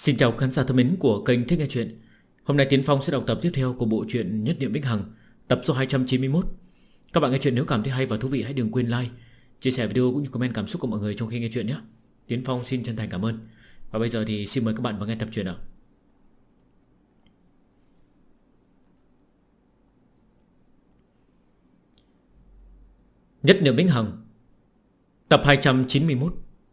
Xin chào khán giả thân mến của kênh Thích Nghe Chuyện. Hôm nay Tiến Phong sẽ đọc tập tiếp theo của bộ truyện Nhất Niệm Vĩnh Hằng, tập số 291. Các bạn nghe chuyện nếu cảm thấy hay và thú vị hãy đừng quên like, chia sẻ video cũng như comment cảm xúc của mọi người trong khi nghe chuyện nhé. Tiến Phong xin chân thành cảm ơn. Và bây giờ thì xin mời các bạn vào nghe tập truyện ạ. Nhất Niệm Vĩnh Hằng, tập 291.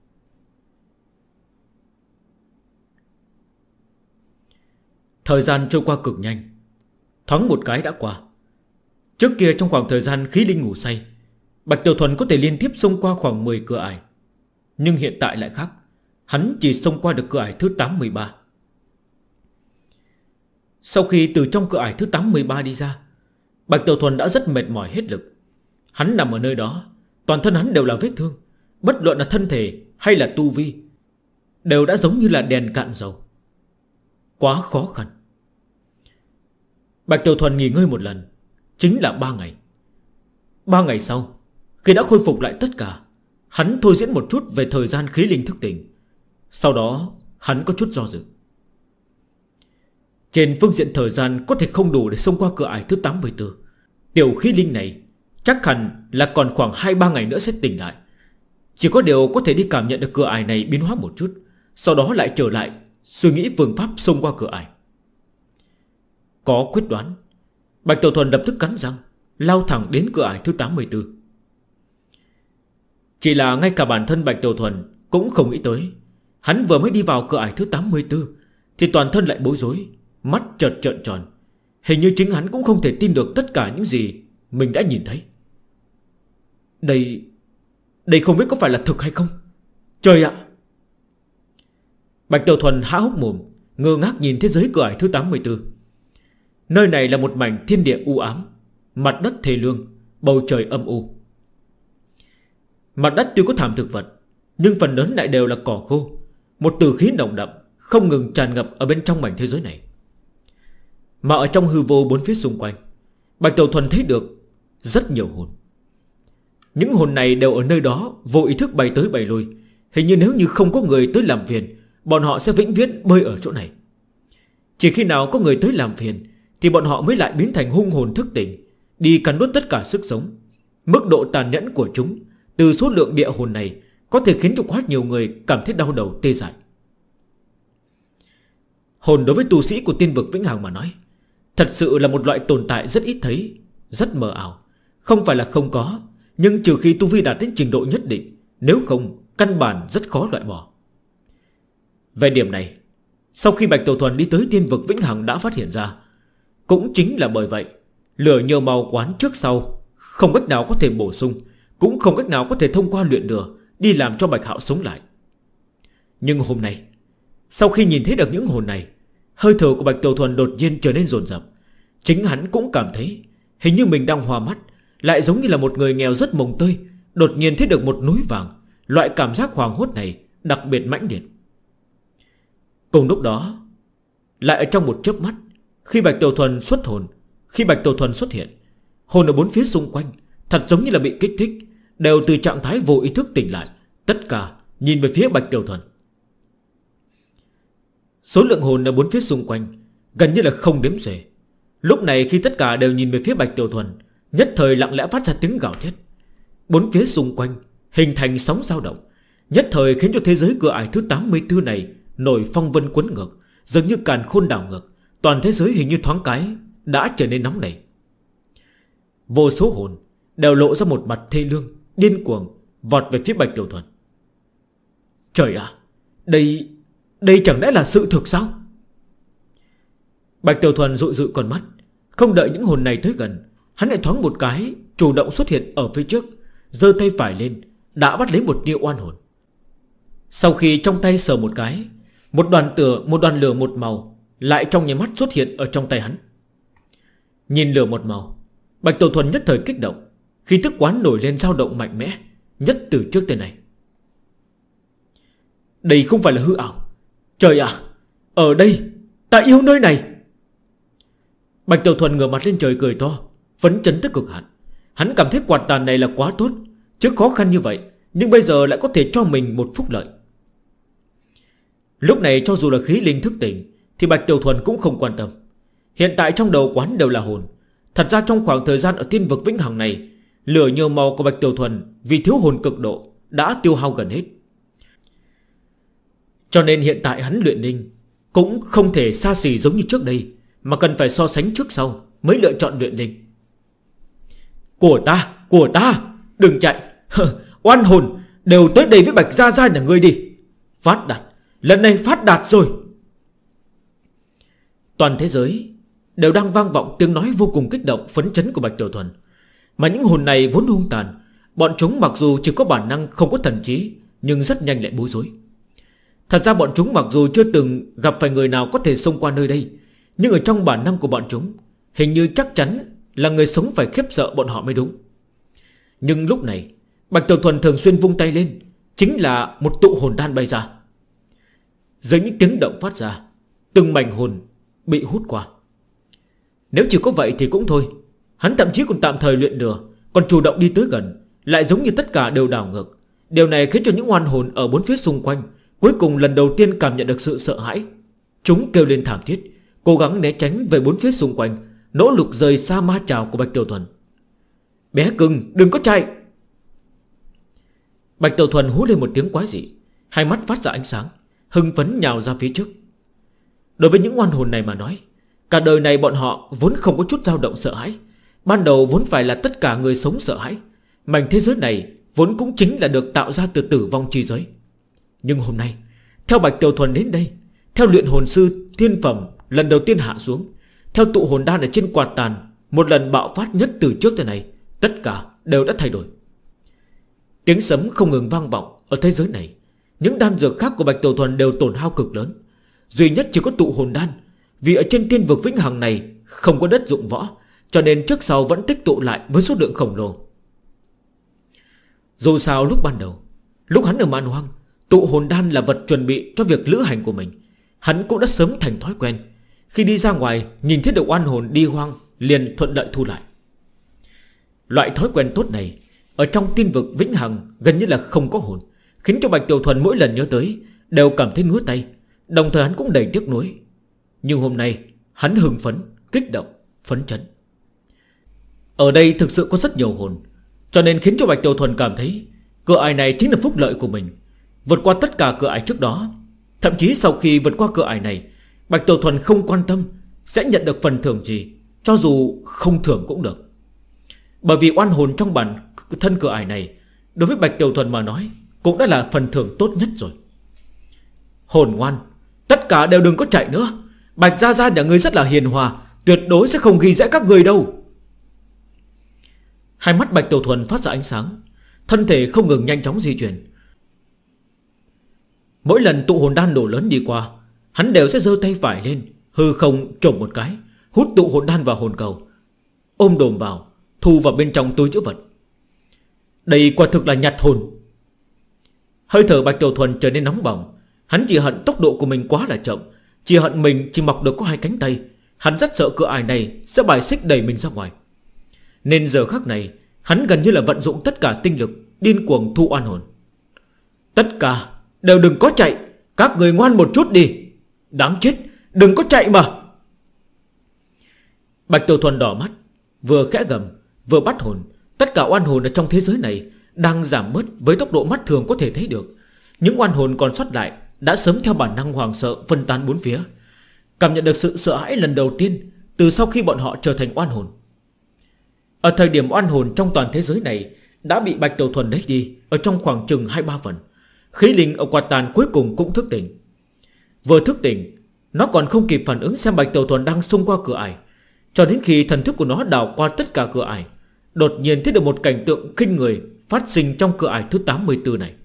Thời gian trôi qua cực nhanh, thoáng một cái đã qua. Trước kia trong khoảng thời gian khí linh ngủ say, Bạch Tiểu Thuần có thể liên tiếp xông qua khoảng 10 cửa ải. Nhưng hiện tại lại khác, hắn chỉ xông qua được cửa ải thứ 83. Sau khi từ trong cửa ải thứ 83 đi ra, Bạch Tiểu Thuần đã rất mệt mỏi hết lực. Hắn nằm ở nơi đó, toàn thân hắn đều là vết thương. Bất luận là thân thể hay là tu vi đều đã giống như là đèn cạn dầu. Quá khó khăn. Bạch Tiểu Thuần nghỉ ngơi một lần, chính là 3 ngày. 3 ngày sau, khi đã khôi phục lại tất cả, hắn thôi diễn một chút về thời gian khí linh thức tỉnh. Sau đó hắn có chút do dự. Trên phương diện thời gian có thể không đủ để xông qua cửa ải thứ 84. Tiểu khí linh này chắc hẳn là còn khoảng 2-3 ngày nữa sẽ tỉnh lại. Chỉ có điều có thể đi cảm nhận được cửa ải này biến hóa một chút, sau đó lại trở lại suy nghĩ phương pháp xông qua cửa ải. Có quyết đoán, Bạch Tiểu Thuần lập tức cắn răng lao thẳng đến cửa ải thứ 84. Chỉ là ngay cả bản thân Bạch Tiểu Thuần cũng không nghĩ tới, hắn vừa mới đi vào cửa ải thứ 84 thì toàn thân lại bối rối, mắt chợt trợn tròn. Hình như chính hắn cũng không thể tin được tất cả những gì mình đã nhìn thấy. Đây không biết có phải là thực hay không? Trời ạ! Bạch Tiểu Thuần há hốc mồm, ngơ ngác nhìn thế giới cửa ải thứ 84. Nơi này là một mảnh thiên địa u ám, mặt đất thê lương, bầu trời âm u. Mặt đất tuy có thảm thực vật, nhưng phần lớn lại đều là cỏ khô. Một tử khí nồng đậm không ngừng tràn ngập ở bên trong mảnh thế giới này. Mà ở trong hư vô bốn phía xung quanh, Bạch Tiểu Thuần thấy được rất nhiều hồn. Những hồn này đều ở nơi đó vô ý thức bay tới bay lui. Hình như nếu như không có người tới làm phiền, bọn họ sẽ vĩnh viễn bơi ở chỗ này. Chỉ khi nào có người tới làm phiền thì bọn họ mới lại biến thành hung hồn thức tỉnh, đi cắn nuốt tất cả sức sống. Mức độ tàn nhẫn của chúng từ số lượng địa hồn này có thể khiến cho quá nhiều người cảm thấy đau đầu tê dại. Hồn đối với tu sĩ của tiên vực Vĩnh Hằng mà nói, thật sự là một loại tồn tại rất ít thấy, rất mờ ảo. Không phải là không có, nhưng trừ khi tu vi đạt đến trình độ nhất định, nếu không căn bản rất khó loại bỏ. Về điểm này, sau khi Bạch Tiểu Thuần đi tới tiên vực Vĩnh Hằng đã phát hiện ra. Cũng chính là bởi vậy, lửa nhiều màu quán trước sau không cách nào có thể bổ sung, cũng không cách nào có thể thông qua luyện lửa đi làm cho Bạch Hạo sống lại. Nhưng hôm nay, sau khi nhìn thấy được những hồn này, hơi thở của Bạch Tiểu Thuần đột nhiên trở nên dồn dập. Chính hắn cũng cảm thấy hình như mình đang hoa mắt, lại giống như là một người nghèo rất mồng tơi đột nhiên thấy được một núi vàng. Loại cảm giác hoàng hốt này đặc biệt mãnh liệt. Cùng lúc đó, lại ở trong một chớp mắt, khi Bạch Tiểu Thuần xuất hồn, khi Bạch Tiểu Thuần xuất hiện, hồn ở bốn phía xung quanh thật giống như là bị kích thích, đều từ trạng thái vô ý thức tỉnh lại, tất cả nhìn về phía Bạch Tiểu Thuần. Số lượng hồn ở bốn phía xung quanh gần như là không đếm xuể. Lúc này khi tất cả đều nhìn về phía Bạch Tiểu Thuần, nhất thời lặng lẽ phát ra tiếng gào thét. Bốn phía xung quanh hình thành sóng dao động, nhất thời khiến cho thế giới cửa ải thứ 84 này nổi phong vân cuốn ngược, dường như càn khôn đảo ngược. Toàn thế giới hình như thoáng cái đã trở nên nóng nảy. Vô số hồn đều lộ ra một mặt thê lương, điên cuồng vọt về phía Bạch Tiểu Thuần. Trời ạ, đây chẳng lẽ là sự thực sao? Bạch Tiểu Thuần dụi dụi con mắt, không đợi những hồn này tới gần, hắn lại thoáng một cái chủ động xuất hiện ở phía trước, giơ tay phải lên đã bắt lấy một tia oan hồn. Sau khi trong tay sờ một cái, một đoàn lửa một màu lại trong nháy mắt xuất hiện ở trong tay hắn. Nhìn lửa một màu, Bạch Tiểu Thuần nhất thời kích động, khí tức quán nổi lên dao động mạnh mẽ, nhất từ trước tới này. Đây không phải là hư ảo. Trời ạ, ở đây, ta yêu nơi này. Bạch Tiểu Thuần ngửa mặt lên trời cười to, phấn chấn tới cực hạn. Hắn cảm thấy quạt tàn này là quá tốt, trước khó khăn như vậy, nhưng bây giờ lại có thể cho mình một phúc lợi. Lúc này cho dù là khí linh thức tỉnh thì Bạch Tiểu Thuần cũng không quan tâm. Hiện tại trong đầu quán đều là hồn. Thật ra trong khoảng thời gian ở tiên vực vĩnh hằng này, lửa nhiều màu của Bạch Tiểu Thuần vì thiếu hồn cực độ đã tiêu hao gần hết. Cho nên hiện tại hắn luyện linh cũng không thể xa xỉ giống như trước đây, mà cần phải so sánh trước sau mới lựa chọn luyện linh. Của ta, đừng chạy. Oan hồn đều tới đây với Bạch Gia Gia nhà ngươi đi. Phát đạt, lần này phát đạt rồi. Toàn thế giới đều đang vang vọng tiếng nói vô cùng kích động phấn chấn của Bạch Tiểu Thuần. Mà những hồn này vốn hung tàn, bọn chúng mặc dù chỉ có bản năng không có thần trí, nhưng rất nhanh lại bối rối. Thật ra bọn chúng mặc dù chưa từng gặp phải người nào có thể xông qua nơi đây, nhưng ở trong bản năng của bọn chúng hình như chắc chắn là người sống phải khiếp sợ bọn họ mới đúng. Nhưng lúc này Bạch Tiểu Thuần thường xuyên vung tay lên, chính là một tụ hồn đan bay ra. Dưới những tiếng động phát ra, từng mảnh hồn bị hút qua. Nếu chỉ có vậy thì cũng thôi. Hắn thậm chí còn tạm thời luyện lửa, còn chủ động đi tới gần, lại giống như tất cả đều đảo ngược. Điều này khiến cho những oan hồn ở bốn phía xung quanh cuối cùng lần đầu tiên cảm nhận được sự sợ hãi. Chúng kêu lên thảm thiết, cố gắng né tránh về bốn phía xung quanh, nỗ lực rời xa ma trảo của Bạch Tiểu Thuần. Bé cưng, đừng có chạy. Bạch Tiểu Thuần hú lên một tiếng quái dị, hai mắt phát ra ánh sáng, hưng phấn nhào ra phía trước. Đối với những oan hồn này mà nói, cả đời này bọn họ vốn không có chút dao động sợ hãi. Ban đầu vốn phải là tất cả người sống sợ hãi. Mảnh thế giới này vốn cũng chính là được tạo ra từ tử vong chi giới. Nhưng hôm nay, theo Bạch Tiểu Thuần đến đây, theo luyện hồn sư thiên phẩm lần đầu tiên hạ xuống, theo tụ hồn đan ở trên quạt tàn một lần bạo phát nhất từ trước tới nay, tất cả đều đã thay đổi. Tiếng sấm không ngừng vang vọng ở thế giới này. Những đan dược khác của Bạch Tiểu Thuần đều tổn hao cực lớn. Duy nhất chỉ có tụ hồn đan, vì ở trên tiên vực vĩnh hằng này không có đất dụng võ, cho nên trước sau vẫn tích tụ lại với số lượng khổng lồ. Dù sao lúc ban đầu, lúc hắn ở Man Hoang, tụ hồn đan là vật chuẩn bị cho việc lữ hành của mình. Hắn cũng đã sớm thành thói quen. Khi đi ra ngoài nhìn thấy được oan hồn đi hoang, liền thuận lợi thu lại. Loại thói quen tốt này ở trong tiên vực vĩnh hằng gần như là không có hồn, khiến cho Bạch Tiểu Thuần mỗi lần nhớ tới đều cảm thấy ngứa tay. Đồng thời hắn cũng đầy tiếc nuối. Nhưng hôm nay hắn hưng phấn, kích động, phấn chấn. Ở đây thực sự có rất nhiều hồn, cho nên khiến cho Bạch Tiểu Thuần cảm thấy cửa ải này chính là phúc lợi của mình, vượt qua tất cả cửa ải trước đó. Thậm chí sau khi vượt qua cửa ải này, Bạch Tiểu Thuần không quan tâm sẽ nhận được phần thưởng gì, cho dù không thưởng cũng được. Bởi vì oan hồn trong bản thân cửa ải này đối với Bạch Tiểu Thuần mà nói cũng đã là phần thưởng tốt nhất rồi. Hồn ngoan, tất cả đều đừng có chạy nữa. Bạch Gia Gia nhà ngươi rất là hiền hòa, tuyệt đối sẽ không ghi rẽ các người đâu. Hai mắt Bạch Tiểu Thuần phát ra ánh sáng, thân thể không ngừng nhanh chóng di chuyển. Mỗi lần tụ hồn đan nổ lớn đi qua, hắn đều sẽ giơ tay phải lên, hư không trộm một cái, hút tụ hồn đan vào hồn cầu, ôm đồm vào, thu vào bên trong túi trữ vật. Đây quả thực là nhặt hồn. Hơi thở Bạch Tiểu Thuần trở nên nóng bỏng. Hắn chỉ hận tốc độ của mình quá là chậm, chỉ hận mình chỉ mọc được có hai cánh tay. Hắn rất sợ cửa ải này sẽ bài xích đẩy mình ra ngoài. Nên giờ khắc này hắn gần như là vận dụng tất cả tinh lực, điên cuồng thu oan hồn. Tất cả đều đừng có chạy, các người ngoan một chút đi. Đáng chết, đừng có chạy mà. Bạch Tiểu Thuần đỏ mắt, vừa khẽ gầm vừa bắt hồn. Tất cả oan hồn ở trong thế giới này đang giảm bớt với tốc độ mắt thường có thể thấy được. Những oan hồn còn sót lại đã sớm theo bản năng hoảng sợ phân tán bốn phía, cảm nhận được sự sợ hãi lần đầu tiên từ sau khi bọn họ trở thành oan hồn. Ở thời điểm oan hồn trong toàn thế giới này đã bị Bạch Tiểu Thuần lấy đi ở trong khoảng chừng 2-3 phần. Khí linh ở quạt tàn cuối cùng cũng thức tỉnh. Vừa thức tỉnh, nó còn không kịp phản ứng xem Bạch Tiểu Thuần đang xông qua cửa ải, cho đến khi thần thức của nó đảo qua tất cả cửa ải, đột nhiên thấy được một cảnh tượng kinh người phát sinh trong cửa ải thứ 84 này.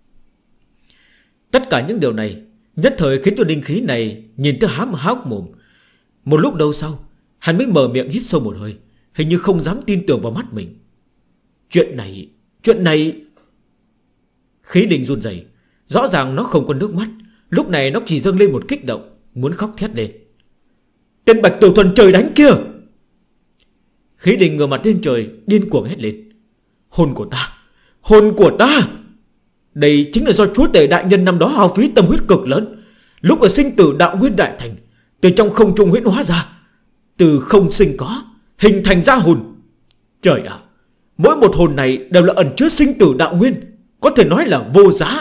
Tất cả những điều này nhất thời khiến cho linh khí này nhìn tới há hốc mồm. Một lúc lâu sau, hắn mới mở miệng hít sâu một hơi, hình như không dám tin tưởng vào mắt mình. Chuyện này... Khí đình run rẩy, rõ ràng nó không có nước mắt. Lúc này nó chỉ dâng lên một kích động, muốn khóc thét lên. Tên Bạch Tiểu Thuần trời đánh kia! Khí đình ngửa mặt lên trời, điên cuồng hét lên. Hồn của ta! Hồn của ta! Đây chính là do chúa tể đại nhân năm đó hao phí tâm huyết cực lớn. Lúc ở sinh tử đạo nguyên đại thành, từ trong không trung huyễn hóa ra, từ không sinh có, hình thành ra hồn. Trời ạ, mỗi một hồn này đều là ẩn chứa sinh tử đạo nguyên, có thể nói là vô giá.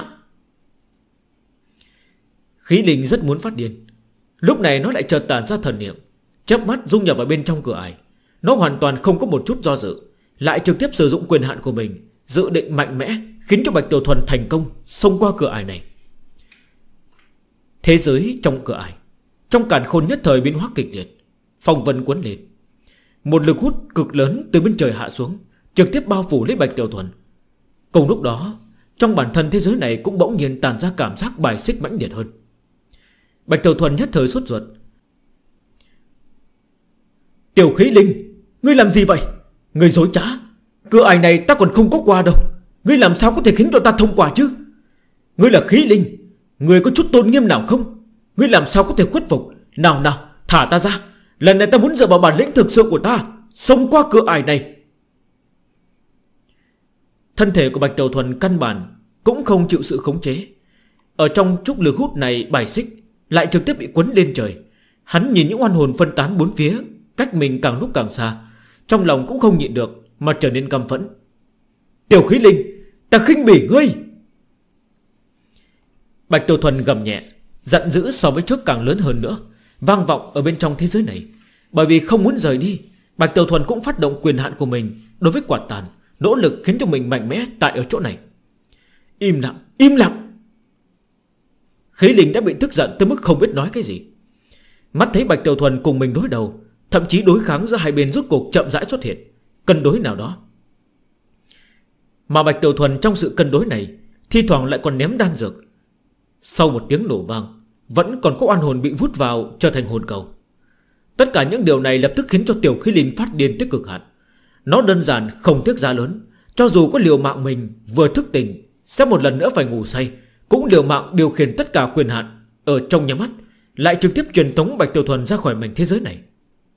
Khí linh rất muốn phát điên. Lúc này nó lại chợt tản ra thần niệm, chớp mắt dung nhập vào bên trong cửa ải. Nó hoàn toàn không có một chút do dự, lại trực tiếp sử dụng quyền hạn của mình, dự định mạnh mẽ khiến cho Bạch Tiểu Thuần thành công xông qua cửa ải này. Thế giới trong cửa ải, trong càn khôn nhất thời biến hóa kịch liệt, phong vân cuốn lên. Một lực hút cực lớn từ bên trời hạ xuống, trực tiếp bao phủ lấy Bạch Tiểu Thuần. Cùng lúc đó, trong bản thân thế giới này cũng bỗng nhiên tàn ra cảm giác bài xích mãnh liệt hơn. Bạch Tiểu Thuần nhất thời sốt ruột. Tiểu khí linh, ngươi làm gì vậy? Ngươi dối trá. Cửa ải này ta còn không có qua đâu. Ngươi làm sao có thể khiến cho ta thông qua chứ? Ngươi là khí linh, ngươi có chút tôn nghiêm nào không? Ngươi làm sao có thể khuất phục? Nào nào, thả ta ra. Lần này ta muốn dựa vào bản lĩnh thực sự của ta, xông qua cửa ải này. Thân thể của Bạch Tiểu Thuần căn bản cũng không chịu sự khống chế. Ở trong chút lực hút này bài xích, lại trực tiếp bị quấn lên trời. Hắn nhìn những oan hồn phân tán bốn phía, cách mình càng lúc càng xa, trong lòng cũng không nhịn được mà trở nên căm phẫn. Tiểu khí linh, ta khinh bỉ ngươi. Bạch Tiểu Thuần gầm nhẹ, giận dữ so với trước càng lớn hơn nữa, vang vọng ở bên trong thế giới này. Bởi vì không muốn rời đi, Bạch Tiểu Thuần cũng phát động quyền hạn của mình đối với quạt tàn, nỗ lực khiến cho mình mạnh mẽ tại ở chỗ này. Im lặng, im lặng. Khí linh đã bị tức giận tới mức không biết nói cái gì. Mắt thấy Bạch Tiểu Thuần cùng mình đối đầu, thậm chí đối kháng giữa hai bên rốt cuộc chậm rãi xuất hiện cân đối nào đó. Mà Bạch Tiểu Thuần trong sự cân đối này thi thoảng lại còn ném đan dược. Sau một tiếng nổ vang, vẫn còn có oan hồn bị vút vào trở thành hồn cầu. Tất cả những điều này lập tức khiến cho tiểu khí linh phát điên tới cực hạn. Nó đơn giản không tiếc giá lớn, cho dù có liều mạng mình vừa thức tỉnh sẽ một lần nữa phải ngủ say, cũng liều mạng điều khiển tất cả quyền hạn ở trong nhà mắt, lại trực tiếp truyền tống Bạch Tiểu Thuần ra khỏi mảnh thế giới này.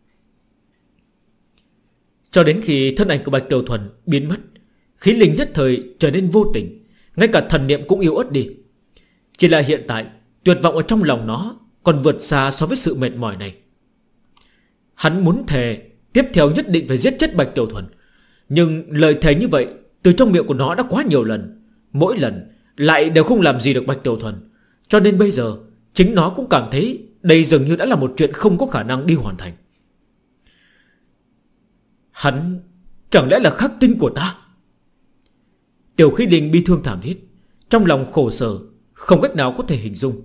Cho đến khi thân ảnh của Bạch Tiểu Thuần biến mất, khí linh nhất thời trở nên vô tình, ngay cả thần niệm cũng yếu ớt đi. Chỉ là hiện tại tuyệt vọng ở trong lòng nó còn vượt xa so với sự mệt mỏi này. Hắn muốn thề tiếp theo nhất định phải giết chết Bạch Tiểu Thuần, nhưng lời thề như vậy từ trong miệng của nó đã quá nhiều lần, mỗi lần lại đều không làm gì được Bạch Tiểu Thuần. Cho nên bây giờ chính nó cũng cảm thấy đây dường như đã là một chuyện không có khả năng đi hoàn thành. Hắn chẳng lẽ là khắc tinh của ta? Tiểu khí linh bi thương thảm thiết, trong lòng khổ sở không cách nào có thể hình dung.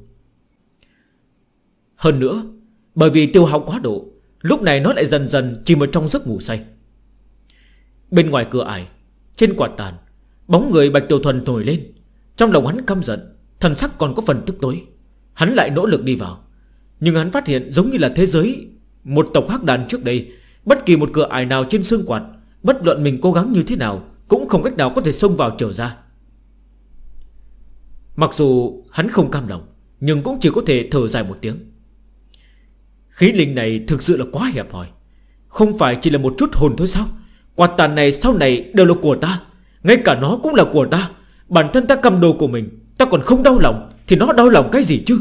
Hơn nữa, bởi vì tiêu hao quá độ, lúc này nó lại dần dần chìm ở trong giấc ngủ say. Bên ngoài cửa ải, trên quạt tàn, bóng người Bạch Tiểu Thuần nổi lên. Trong lòng hắn căm giận, thần sắc còn có phần tức tối. Hắn lại nỗ lực đi vào, nhưng hắn phát hiện giống như là thế giới một tộc hắc đàn trước đây, bất kỳ một cửa ải nào trên xương quạt, bất luận mình cố gắng như thế nào cũng không cách nào có thể xông vào trở ra. Mặc dù hắn không cam lòng, nhưng cũng chỉ có thể thở dài một tiếng. Khí linh này thực sự là quá hẹp hòi. Không phải chỉ là một chút hồn thôi sao? Quạt tàn này sau này đều là của ta, ngay cả nó cũng là của ta. Bản thân ta cầm đồ của mình, ta còn không đau lòng thì nó đau lòng cái gì chứ?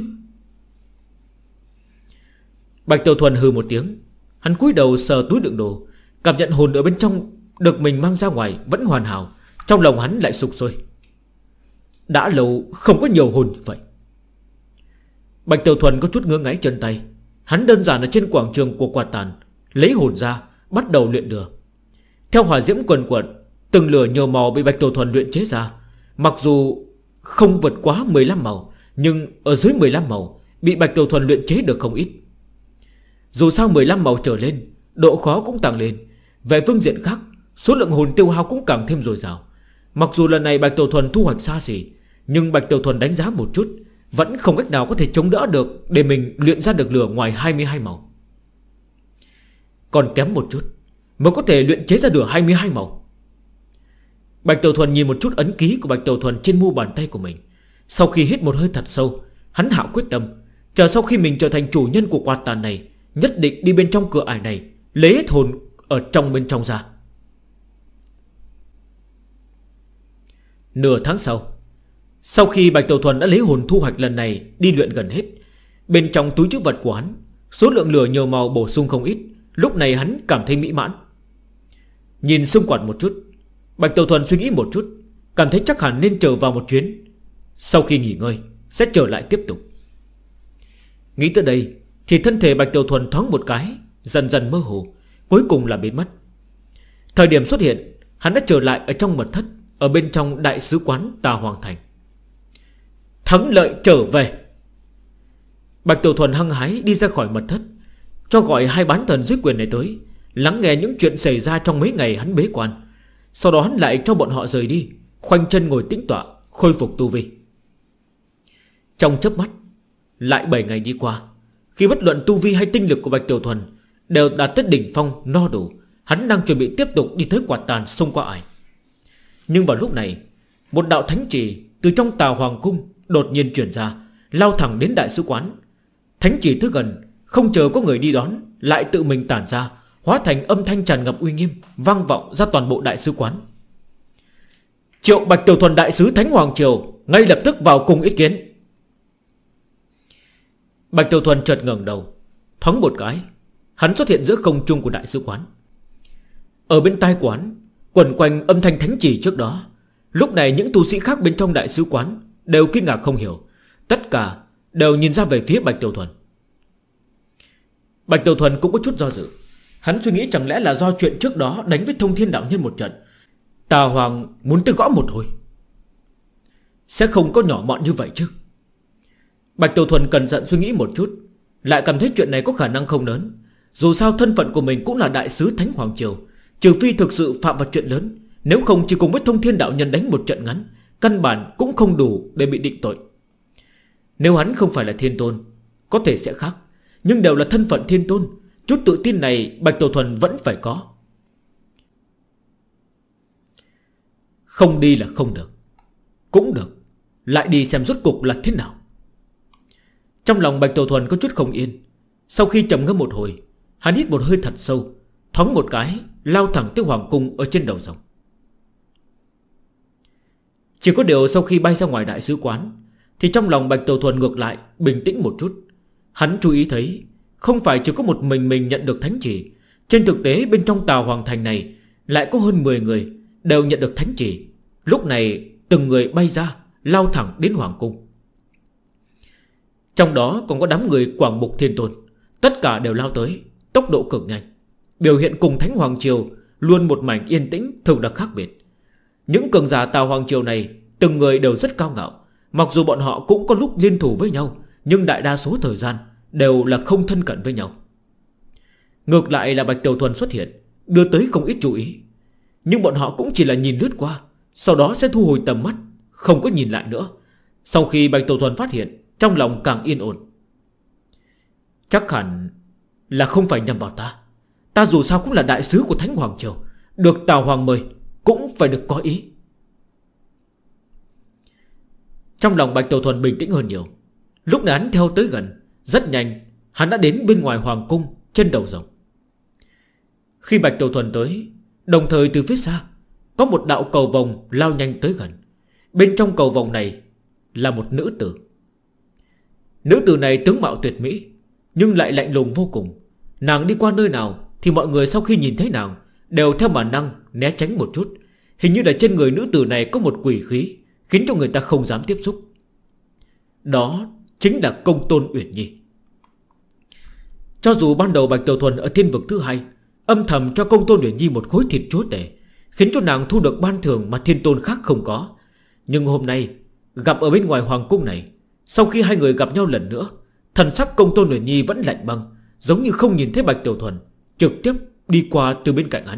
Bạch Tiểu Thuần hừ một tiếng. Hắn cúi đầu sờ túi đựng đồ, cảm nhận hồn ở bên trong được mình mang ra ngoài vẫn hoàn hảo. Trong lòng hắn lại sục sôi. Đã lâu không có nhiều hồn như vậy. Bạch Tiểu Thuần có chút ngứa ngáy chân tay. Hắn đơn giản ở trên quảng trường của quạt tàn lấy hồn ra, bắt đầu luyện lửa. Theo hỏa diễm quần quần, từng lửa nhiều màu bị Bạch Tiểu Thuần luyện chế ra. Mặc dù không vượt quá 15 màu, nhưng ở dưới 15 màu bị Bạch Tiểu Thuần luyện chế được không ít. Dù sao 15 màu trở lên, độ khó cũng tăng lên. Về phương diện khác, số lượng hồn tiêu hao cũng càng thêm dồi dào. Mặc dù lần này Bạch Tiểu Thuần thu hoạch xa xỉ, nhưng Bạch Tiểu Thuần đánh giá một chút, vẫn không cách nào có thể chống đỡ được để mình luyện ra được lửa ngoài 22 màu. Còn kém một chút mới có thể luyện chế ra lửa 22 màu. Bạch Tiểu Thuần nhìn một chút ấn ký của Bạch Tiểu Thuần trên mu bàn tay của mình. Sau khi hít một hơi thật sâu, hắn hạ quyết tâm, chờ sau khi mình trở thành chủ nhân của quạt tàn này, nhất định đi bên trong cửa ải này, lấy hết hồn ở trong bên trong ra. Nửa tháng sau, sau khi Bạch Tiểu Thuần đã lấy hồn thu hoạch lần này đi luyện gần hết, Bên trong túi trữ vật của hắn, số lượng lửa nhiều màu bổ sung không ít. Lúc này hắn cảm thấy mỹ mãn. Nhìn xung quanh một chút, Bạch Tiểu Thuần suy nghĩ một chút, cảm thấy chắc hẳn nên trở vào một chuyến. Sau khi nghỉ ngơi sẽ trở lại tiếp tục. Nghĩ tới đây thì thân thể Bạch Tiểu Thuần thoáng một cái, dần dần mơ hồ, cuối cùng là biến mất. Thời điểm xuất hiện, hắn đã trở lại ở trong mật thất, ở bên trong đại sứ quán Tà Hoàng Thành. Thắng lợi trở về. Bạch Tiểu Thuần hăng hái đi ra khỏi mật thất, cho gọi hai bán thần dưới quyền này tới, lắng nghe những chuyện xảy ra trong mấy ngày hắn bế quan. Sau đó hắn lại cho bọn họ rời đi, khoanh chân ngồi tĩnh tọa, khôi phục tu vi. Trong chớp mắt lại 7 ngày đi qua. Khi bất luận tu vi hay tinh lực của Bạch Tiểu Thuần đều đạt tới đỉnh phong no đủ, hắn đang chuẩn bị tiếp tục đi tới quạt tàn xông qua ải. Nhưng vào lúc này, một đạo thánh chỉ từ trong Tà Hoàng Cung đột nhiên chuyển ra, lao thẳng đến đại sứ quán. Thánh chỉ tới gần, không chờ có người đi đón, lại tự mình tản ra, hóa thành âm thanh tràn ngập uy nghiêm, vang vọng ra toàn bộ đại sứ quán. Triệu Bạch Tiểu Thuần đại sứ Thánh Hoàng Triều ngay lập tức vào cùng ý kiến. Bạch Tiểu Thuần chợt ngẩng đầu, thoáng một cái, hắn xuất hiện giữa không trung của đại sứ quán. Ở bên tai quán quẩn quanh âm thanh thánh chỉ trước đó. Lúc này những tu sĩ khác bên trong đại sứ quán đều kinh ngạc không hiểu, tất cả đều nhìn ra về phía Bạch Tiểu Thuần. Bạch Tiểu Thuần cũng có chút do dự. Hắn suy nghĩ chẳng lẽ là do chuyện trước đó đánh với Thông Thiên Đạo Nhân một trận, Tà Hoàng muốn tới gõ một hồi. Sẽ không có nhỏ mọn như vậy chứ. Bạch Tiểu Thuần cẩn thận suy nghĩ một chút, lại cảm thấy chuyện này có khả năng không lớn. Dù sao thân phận của mình cũng là đại sứ Thánh Hoàng Triều, trừ phi thực sự phạm vào chuyện lớn, nếu không chỉ cùng với Thông Thiên Đạo Nhân đánh một trận ngắn, căn bản cũng không đủ để bị định tội. Nếu hắn không phải là Thiên Tôn, có thể sẽ khác, nhưng đều là thân phận Thiên Tôn, chút tự tin này Bạch Tiểu Thuần vẫn phải có. Không đi là không được, cũng được, lại đi xem rốt cục là thế nào. Trong lòng Bạch Tiểu Thuần có chút không yên. Sau khi trầm ngâm một hồi, hắn hít một hơi thật sâu, thoáng một cái lao thẳng tới Hoàng Cung ở trên đầu rồng. Chỉ có điều sau khi bay ra ngoài đại sứ quán thì trong lòng Bạch Tiểu Thuần ngược lại bình tĩnh một chút. Hắn chú ý thấy không phải chỉ có một mình nhận được thánh chỉ. Trên thực tế bên trong Tà Hoàng Thành này lại có hơn 10 người đều nhận được thánh chỉ. Lúc này từng người bay ra, lao thẳng đến Hoàng Cung. Trong đó còn có đám người Quảng Mục Thiên Tôn, tất cả đều lao tới, tốc độ cực nhanh, biểu hiện cùng Thánh Hoàng Triều luôn một mảnh yên tĩnh thực đặc khác biệt. Những cường giả Tà Hoàng Triều này từng người đều rất cao ngạo. Mặc dù bọn họ cũng có lúc liên thủ với nhau, nhưng đại đa số thời gian đều là không thân cận với nhau. Ngược lại là Bạch Tiểu Thuần xuất hiện, đưa tới không ít chú ý. Nhưng bọn họ cũng chỉ là nhìn lướt qua, sau đó sẽ thu hồi tầm mắt, không có nhìn lại nữa. Sau khi Bạch Tiểu Thuần phát hiện, trong lòng càng yên ổn. Chắc hẳn là không phải nhầm vào ta. Ta dù sao cũng là đại sứ của Thánh Hoàng Triều, được Tào Hoàng mời, cũng phải được có ý. Trong lòng Bạch Tiểu Thuần bình tĩnh hơn nhiều. Lúc này hắn theo tới gần, rất nhanh hắn đã đến bên ngoài Hoàng Cung trên đầu rồng. Khi Bạch Tiểu Thuần tới, đồng thời từ phía xa có một đạo cầu vồng lao nhanh tới gần. Bên trong cầu vồng này là một nữ tử. Nữ tử này tướng mạo tuyệt mỹ, nhưng lại lạnh lùng vô cùng. Nàng đi qua nơi nào thì mọi người sau khi nhìn thấy nàng đều theo bản năng né tránh một chút. Hình như là trên người nữ tử này có một quỷ khí, khiến cho người ta không dám tiếp xúc. Đó chính là Công Tôn Uyển Nhi. Cho dù ban đầu Bạch Tiểu Thuần ở thiên vực thứ hai âm thầm cho Công Tôn Uyển Nhi một khối thịt chúa tể, khiến cho nàng thu được ban thưởng mà thiên tôn khác không có, nhưng hôm nay gặp ở bên ngoài Hoàng Cung này, sau khi hai người gặp nhau lần nữa, thần sắc Công Tôn Uyển Nhi vẫn lạnh băng, giống như không nhìn thấy Bạch Tiểu Thuần, trực tiếp đi qua từ bên cạnh hắn.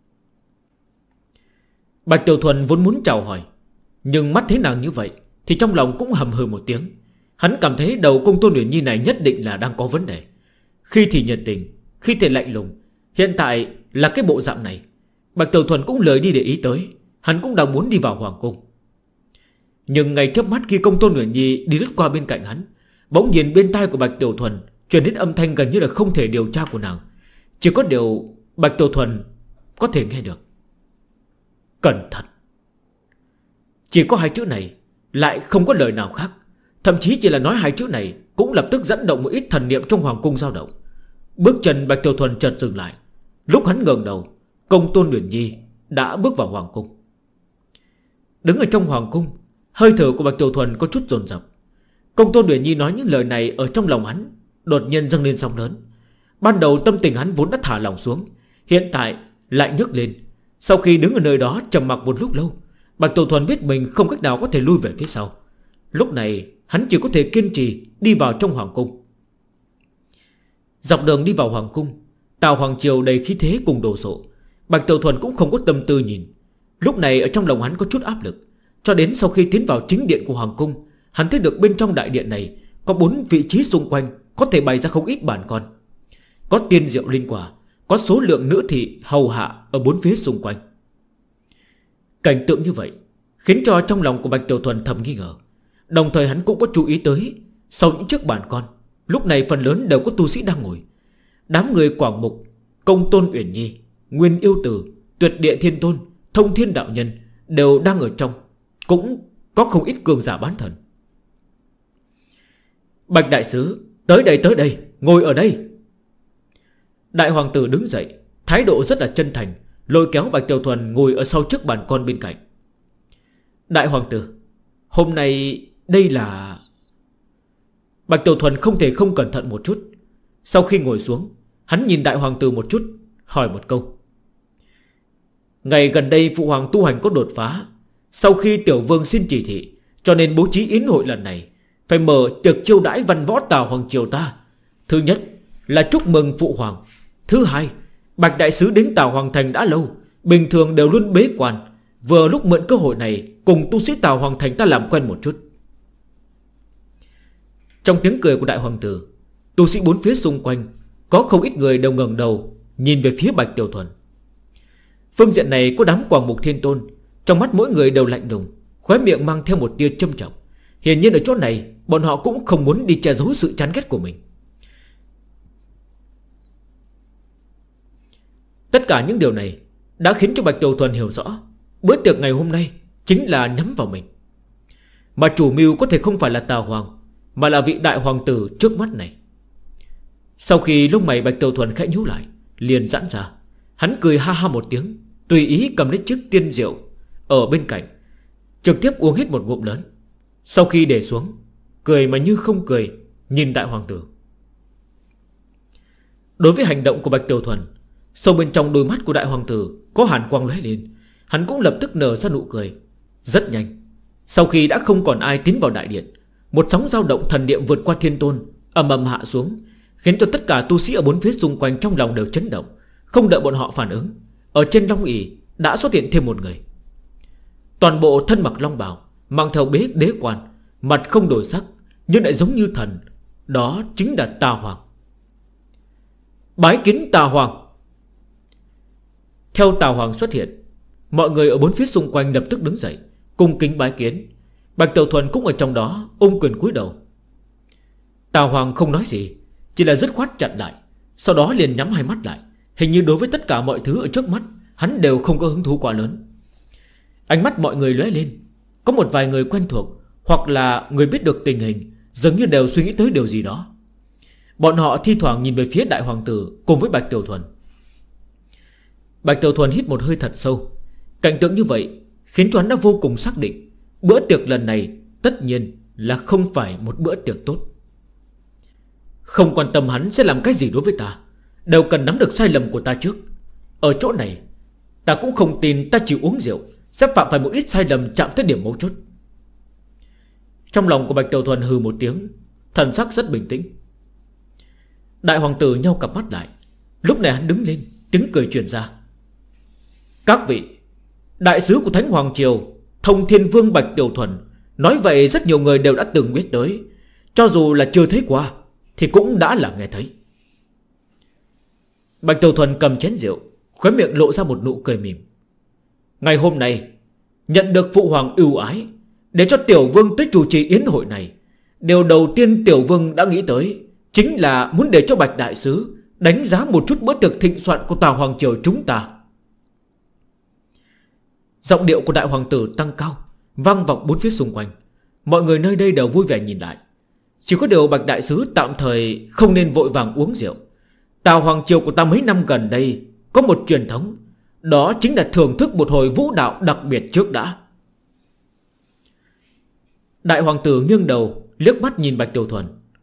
Bạch Tiểu Thuần vốn muốn chào hỏi, nhưng mắt thấy nàng như vậy thì trong lòng cũng hầm hừ một tiếng. Hắn cảm thấy đầu Công Tôn Uyển Nhi này nhất định là đang có vấn đề. Khi thì nhiệt tình, khi thì lạnh lùng, hiện tại là cái bộ dạng này. Bạch Tiểu Thuần cũng lời đi để ý tới. Hắn cũng đang muốn đi vào Hoàng Cung. Nhưng ngay chớp mắt khi Công Tôn Uyển Nhi đi lướt qua bên cạnh hắn, bỗng nhiên bên tai của Bạch Tiểu Thuần truyền đến âm thanh gần như là không thể điều tra của nàng. Chỉ có điều Bạch Tiểu Thuần có thể nghe được: cẩn thận. Chỉ có hai chữ này, lại không có lời nào khác. Thậm chí chỉ là nói hai chữ này cũng lập tức dẫn động một ít thần niệm trong hoàng cung dao động. Bước chân Bạch Tiểu Thuần chợt dừng lại. Lúc hắn ngẩng đầu, Công Tôn Uyển Nhi đã bước vào hoàng cung. Đứng ở trong hoàng cung, hơi thở của Bạch Tiểu Thuần có chút dồn dập. Công Tôn Uyển Nhi nói những lời này ở trong lòng hắn đột nhiên dâng lên sóng lớn. Ban đầu tâm tình hắn vốn đã thả lỏng xuống, hiện tại lại nhấc lên. Sau khi đứng ở nơi đó trầm mặc một lúc lâu, Bạch Tiểu Thuần biết mình không cách nào có thể lui về phía sau. Lúc này hắn chỉ có thể kiên trì đi vào trong hoàng cung. Dọc đường đi vào hoàng cung, Tào Hoàng Triều đầy khí thế cùng đồ sộ. Bạch Tiểu Thuần cũng không có tâm tư nhìn. Lúc này ở trong lòng hắn có chút áp lực. Cho đến sau khi tiến vào chính điện của hoàng cung, hắn thấy được bên trong đại điện này có 4 vị trí xung quanh có thể bày ra không ít bàn con. Có tiên diệu linh quả, có số lượng nữ thị hầu hạ ở 4 phía xung quanh. Cảnh tượng như vậy khiến cho trong lòng của Bạch Tiểu Thuần thầm nghi ngờ. Đồng thời hắn cũng có chú ý tới, sau những chiếc bàn con, lúc này phần lớn đều có tu sĩ đang ngồi. Đám người Quảng Mục, Công Tôn Uyển Nhi, Nguyên Yêu Tử, Tuyệt Địa Thiên Tôn, Thông Thiên Đạo Nhân đều đang ở trong. Cũng có không ít cường giả bán thần. Bạch Đại Sứ, tới đây, ngồi ở đây. Đại Hoàng Tử đứng dậy, thái độ rất là chân thành, lôi kéo Bạch Tiểu Thuần ngồi ở sau chiếc bàn con bên cạnh. Đại Hoàng Tử, hôm nay đây là... Bạch Tiểu Thuần không thể không cẩn thận một chút. Sau khi ngồi xuống, hắn nhìn Đại Hoàng Tử một chút, hỏi một câu. Ngày gần đây Phụ Hoàng tu hành có đột phá. Sau khi Tiểu Vương xin chỉ thị, cho nên bố trí yến hội lần này phải mở tiệc chiêu đãi văn võ Tào Hoàng Triều ta. Thứ nhất là chúc mừng Phụ Hoàng. Thứ hai, Bạch Đại Sứ đến Tào Hoàng Thành đã lâu, bình thường đều luôn bế quan. Vừa lúc mượn cơ hội này cùng tu sĩ Tào Hoàng Thành ta làm quen một chút. Trong tiếng cười của Đại Hoàng Tử, tu sĩ 4 phía xung quanh có không ít người đều ngẩng đầu nhìn về phía Bạch Tiểu Thuần. Phương diện này có đám Quảng Mục Thiên Tôn, trong mắt mỗi người đều lạnh lùng, khóe miệng mang theo một tia châm trọng. Hiển nhiên ở chỗ này bọn họ cũng không muốn đi che giấu sự chán ghét của mình. Tất cả những điều này đã khiến cho Bạch Tiểu Thuần hiểu rõ bữa tiệc ngày hôm nay chính là nhắm vào mình. Mà chủ mưu có thể không phải là Tào Hoàng, mà là vị Đại Hoàng Tử trước mắt này. Sau khi lông mày Bạch Tiểu Thuần khẽ nhíu lại, liền giãn ra. Hắn cười ha ha một tiếng, tùy ý cầm lấy chiếc tiên rượu ở bên cạnh, trực tiếp uống hết một ngụm lớn. Sau khi để xuống, cười mà như không cười, nhìn Đại Hoàng Tử. Đối với hành động của Bạch Tiểu Thuần, sâu bên trong đôi mắt của Đại Hoàng Tử có hàn quang lóe lên. Hắn cũng lập tức nở ra nụ cười. Rất nhanh, sau khi đã không còn ai tiến vào đại điện, một sóng dao động thần niệm vượt qua thiên tôn ầm ầm hạ xuống, khiến cho tất cả tu sĩ ở 4 phía xung quanh trong lòng đều chấn động. Không đợi bọn họ phản ứng, ở trên long ỷ đã xuất hiện thêm một người. Toàn bộ thân mặc long bào, mang theo bế đế quan, mặt không đổi sắc nhưng lại giống như thần. Đó chính là Tà Hoàng. Bái kiến Tà Hoàng. Theo Tà Hoàng xuất hiện, mọi người ở 4 phía xung quanh lập tức đứng dậy, cung kính bái kiến. Bạch Tiểu Thuần cũng ở trong đó, ôm quyền cúi đầu. Tà Hoàng không nói gì, chỉ là dứt khoát chặn lại, sau đó liền nhắm hai mắt lại. Hình như đối với tất cả mọi thứ ở trước mắt, hắn đều không có hứng thú quá lớn. Ánh mắt mọi người lóe lên. Có một vài người quen thuộc, hoặc là người biết được tình hình, dường như đều suy nghĩ tới điều gì đó. Bọn họ thi thoảng nhìn về phía Đại Hoàng Tử cùng với Bạch Tiểu Thuần. Bạch Tiểu Thuần hít một hơi thật sâu. Cảnh tượng như vậy khiến cho hắn đã vô cùng xác định bữa tiệc lần này tất nhiên là không phải một bữa tiệc tốt. Không quan tâm hắn sẽ làm cái gì đối với ta, đều cần nắm được sai lầm của ta trước. Ở chỗ này ta cũng không tin ta chịu uống rượu sẽ phạm phải một ít sai lầm chạm tới điểm mấu chốt. Trong lòng của Bạch Tiểu Thuần hừ một tiếng, thần sắc rất bình tĩnh. Đại Hoàng Tử nheo cặp mắt lại. Lúc này hắn đứng lên, tiếng cười truyền ra. Các vị, đại sứ của Thánh Hoàng Triều, Thông Thiên Vương Bạch Tiểu Thuần. Nói vậy rất nhiều người đều đã từng biết tới, cho dù là chưa thấy qua thì cũng đã là nghe thấy. Bạch Tiểu Thuần cầm chén rượu, khóe miệng lộ ra một nụ cười mỉm. Ngày hôm nay nhận được Phụ Hoàng ưu ái, để cho Tiểu Vương tới chủ trì yến hội này, điều đầu tiên Tiểu Vương đã nghĩ tới chính là muốn để cho Bạch Đại Sứ đánh giá một chút bữa tiệc thịnh soạn của Tào Hoàng Triều chúng ta. Giọng điệu của Đại Hoàng Tử tăng cao, vang vọng 4 phía xung quanh. Mọi người nơi đây đều vui vẻ nhìn lại. Chỉ có điều Bạch đại sứ tạm thời không nên vội vàng uống rượu. Tào Hoàng Triều của ta mấy năm gần đây có một truyền thống, đó chính là thưởng thức một hồi vũ đạo đặc biệt trước đã. Đại hoàng tử nghiêng đầu liếc mắt nhìn Bạch Tiểu Thuần,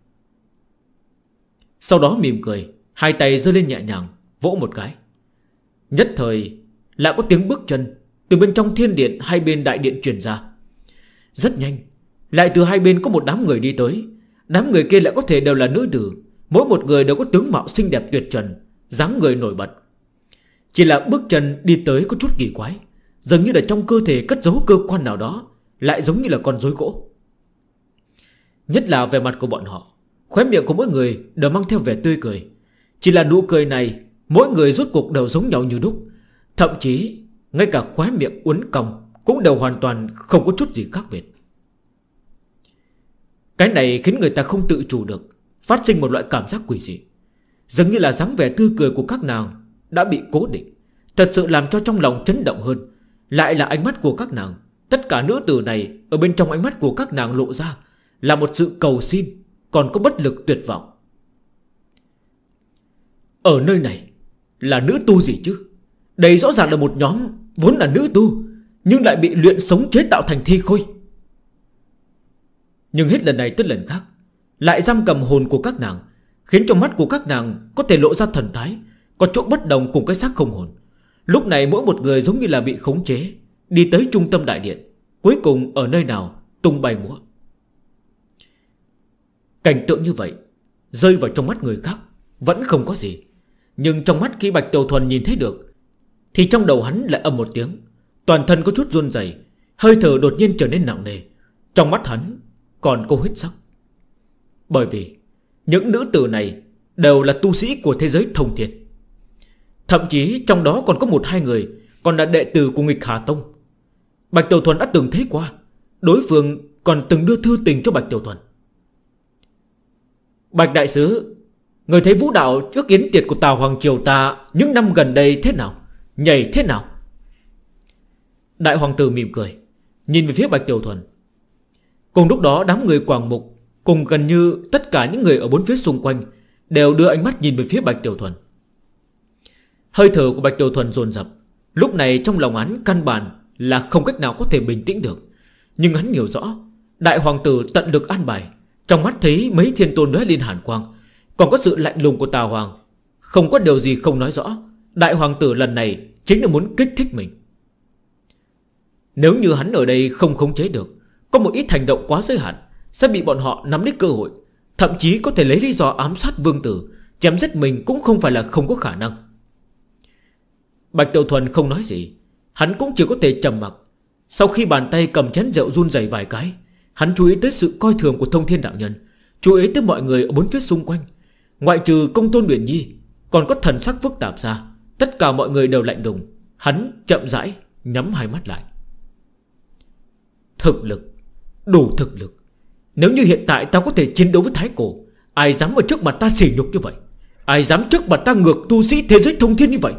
sau đó mỉm cười, hai tay giơ lên nhẹ nhàng vỗ một cái. Nhất thời lại có tiếng bước chân từ bên trong thiên điện hai bên đại điện truyền ra. Rất nhanh, lại từ hai bên có một đám người đi tới. Đám người kia lại có thể đều là nữ tử, mỗi một người đều có tướng mạo xinh đẹp tuyệt trần, dáng người nổi bật. Chỉ là bước chân đi tới có chút kỳ quái, dường như là trong cơ thể cất giấu cơ quan nào đó, lại giống như là con rối gỗ. Nhất là về mặt của bọn họ, khóe miệng của mỗi người đều mang theo vẻ tươi cười. Chỉ là nụ cười này, mỗi người rốt cuộc đều giống nhau như đúc. Thậm chí ngay cả khóe miệng uốn cong cũng đều hoàn toàn không có chút gì khác biệt. Cái này khiến người ta không tự chủ được, phát sinh một loại cảm giác quỷ dị, dường như là dáng vẻ tươi cười của các nàng đã bị cố định. Thật sự làm cho trong lòng chấn động hơn lại là ánh mắt của các nàng. Tất cả nữ tử này, ở bên trong ánh mắt của các nàng lộ ra là một sự cầu xin, còn có bất lực tuyệt vọng. Ở nơi này là nữ tu gì chứ? Đây rõ ràng là một nhóm vốn là nữ tu, nhưng lại bị luyện sống chế tạo thành thi khôi. Nhưng hết lần này tới lần khác, lại giam cầm hồn của các nàng, khiến trong mắt của các nàng có thể lộ ra thần thái, có chỗ bất đồng cùng cái xác không hồn. Lúc này mỗi một người giống như là bị khống chế, đi tới trung tâm đại điện, cuối cùng ở nơi nào tung bay múa. Cảnh tượng như vậy rơi vào trong mắt người khác vẫn không có gì, nhưng trong mắt khi Bạch Tiểu Thuần nhìn thấy được, thì trong đầu hắn lại ầm một tiếng, toàn thân có chút run rẩy, hơi thở đột nhiên trở nên nặng nề. Trong mắt hắn còn có huyết sắc. Bởi vì những nữ tử này đều là tu sĩ của thế giới thông thiên. Thậm chí trong đó còn có một hai người còn là đệ tử của Nghịch Hà Tông. Bạch Tiểu Thuần đã từng thấy qua, đối phương còn từng đưa thư tình cho Bạch Tiểu Thuần. Bạch đại sứ, người thấy vũ đạo trước yến tiệc của Tào Hoàng Triều ta những năm gần đây thế nào? Nhảy thế nào? Đại hoàng tử mỉm cười, nhìn về phía Bạch Tiểu Thuần. Cùng lúc đó đám người Quảng Mục cùng gần như tất cả những người ở bốn phía xung quanh đều đưa ánh mắt nhìn về phía Bạch Tiểu Thuần. Hơi thở của Bạch Tiểu Thuần dồn dập. Lúc này trong lòng hắn căn bản là không cách nào có thể bình tĩnh được. Nhưng hắn hiểu rõ đại hoàng tử tận lực an bài. Trong mắt thấy mấy thiên tôn lóe lên hàn quang, còn có sự lạnh lùng của Tào Hoàng. Không có điều gì không nói rõ, đại hoàng tử lần này chính là muốn kích thích mình. Nếu như hắn ở đây không khống chế được, có một ít hành động quá giới hạn, sẽ bị bọn họ nắm lấy cơ hội, thậm chí có thể lấy lý do ám sát vương tử, chém giết mình cũng không phải là không có khả năng. Bạch Tiểu Thuần không nói gì, hắn cũng chỉ có thể trầm mặc. Sau khi bàn tay cầm chén rượu run rẩy vài cái, hắn chú ý tới sự coi thường của Thông Thiên đạo nhân, chú ý tới mọi người ở bốn phía xung quanh. Ngoại trừ Công Tôn Uyển Nhi, còn có thần sắc phức tạp ra, tất cả mọi người đều lạnh lùng. Hắn chậm rãi nhắm hai mắt lại. Thực lực, đủ thực lực. Nếu như hiện tại ta có thể chiến đấu với Thái Cổ, ai dám ở trước mặt ta sỉ nhục như vậy? Ai dám trước mặt ta ngược tu sĩ thế giới thông thiên như vậy?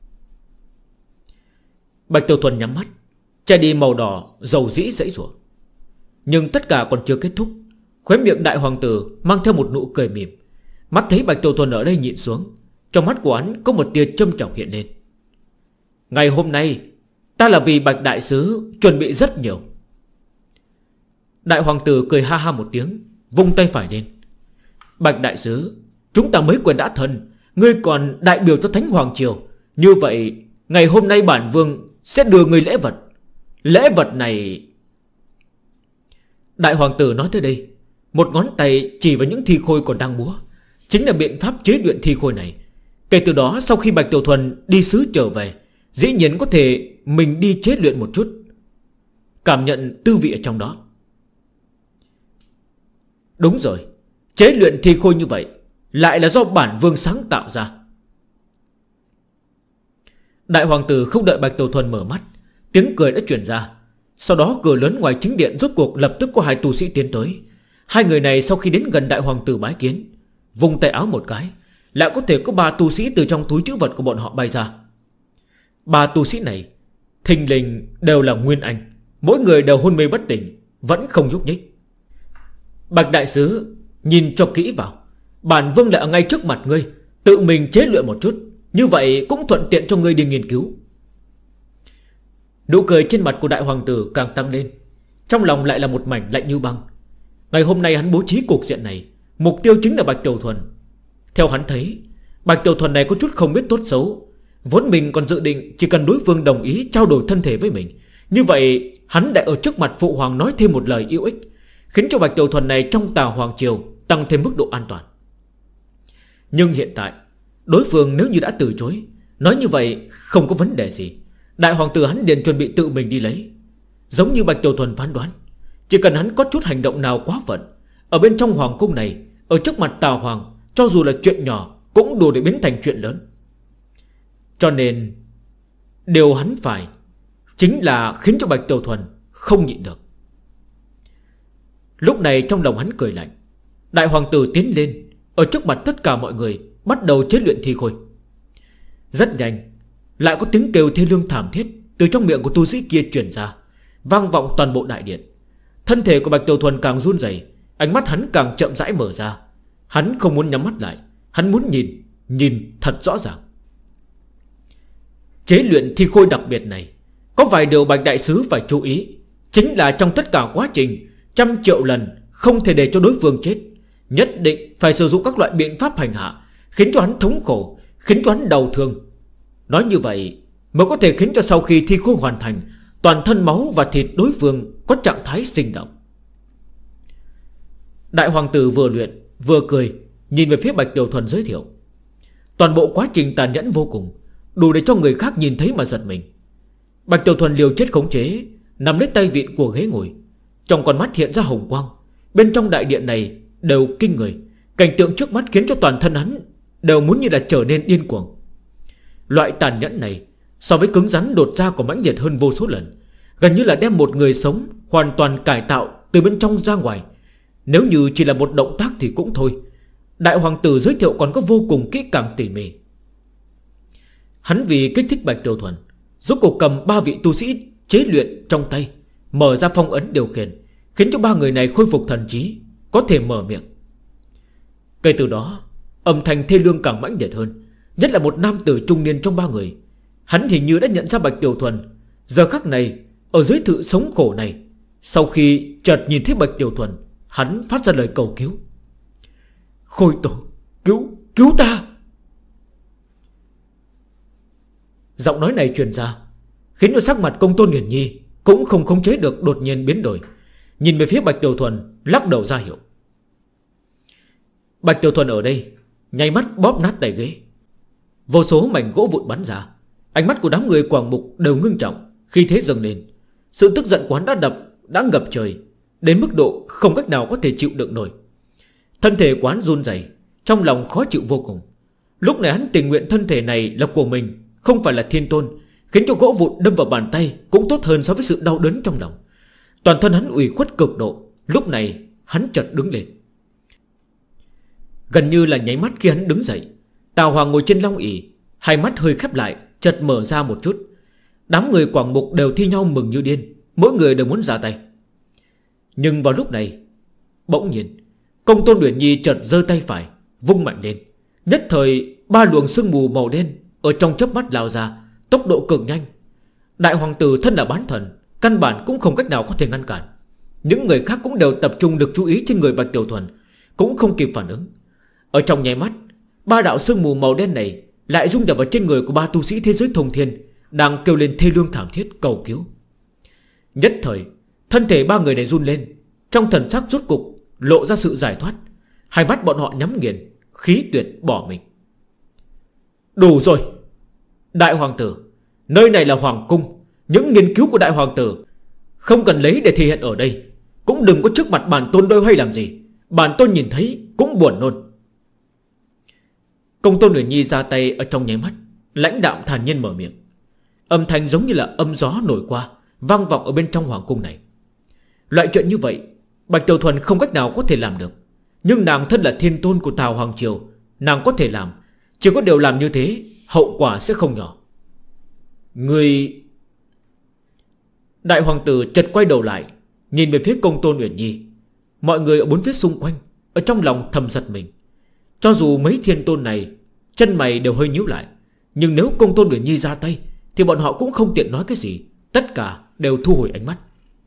Bạch Tiểu Thuần nhắm mắt, che đi màu đỏ dầu dĩ dãy rủa. Nhưng tất cả còn chưa kết thúc. Khóe miệng đại hoàng tử mang theo một nụ cười mỉm. Mắt thấy Bạch Tiểu Thuần ở đây nhịn xuống, trong mắt của hắn có một tia châm trọng hiện lên. Ngày hôm nay ta là vì Bạch đại sứ chuẩn bị rất nhiều. Đại hoàng tử cười ha ha một tiếng, vung tay phải lên. Bạch đại sứ, chúng ta mới quen đã thân, ngươi còn đại biểu cho Thánh Hoàng Triều. Như vậy ngày hôm nay bản vương sẽ đưa ngươi lễ vật. Lễ vật này... Đại hoàng tử nói tới đây, một ngón tay chỉ vào những thi khôi còn đang múa. Chính là biện pháp chế luyện thi khôi này. Kể từ đó sau khi Bạch Tiểu Thuần đi xứ trở về, dĩ nhiên có thể mình đi chế luyện một chút, cảm nhận tư vị ở trong đó. Đúng rồi, chế luyện thi khôi như vậy lại là do bản vương sáng tạo ra. Đại hoàng tử không đợi Bạch Tiểu Thuần mở mắt, tiếng cười đã truyền ra. Sau đó cửa lớn ngoài chính điện rốt cuộc lập tức có hai tu sĩ tiến tới. Hai người này sau khi đến gần đại hoàng tử bái kiến, vùng tay áo một cái, lại có thể có ba tu sĩ từ trong túi trữ vật của bọn họ bay ra. Ba tu sĩ này thình lình đều là Nguyên Anh, mỗi người đều hôn mê bất tỉnh, vẫn không nhúc nhích. Bạch đại sứ, Nhìn cho kỹ vào, bản vương lại ở ngay trước mặt ngươi, tự mình chế luyện một chút, như vậy cũng thuận tiện cho ngươi đi nghiên cứu. Nụ cười trên mặt của đại hoàng tử càng tăng lên, trong lòng lại là một mảnh lạnh như băng. Ngày hôm nay hắn bố trí cục diện này, mục tiêu chính là Bạch Tiểu Thuần. Theo hắn thấy, Bạch Tiểu Thuần này có chút không biết tốt xấu. Vốn mình còn dự định chỉ cần đối phương đồng ý trao đổi thân thể với mình, như vậy hắn đã ở trước mặt phụ hoàng nói thêm một lời yêu ích, khiến cho Bạch Tiểu Thuần này trong Tào Hoàng Triều tăng thêm mức độ an toàn. Nhưng hiện tại đối phương nếu như đã từ chối, nói như vậy không có vấn đề gì, đại hoàng tử hắn liền chuẩn bị tự mình đi lấy. Giống như Bạch Tiểu Thuần phán đoán, chỉ cần hắn có chút hành động nào quá phận ở bên trong hoàng cung này, ở trước mặt Tào Hoàng, cho dù là chuyện nhỏ cũng đủ để biến thành chuyện lớn. Cho nên điều hắn phải chính là khiến cho Bạch Tiểu Thuần không nhịn được. Lúc này trong lòng hắn cười lạnh, đại hoàng tử tiến lên, ở trước mặt tất cả mọi người bắt đầu chế luyện thi khôi. Rất nhanh, lại có tiếng kêu thê lương thảm thiết từ trong miệng của tu sĩ kia truyền ra, vang vọng toàn bộ đại điện. Thân thể của Bạch Tiểu Thuần càng run rẩy, ánh mắt hắn càng chậm rãi mở ra. Hắn không muốn nhắm mắt lại, hắn muốn nhìn thật rõ ràng. Chế luyện thi khôi đặc biệt này có vài điều Bạch Đại Sứ phải chú ý, chính là trong tất cả quá trình 100 triệu lần không thể để cho đối phương chết, nhất định phải sử dụng các loại biện pháp hành hạ, khiến cho hắn thống khổ, khiến cho hắn đau thương. Nói như vậy mới có thể khiến cho sau khi thi khôi hoàn thành, toàn thân máu và thịt đối phương có trạng thái sinh động. Đại hoàng tử vừa luyện vừa cười, nhìn về phía Bạch Tiểu Thuần giới thiệu. Toàn bộ quá trình tàn nhẫn vô cùng, đủ để cho người khác nhìn thấy mà giật mình. Bạch Tiểu Thuần liều chết khống chế, nằm lấy tay vịn của ghế ngồi, trong con mắt hiện ra hồng quang. Bên trong đại điện này đều kinh người, cảnh tượng trước mắt khiến cho toàn thân hắn đều muốn như là trở nên điên cuồng. Loại tàn nhẫn này so với cứng rắn đột ra còn mãnh liệt hơn vô số lần, gần như là đem một người sống hoàn toàn cải tạo từ bên trong ra ngoài. Nếu như chỉ là một động tác thì cũng thôi, đại hoàng tử giới thiệu còn có vô cùng kỹ càng tỉ mỉ. Hắn vì kích thích Bạch Tiểu Thuần, rốt cuộc cầm 3 vị tu sĩ chế luyện trong tay, mở ra phong ấn điều khiển, khiến cho 3 người này khôi phục thần trí, có thể mở miệng. Kể từ đó, âm thanh thê lương càng mãnh liệt hơn, nhất là một nam tử trung niên trong 3 người. Hắn hình như đã nhận ra Bạch Tiểu Thuần. Giờ khắc này, ở dưới thự sống khổ này, sau khi chợt nhìn thấy Bạch Tiểu Thuần, hắn phát ra lời cầu cứu. Khôi tổ, cứu ta. Giọng nói này truyền ra, khiến cho sắc mặt Công Tôn Huyền Nhi cũng không khống chế được đột nhiên biến đổi, nhìn về phía Bạch Tiểu Thuần, lắc đầu ra hiệu. Bạch Tiểu Thuần ở đây nháy mắt bóp nát tay ghế, vô số mảnh gỗ vụn bắn ra. Ánh mắt của đám người Quảng Mục đều ngưng trọng, khi thế dâng lên. Sự tức giận của hắn đã ngập trời, đến mức độ không cách nào có thể chịu đựng nổi. Thân thể của hắn run rẩy, trong lòng khó chịu vô cùng. Lúc này hắn tình nguyện thân thể này là của mình, không phải là thiên tôn, khiến cho gỗ vụn đâm vào bàn tay cũng tốt hơn so với sự đau đớn trong lòng. Toàn thân hắn ủy khuất cực độ. Lúc này hắn chợt đứng lên. Gần như là nháy mắt khi hắn đứng dậy, Tào Hoàng ngồi trên long ỷ, hai mắt hơi khép lại, chợt mở ra một chút. Đám người Quảng Mục đều thi nhau mừng như điên, mỗi người đều muốn ra tay. Nhưng vào lúc này, bỗng nhiên Công Tôn Uyển Nhi chợt giơ tay phải vung mạnh lên, nhất thời 3 luồng sương mù màu đen ở trong chớp mắt lao ra, tốc độ cực nhanh. Đại hoàng tử thân là bán thần, căn bản cũng không cách nào có thể ngăn cản. Những người khác cũng đều tập trung được chú ý trên người Bạch Tiểu Thuần, cũng không kịp phản ứng. Ở trong nháy mắt, 3 đạo sương mù màu đen này lại rung đập vào trên người của 3 tu sĩ thế giới thông thiên, đang kêu lên thê lương thảm thiết cầu cứu. Nhất thời, thân thể 3 người này run lên, trong thần sắc rốt cục lộ ra sự giải thoát. Hai mắt bọn họ nhắm nghiền, khí tuyệt bỏ mình. Đủ rồi. Đại hoàng tử, nơi này là hoàng cung, những nghiên cứu của đại hoàng tử không cần lấy để thể hiện ở đây. Cũng đừng có trước mặt bản tôn đôi hay làm gì, bản tôn nhìn thấy cũng buồn nôn. Công Tôn Uyển Nhi ra tay ở trong nháy mắt, lãnh đạm thản nhiên mở miệng. Âm thanh giống như là âm gió nổi qua, vang vọng ở bên trong hoàng cung này. Loại chuyện như vậy Bạch Tiểu Thuần không cách nào có thể làm được, nhưng nàng thân là thiên tôn của Tào Hoàng Triều, nàng có thể làm. Chỉ có điều làm như thế, hậu quả sẽ không nhỏ. Người... Đại hoàng tử chợt quay đầu lại, nhìn về phía Công Tôn Uyển Nhi. Mọi người ở bốn phía xung quanh ở trong lòng thầm giật mình. Cho dù mấy thiên tôn này chân mày đều hơi nhíu lại, nhưng nếu Công Tôn Uyển Nhi ra tay thì bọn họ cũng không tiện nói cái gì. Tất cả đều thu hồi ánh mắt.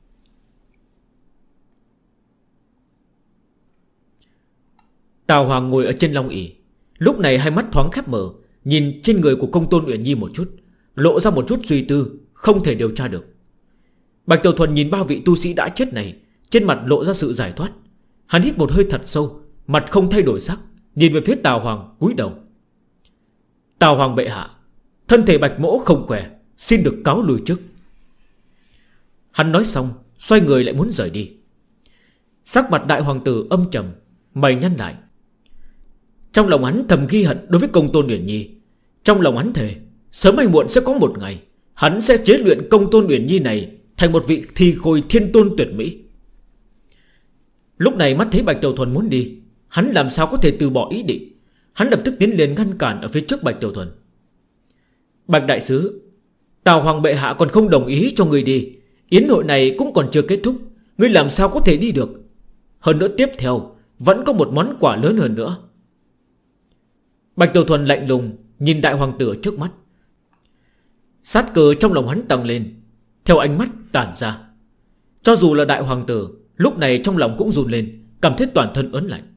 Tào Hoàng ngồi ở trên long ỷ, lúc này hai mắt thoáng khép mở, nhìn trên người của Công Tôn Uyển Nhi một chút, lộ ra một chút suy tư, không thể điều tra được. Bạch Tiểu Thuần nhìn ba vị tu sĩ đã chết này, trên mặt lộ ra sự giải thoát. Hắn hít một hơi thật sâu, mặt không thay đổi sắc, nhìn về phía Tào Hoàng cúi đầu. Tào Hoàng bệ hạ, thân thể Bạch Mỗ không khỏe, xin được cáo lui trước. Hắn nói xong, xoay người lại muốn rời đi. Sắc mặt đại hoàng tử âm trầm, mày nhăn lại. Trong lòng hắn thầm ghi hận đối với Công Tôn Uyển Nhi. Trong lòng hắn thề sớm hay muộn sẽ có một ngày hắn sẽ chế luyện Công Tôn Uyển Nhi này thành một vị thi khôi thiên tôn tuyệt mỹ. Lúc này mắt thấy Bạch Tiểu Thuần muốn đi, hắn làm sao có thể từ bỏ ý định. Hắn lập tức tiến lên ngăn cản ở phía trước Bạch Tiểu Thuần. Bạch đại sứ, Tào Hoàng bệ hạ còn không đồng ý cho người đi. Yến hội này cũng còn chưa kết thúc, ngươi làm sao có thể đi được. Hơn nữa tiếp theo vẫn có một món quà lớn hơn nữa. Bạch Tiểu Thuần lạnh lùng nhìn đại hoàng tử trước mắt. Sát cơ trong lòng hắn tăng lên, theo ánh mắt tản ra. Cho dù là đại hoàng tử lúc này trong lòng cũng run lên, cảm thấy toàn thân ớn lạnh.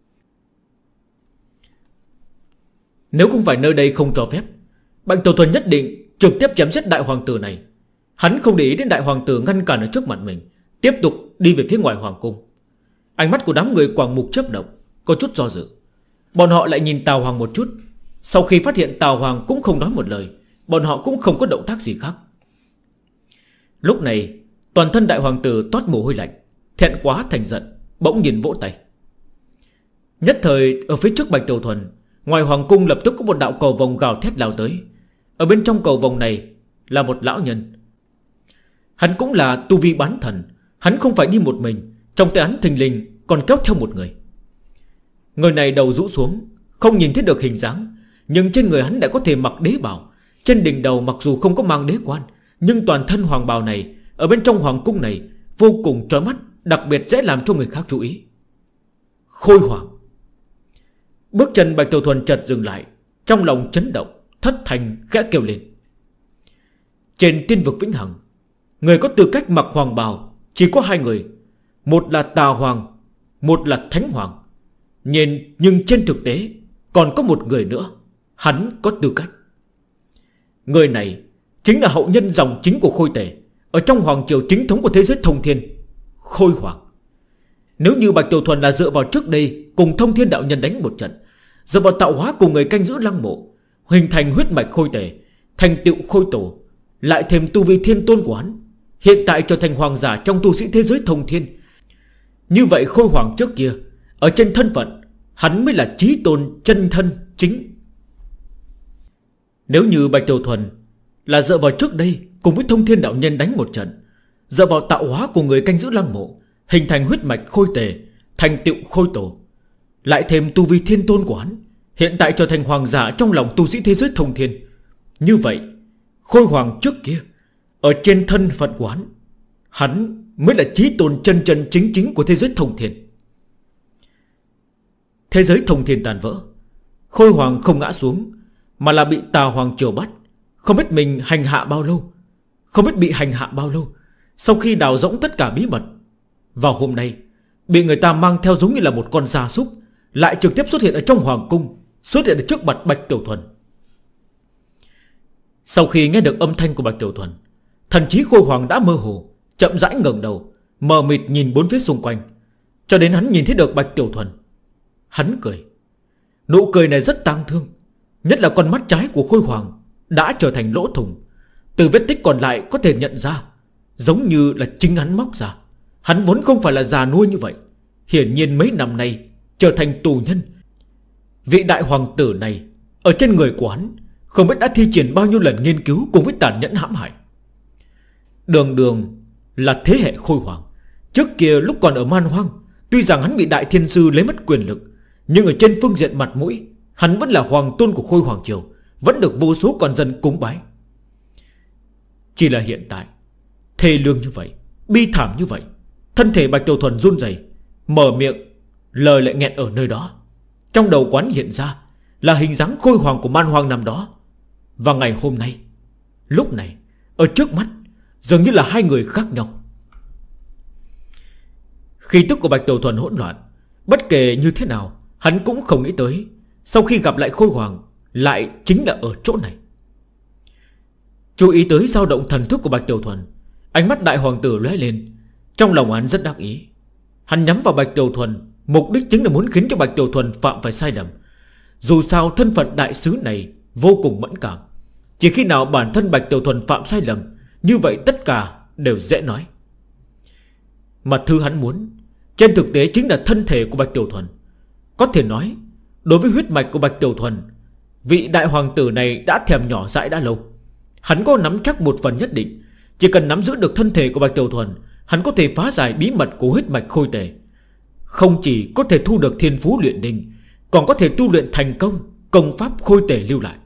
Nếu không phải nơi đây không cho phép, Bạch Tiểu Thuần nhất định trực tiếp chém giết đại hoàng tử này. Hắn không để ý đến đại hoàng tử ngăn cản ở trước mặt mình, tiếp tục đi về phía ngoài hoàng cung. Ánh mắt của đám người Quảng Mục chớp động, có chút do dự. Bọn họ lại nhìn Tào Hoàng một chút. Sau khi phát hiện Tào Hoàng cũng không nói một lời, bọn họ cũng không có động tác gì khác. Lúc này toàn thân đại hoàng tử toát mồ hôi lạnh, thẹn quá thành giận, bỗng nhìn vỗ tay. Nhất thời ở phía trước Bạch Tiểu Thuần, ngoài hoàng cung lập tức có một đạo cầu vồng gào thét lao tới. Ở bên trong cầu vồng này là một lão nhân. Hắn cũng là tu vi bán thần. Hắn không phải đi một mình, trong tay hắn thình lình còn kéo theo một người. Người này đầu rũ xuống, không nhìn thấy được hình dáng, nhưng trên người hắn đã có thể mặc đế bào. Trên đỉnh đầu mặc dù không có mang đế quan, nhưng toàn thân hoàng bào này ở bên trong hoàng cung này vô cùng chói mắt, đặc biệt dễ làm cho người khác chú ý. Khôi Hoàng. Bước chân Bạch Tiểu Thuần chợt dừng lại, trong lòng chấn động, thất thanh khẽ kêu lên. Trên tiên vực vĩnh hằng, người có tư cách mặc hoàng bào chỉ có hai người. Một là Tà Hoàng, một là Thánh Hoàng. Nhưng trên thực tế còn có một người nữa, hắn có tư cách. Người này chính là hậu nhân dòng chính của Khôi Tề, ở trong hoàng triều chính thống của thế giới Thông Thiên, Khôi Hoàng. Nếu như Bạch Tiểu Thuần là dựa vào trước đây cùng Thông Thiên đạo nhân đánh một trận, dựa vào tạo hóa cùng người canh giữ lăng mộ, hình thành huyết mạch Khôi Tề, thành tựu Khôi Tổ, lại thêm tu vi thiên tôn của hắn, hiện tại trở thành hoàng giả trong tu sĩ thế giới Thông Thiên. Như vậy Khôi Hoàng trước kia ở trên thân phận hắn mới là chí tôn chân thân chính. Nếu như Bạch Tiểu Thuần là dựa vào trước đây cùng với Thông Thiên đạo nhân đánh một trận, dựa vào tạo hóa của người canh giữ lăng mộ, hình thành huyết mạch Khôi Tề, thành tựu Khôi Tổ, lại thêm tu vi thiên tôn của hắn, hiện tại trở thành hoàng giả trong lòng tu sĩ thế giới Thông Thiên. Như vậy Khôi Hoàng trước kia ở trên thân phận của hắn mới là chí tôn chân chân chính chính của thế giới Thông Thiên. Thế giới Thông Thiên tàn vỡ, Khôi Hoàng không ngã xuống, mà là bị Tà Hoàng triều bắt. Không biết mình hành hạ bao lâu, không biết bị hành hạ bao lâu. Sau khi đào rỗng tất cả bí mật, vào hôm nay bị người ta mang theo giống như là một con gia súc, lại trực tiếp xuất hiện ở trong hoàng cung, xuất hiện ở trước mặt Bạch Tiểu Thuần. Sau khi nghe được âm thanh của Bạch Tiểu Thuần, thần trí Khôi Hoàng đã mơ hồ, chậm rãi ngẩng đầu, mờ mịt nhìn bốn phía xung quanh, cho đến hắn nhìn thấy được Bạch Tiểu Thuần. Hắn cười, nụ cười này rất tang thương, nhất là con mắt trái của Khôi Hoàng đã trở thành lỗ thủng. Từ vết tích còn lại có thể nhận ra, giống như là chính hắn móc ra. Hắn vốn không phải là già nuôi như vậy, hiển nhiên mấy năm nay trở thành tù nhân. Vị đại hoàng tử này ở trên người của hắn không biết đã thi triển bao nhiêu lần nghiên cứu cùng với tàn nhẫn hãm hại. Đường đường là thế hệ Khôi Hoàng. Trước kia lúc còn ở Man Hoang, tuy rằng hắn bị Đại Thiên Sư lấy mất quyền lực, nhưng ở trên phương diện mặt mũi, hắn vẫn là hoàng tôn của Khôi Hoàng triều, vẫn được vô số con dân cúng bái. Chỉ là hiện tại thê lương như vậy, bi thảm như vậy, thân thể Bạch Tiểu Thuần run rẩy, mở miệng lời lại nghẹn ở nơi đó. Trong đầu quán hiện ra là hình dáng khôi hoàng của man hoang năm đó. Và ngày hôm nay, lúc này, ở trước mắt dường như là hai người khác nhau. Khí tức của Bạch Tiểu Thuần hỗn loạn. Bất kể như thế nào, hắn cũng không nghĩ tới sau khi gặp lại khôi hoàng lại chính là ở chỗ này. Chú ý tới dao động thần thức của Bạch Tiểu Thuần, ánh mắt đại hoàng tử lóe lên. Trong lòng hắn rất đắc ý. Hắn nhắm vào Bạch Tiểu Thuần, mục đích chính là muốn khiến cho Bạch Tiểu Thuần phạm phải sai lầm. Dù sao thân phận đại sứ này vô cùng mẫn cảm. Chỉ khi nào bản thân Bạch Tiểu Thuần phạm sai lầm, như vậy tất cả đều dễ nói. Mà thứ hắn muốn trên thực tế chính là thân thể của Bạch Tiểu Thuần. Có thể nói, đối với huyết mạch của Bạch Tiểu Thuần, vị đại hoàng tử này đã thèm nhỏ dãi đã lâu. Hắn có nắm chắc một phần nhất định. Chỉ cần nắm giữ được thân thể của Bạch Tiểu Thuần, hắn có thể phá giải bí mật của huyết mạch khôi tề. Không chỉ có thể thu được thiên phú luyện đinh, còn có thể tu luyện thành công công pháp khôi tề lưu lại.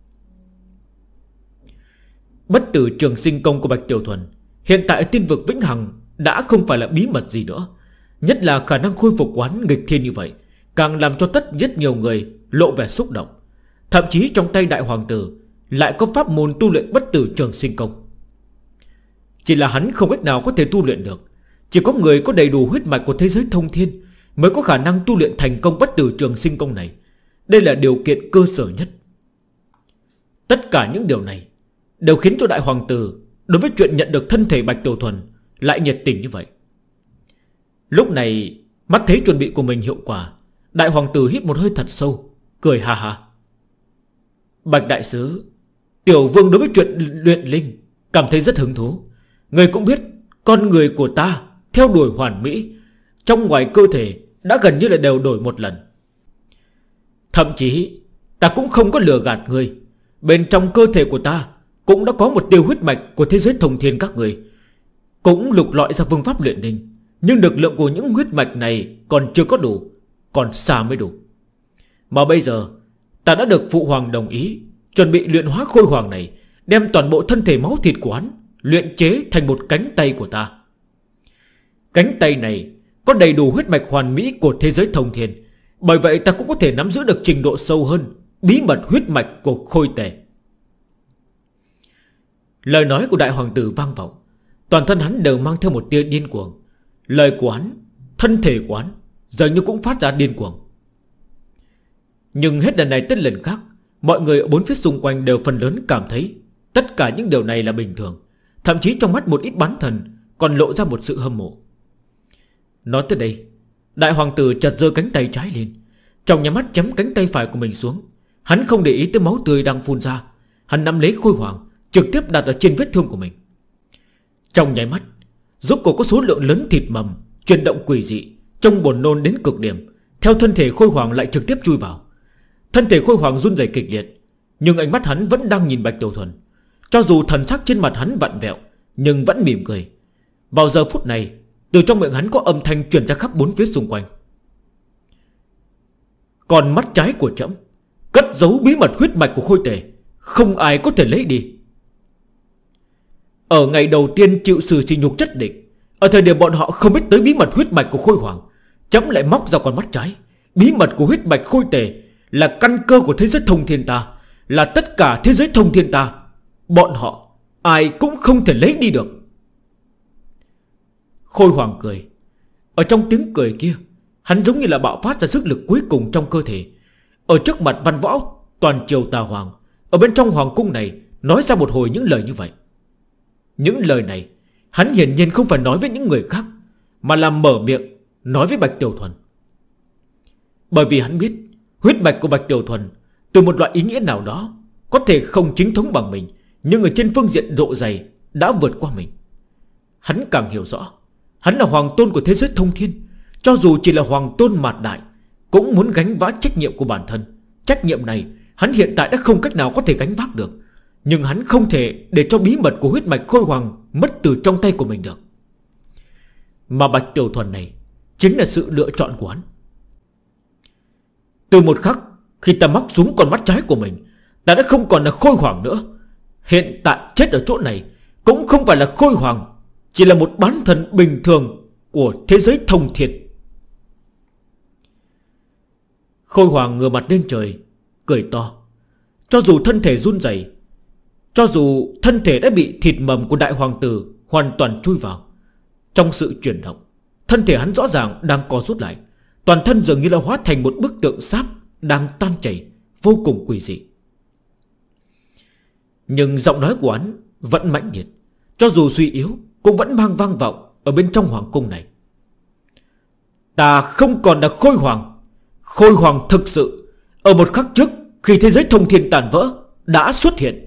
Bất tử trường sinh công của Bạch Tiểu Thuần hiện tại tiên vực vĩnh hằng đã không phải là bí mật gì nữa. Nhất là khả năng khôi phục quán nghịch thiên như vậy, càng làm cho rất nhiều người lộ vẻ xúc động. Thậm chí trong tay đại hoàng tử lại có pháp môn tu luyện bất tử trường sinh công. Chỉ là hắn không cách nào có thể tu luyện được. Chỉ có người có đầy đủ huyết mạch của thế giới thông thiên mới có khả năng tu luyện thành công bất tử trường sinh công này. Đây là điều kiện cơ sở nhất. Tất cả những điều này đều khiến cho đại hoàng tử đối với chuyện nhận được thân thể Bạch Tiểu Thuần lại nhiệt tình như vậy. Lúc này mắt thấy chuẩn bị của mình hiệu quả, đại hoàng tử hít một hơi thật sâu, cười ha ha. Bạch đại sứ, tiểu vương đối với chuyện luyện linh cảm thấy rất hứng thú. Người cũng biết con người của ta theo đuổi hoàn mỹ, trong ngoài cơ thể đã gần như là đều đổi một lần. Thậm chí ta cũng không có lừa gạt người. Bên trong cơ thể của ta cũng đã có một tia huyết mạch của thế giới thông thiên các người, cũng lục lọi ra phương pháp luyện linh. Nhưng lực lượng của những huyết mạch này còn chưa có đủ, còn xa mới đủ. Mà bây giờ ta đã được phụ hoàng đồng ý, chuẩn bị luyện hóa khôi hoàng này, đem toàn bộ thân thể máu thịt của hắn luyện chế thành một cánh tay của ta. Cánh tay này có đầy đủ huyết mạch hoàn mỹ của thế giới thông thiên. Bởi vậy ta cũng có thể nắm giữ được trình độ sâu hơn bí mật huyết mạch của khôi tề. Lời nói của đại hoàng tử vang vọng. Toàn thân hắn đều mang theo một tia điên cuồng. Lời của hắn, thân thể của hắn dường như cũng phát ra điên cuồng. Nhưng hết lần này tới lần khác, mọi người ở bốn phía xung quanh đều phần lớn cảm thấy tất cả những điều này là bình thường. Thậm chí trong mắt một ít bán thần còn lộ ra một sự hâm mộ. Nói tới đây, đại hoàng tử chợt giơ cánh tay trái lên, trong nhà mắt chấm cánh tay phải của mình xuống. Hắn không để ý tới máu tươi đang phun ra. Hắn nắm lấy khôi hoàng, trực tiếp đặt ở trên vết thương của mình. Trong nháy mắt, rốt cuộc có số lượng lớn thịt mầm chuyển động quỷ dị, trông buồn nôn đến cực điểm, theo thân thể khôi hoàng lại trực tiếp chui vào. Thân thể khôi hoàng run rẩy kịch liệt, nhưng ánh mắt hắn vẫn đang nhìn Bạch Tiểu Thuần. Cho dù thần sắc trên mặt hắn vặn vẹo, nhưng vẫn mỉm cười. Vào giờ phút này, từ trong miệng hắn có âm thanh truyền ra khắp bốn phía xung quanh. Còn mắt trái của trẫm cất giấu bí mật huyết mạch của khôi tề, không ai có thể lấy đi. Ở ngày đầu tiên chịu sự sỉ nhục chất định, ở thời điểm bọn họ không biết tới bí mật huyết mạch của khôi hoàng, trẫm lại móc ra con mắt trái. Bí mật của huyết mạch khôi tề là căn cơ của thế giới thông thiên ta, là tất cả thế giới thông thiên ta. Bọn họ ai cũng không thể lấy đi được. Khôi hoàng cười. Ở trong tiếng cười kia, hắn giống như là bạo phát ra sức lực cuối cùng trong cơ thể. Ở trước mặt văn võ toàn triều tà hoàng, ở bên trong hoàng cung này, nói ra một hồi những lời như vậy. Những lời này hắn hiển nhiên không phải nói với những người khác, mà là mở miệng nói với Bạch Tiểu Thuần. Bởi vì hắn biết huyết mạch của Bạch Tiểu Thuần từ một loại ý nghĩa nào đó có thể không chính thống bằng mình, nhưng ở trên phương diện độ dày đã vượt qua mình. Hắn càng hiểu rõ, hắn là hoàng tôn của thế giới thông thiên. Cho dù chỉ là hoàng tôn mạt đại, cũng muốn gánh vác trách nhiệm của bản thân. Trách nhiệm này hắn hiện tại đã không cách nào có thể gánh vác được. Nhưng hắn không thể để cho bí mật của huyết mạch khôi hoàng mất từ trong tay của mình được. Mà Bạch Tiểu Thuần này chính là sự lựa chọn của hắn. Từ một khắc khi ta móc xuống con mắt trái của mình, ta đã không còn là khôi hoàng nữa. Hiện tại chết ở chỗ này cũng không phải là khôi hoàng, chỉ là một bán thần bình thường của thế giới thông thiên. Khôi Hoàng ngửa mặt lên trời cười to. Cho dù thân thể run rẩy, cho dù thân thể đã bị thịt mầm của đại hoàng tử hoàn toàn chui vào, trong sự chuyển động, thân thể hắn rõ ràng đang co rút lại. Toàn thân dường như là hóa thành một bức tượng sáp đang tan chảy, vô cùng quỷ dị. Nhưng giọng nói của hắn vẫn mãnh liệt, cho dù suy yếu cũng vẫn mang vang vọng ở bên trong hoàng cung này. Ta không còn là Khôi Hoàng. Khôi Hoàng thực sự ở một khắc trước, khi thế giới thông thiên tàn vỡ, đã xuất hiện.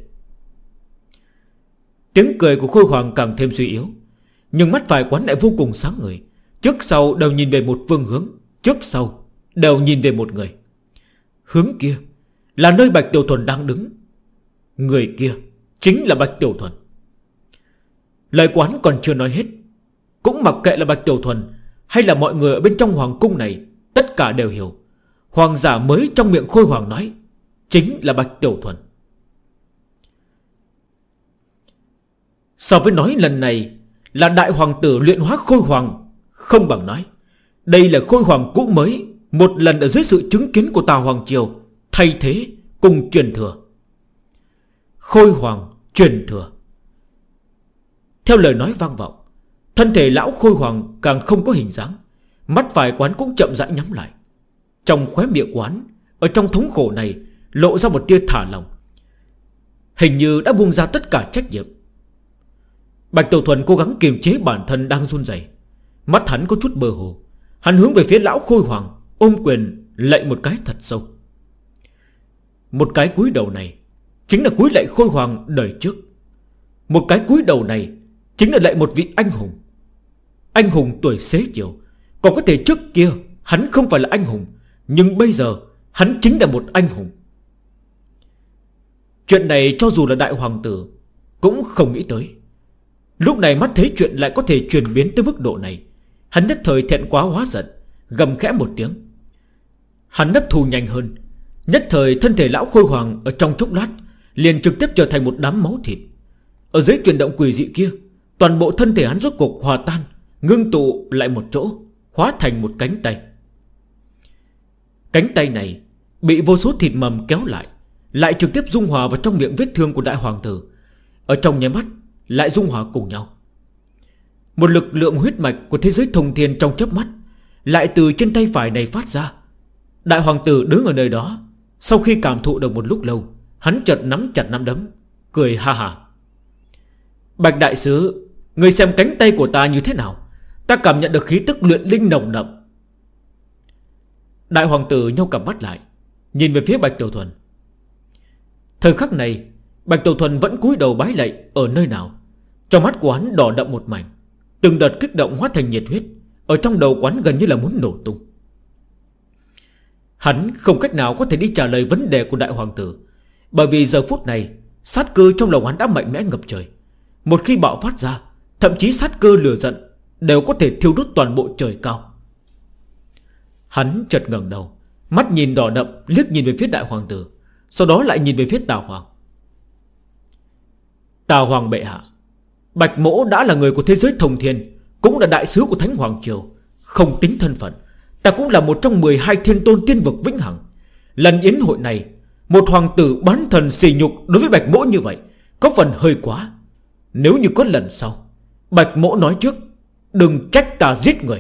Tiếng cười của Khôi Hoàng càng thêm suy yếu, nhưng mắt phải quán lại vô cùng sáng ngời. Trước sau đều nhìn về một phương hướng, trước sau đều nhìn về một người. Hướng kia là nơi Bạch Tiểu Thuần đang đứng. Người kia chính là Bạch Tiểu Thuần. Lời quán còn chưa nói hết, cũng mặc kệ là Bạch Tiểu Thuần hay là mọi người ở bên trong hoàng cung này, tất cả đều hiểu hoàng giả mới trong miệng Khôi Hoàng nói chính là Bạch Tiểu Thuần. So với nói lần này là đại hoàng tử luyện hóa Khôi Hoàng, không bằng nói đây là Khôi Hoàng cũ mới, một lần ở dưới sự chứng kiến của Tào Hoàng Triều, thay thế cùng truyền thừa. Khôi Hoàng truyền thừa. Theo lời nói vang vọng, thân thể lão Khôi Hoàng càng không có hình dáng. Mắt phải quán cũng chậm rãi nhắm lại. Trong khóe miệng quán, ở trong thống khổ này lộ ra một tia thả lòng, hình như đã buông ra tất cả trách nhiệm. Bạch Tiểu Thuần cố gắng kiềm chế bản thân đang run rẩy, mắt hắn có chút mơ hồ. Hắn hướng về phía lão Khôi Hoàng, ôm quyền lạy một cái thật sâu. Một cái cúi đầu này chính là cúi lạy Khôi Hoàng đời trước. Một cái cúi đầu này chính là lạy một vị anh hùng. Anh hùng tuổi xế chiều. Còn có thể trước kia hắn không phải là anh hùng, nhưng bây giờ hắn chính là một anh hùng. Chuyện này cho dù là đại hoàng tử cũng không nghĩ tới. Lúc này mắt thấy chuyện lại có thể chuyển biến tới mức độ này, hắn nhất thời thẹn quá hóa giận, gầm khẽ một tiếng. Hắn hấp thu nhanh hơn, nhất thời thân thể lão Khôi Hoàng ở trong chốc lát liền trực tiếp trở thành một đám máu thịt. Ở dưới chuyển động quỷ dị kia, toàn bộ thân thể hắn rốt cuộc hòa tan, ngưng tụ lại một chỗ, hóa thành một cánh tay. Cánh tay này bị vô số thịt mầm kéo lại, lại trực tiếp dung hòa vào trong miệng vết thương của đại hoàng tử. Ở trong nháy mắt lại dung hòa cùng nhau. Một lực lượng huyết mạch của thế giới thông thiên trong chớp mắt lại từ trên tay phải này phát ra. Đại hoàng tử đứng ở nơi đó, sau khi cảm thụ được một lúc lâu, hắn chợt nắm chặt nắm đấm, cười ha ha. Bạch đại sứ, người xem cánh tay của ta như thế nào? Ta cảm nhận được khí tức luyện linh nồng đậm. Đại hoàng tử nheo cặp mắt lại, nhìn về phía Bạch Tiểu Thuần. Thời khắc này Bạch Tiểu Thuần vẫn cúi đầu bái lạy ở nơi nào. Trong mắt của hắn đỏ đậm một mảnh, từng đợt kích động hóa thành nhiệt huyết, ở trong đầu quán gần như là muốn nổ tung. Hắn không cách nào có thể đi trả lời vấn đề của đại hoàng tử, bởi vì giờ phút này sát cơ trong lòng hắn đã mạnh mẽ ngập trời. Một khi bạo phát ra, thậm chí sát cơ lửa giận đều có thể thiêu đốt toàn bộ trời cao. Hắn chợt ngẩng đầu, mắt nhìn đỏ đậm, liếc nhìn về phía đại hoàng tử, sau đó lại nhìn về phía Tào Hoàng. Tào Hoàng bệ hạ, Bạch Mỗ đã là người của thế giới thông thiên, cũng là đại sứ của Thánh Hoàng Triều. Không tính thân phận, ta cũng là một trong 12 thiên tôn tiên vực vĩnh hằng. Lần yến hội này, một hoàng tử bán thần sỉ nhục đối với Bạch Mỗ như vậy có phần hơi quá. Nếu như có lần sau, Bạch Mỗ nói trước, đừng trách ta giết người.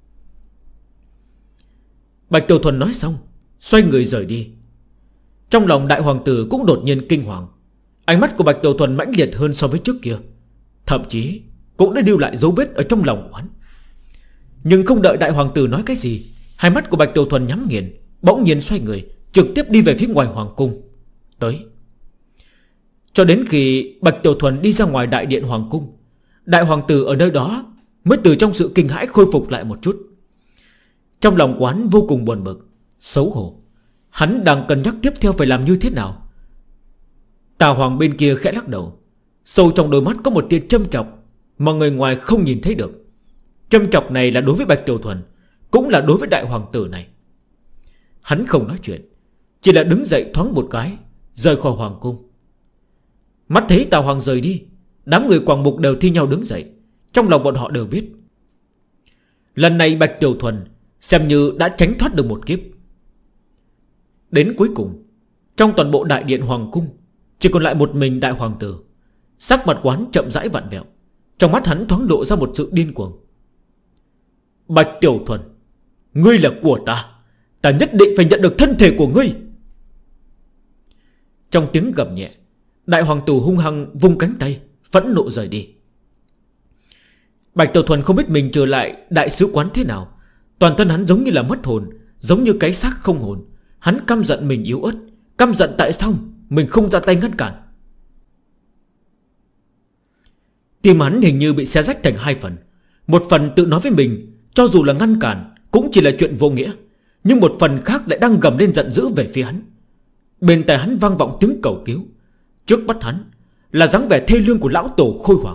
Bạch Tiểu Thuần nói xong, xoay người rời đi. Trong lòng đại hoàng tử cũng đột nhiên kinh hoàng. Ánh mắt của Bạch Tiểu Thuần mãnh liệt hơn so với trước kia, thậm chí cũng đã lưu lại dấu vết ở trong lòng của hắn. Nhưng không đợi đại hoàng tử nói cái gì, hai mắt của Bạch Tiểu Thuần nhắm nghiền, bỗng nhiên xoay người, trực tiếp đi về phía ngoài hoàng cung. Tới cho đến khi Bạch Tiểu Thuần đi ra ngoài đại điện hoàng cung, đại hoàng tử ở nơi đó mới từ trong sự kinh hãi khôi phục lại một chút. Trong lòng quán vô cùng buồn bực, xấu hổ. Hắn đang cân nhắc tiếp theo phải làm như thế nào. Tào Hoàng bên kia khẽ lắc đầu, sâu trong đôi mắt có một tia châm chọc mà người ngoài không nhìn thấy được. Châm chọc này là đối với Bạch Tiểu Thuần, cũng là đối với đại hoàng tử này. Hắn không nói chuyện, chỉ là đứng dậy thoáng một cái, rời khỏi hoàng cung. Mắt thấy Tào Hoàng rời đi, đám người Quảng Mục đều thi nhau đứng dậy. Trong lòng bọn họ đều biết, lần này Bạch Tiểu Thuần xem như đã tránh thoát được một kiếp. Đến cuối cùng, trong toàn bộ đại điện hoàng cung chỉ còn lại một mình đại hoàng tử. Sắc mặt quán chậm rãi vặn vẹo, trong mắt hắn thoáng lộ ra một sự điên cuồng. Bạch Tiểu Thuần, ngươi là của ta, ta nhất định phải nhận được thân thể của ngươi. Trong tiếng gầm nhẹ, đại hoàng tử hung hăng vung cánh tay, phẫn nộ rời đi. Bạch Tiểu Thuần không biết mình trở lại đại sứ quán thế nào. Toàn thân hắn giống như là mất hồn, giống như cái xác không hồn. Hắn căm giận mình yếu ớt, căm giận tại sao mình không ra tay ngăn cản. Tim hắn hình như bị xé rách thành hai phần. Một phần tự nói với mình cho dù là ngăn cản cũng chỉ là chuyện vô nghĩa, nhưng một phần khác lại đang gầm lên giận dữ về phía hắn. Bên tai hắn vang vọng tiếng cầu cứu. Trước mắt hắn là dáng vẻ thê lương của lão tổ Khôi Hoàng.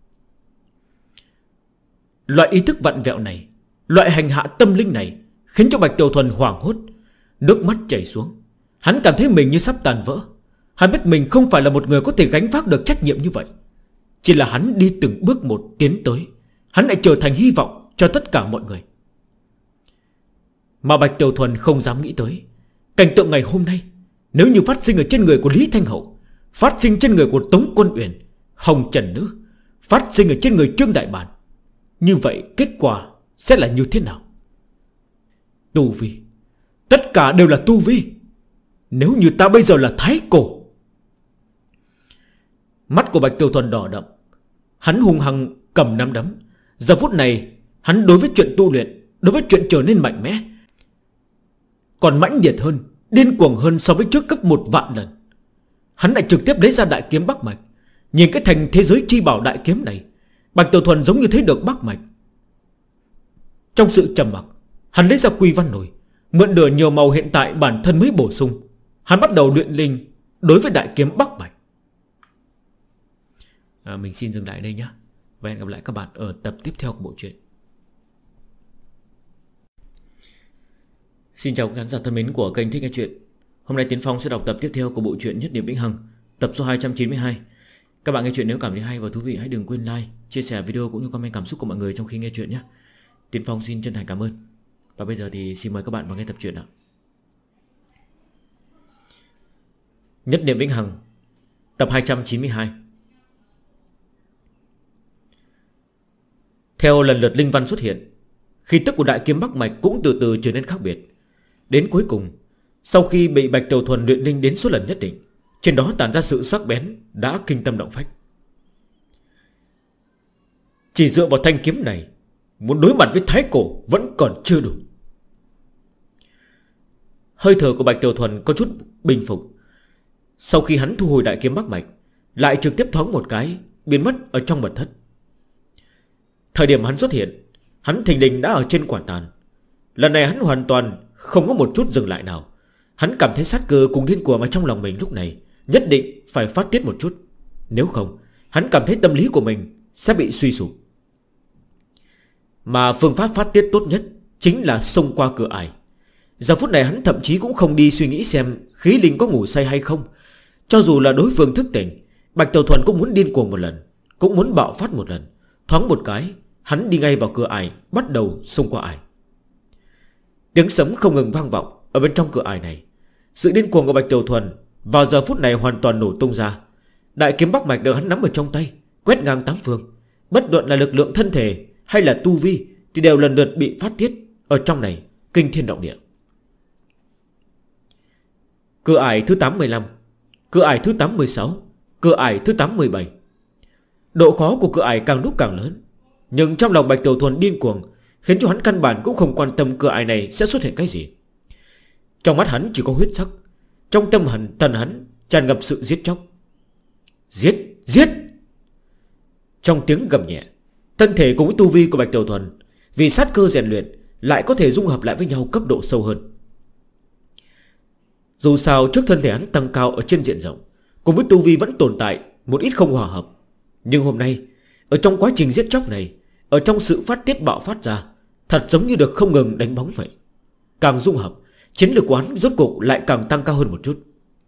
Loại ý thức vặn vẹo này, loại hành hạ tâm linh này khiến cho Bạch Tiểu Thuần hoảng hốt, nước mắt chảy xuống. Hắn cảm thấy mình như sắp tàn vỡ. Hắn biết mình không phải là một người có thể gánh vác được trách nhiệm như vậy. Chỉ là hắn đi từng bước một tiến tới, hắn lại trở thành hy vọng cho tất cả mọi người. Mà Bạch Tiểu Thuần không dám nghĩ tới cảnh tượng ngày hôm nay nếu như phát sinh ở trên người của Lý Thanh Hậu, phát sinh trên người của Tống Quân Uyển, Hồng Trần Nữ, phát sinh ở trên người Trương Đại Bản, như vậy kết quả sẽ là như thế nào? Tu vi, tất cả đều là tu vi. Nếu như ta bây giờ là thái cổ. Mắt của Bạch Tiểu Thuần đỏ đậm, hắn hung hăng cầm nắm đấm. Giờ phút này hắn đối với chuyện tu luyện, đối với chuyện trở nên mạnh mẽ, còn mãnh liệt hơn, điên cuồng hơn so với trước gấp 1.000 lần. Hắn lại trực tiếp lấy ra đại kiếm Bắc Mạch. Nhìn cái thành thế giới chi bảo đại kiếm này, Bạch Tiểu Thuần giống như thấy được Bắc Mạch. Trong sự trầm mặc, hắn lấy ra Quy Văn Nổi, mượn lửa nhiều màu hiện tại bản thân mới bổ sung. Hắn bắt đầu luyện linh đối với đại kiếm Bắc Mạch. Mình xin dừng lại đây nhé, và hẹn gặp lại các bạn ở tập tiếp theo của bộ truyện. Xin chào các khán giả thân mến của kênh Thích Nghe Chuyện. Hôm nay Tiến Phong sẽ đọc tập tiếp theo của bộ truyện Nhất Niệm Vĩnh Hằng, tập số 292. Các bạn nghe chuyện nếu cảm thấy hay và thú vị, hãy đừng quên like, chia sẻ video cũng như comment cảm xúc của mọi người trong khi nghe chuyện nhé. Tiến Phong xin chân thành cảm ơn. Và bây giờ thì xin mời các bạn vào nghe tập truyện ạ. Nhất Niệm Vĩnh Hằng, tập 292. Theo lần lượt linh văn xuất hiện, khí tức của đại kiếm Bắc Mạch cũng từ từ trở nên khác biệt. Đến cuối cùng, sau khi bị Bạch Tiểu Thuần luyện linh đến số lần nhất định, trên đó tản ra sự sắc bén đã kinh tâm động phách. Chỉ dựa vào thanh kiếm này, muốn đối mặt với thái cổ vẫn còn chưa đủ. Hơi thở của Bạch Tiểu Thuần có chút bình phục. Sau khi hắn thu hồi đại kiếm Bắc Mạch, lại trực tiếp thoáng một cái biến mất ở trong mật thất. Thời điểm hắn xuất hiện, hắn thình lình đã ở trên quả tàn. Lần này hắn hoàn toàn không có một chút dừng lại nào. Hắn cảm thấy sát cơ cùng điên cuồng ở trong lòng mình lúc này nhất định phải phát tiết một chút. Nếu không, hắn cảm thấy tâm lý của mình sẽ bị suy sụp. Mà phương pháp phát tiết tốt nhất chính là xông qua cửa ải. Giờ phút này hắn thậm chí cũng không đi suy nghĩ xem khí linh có ngủ say hay không. Cho dù là đối phương thức tỉnh, Bạch Tiểu Thuần cũng muốn điên cuồng một lần, cũng muốn bạo phát một lần. Thoáng một cái, hắn đi ngay vào cửa ải, bắt đầu xông qua ải. Tiếng sấm không ngừng vang vọng ở bên trong cửa ải này. Sự điên cuồng của Bạch Tiểu Thuần vào giờ phút này hoàn toàn nổ tung ra. Đại kiếm Bắc Mạch được hắn nắm ở trong tay, quét ngang tám phương. Bất luận là lực lượng thân thể hay là tu vi thì đều lần lượt bị phát tiết ở trong này, kinh thiên động địa. Cửa ải thứ 85, cửa ải thứ 86, cửa ải thứ 87. Độ khó của cửa ải càng lúc càng lớn, nhưng trong lòng Bạch Tiểu Thuần điên cuồng khiến cho hắn căn bản cũng không quan tâm cửa ải này sẽ xuất hiện cái gì. Trong mắt hắn chỉ có huyết sắc, trong tâm thần hắn tràn ngập sự giết chóc. Giết, giết. Trong tiếng gầm nhẹ, thân thể cùng với tu vi của Bạch Tiểu Thuần vì sát cơ rèn luyện lại có thể dung hợp lại với nhau cấp độ sâu hơn. Dù sao trước thân thể hắn tăng cao ở trên diện rộng, cùng với tu vi vẫn tồn tại một ít không hòa hợp. Nhưng hôm nay, ở trong quá trình giết chóc này, ở trong sự phát tiết bạo phát ra, thật giống như được không ngừng đánh bóng vậy. Càng dung hợp, chiến lược của hắn rốt cuộc lại càng tăng cao hơn một chút.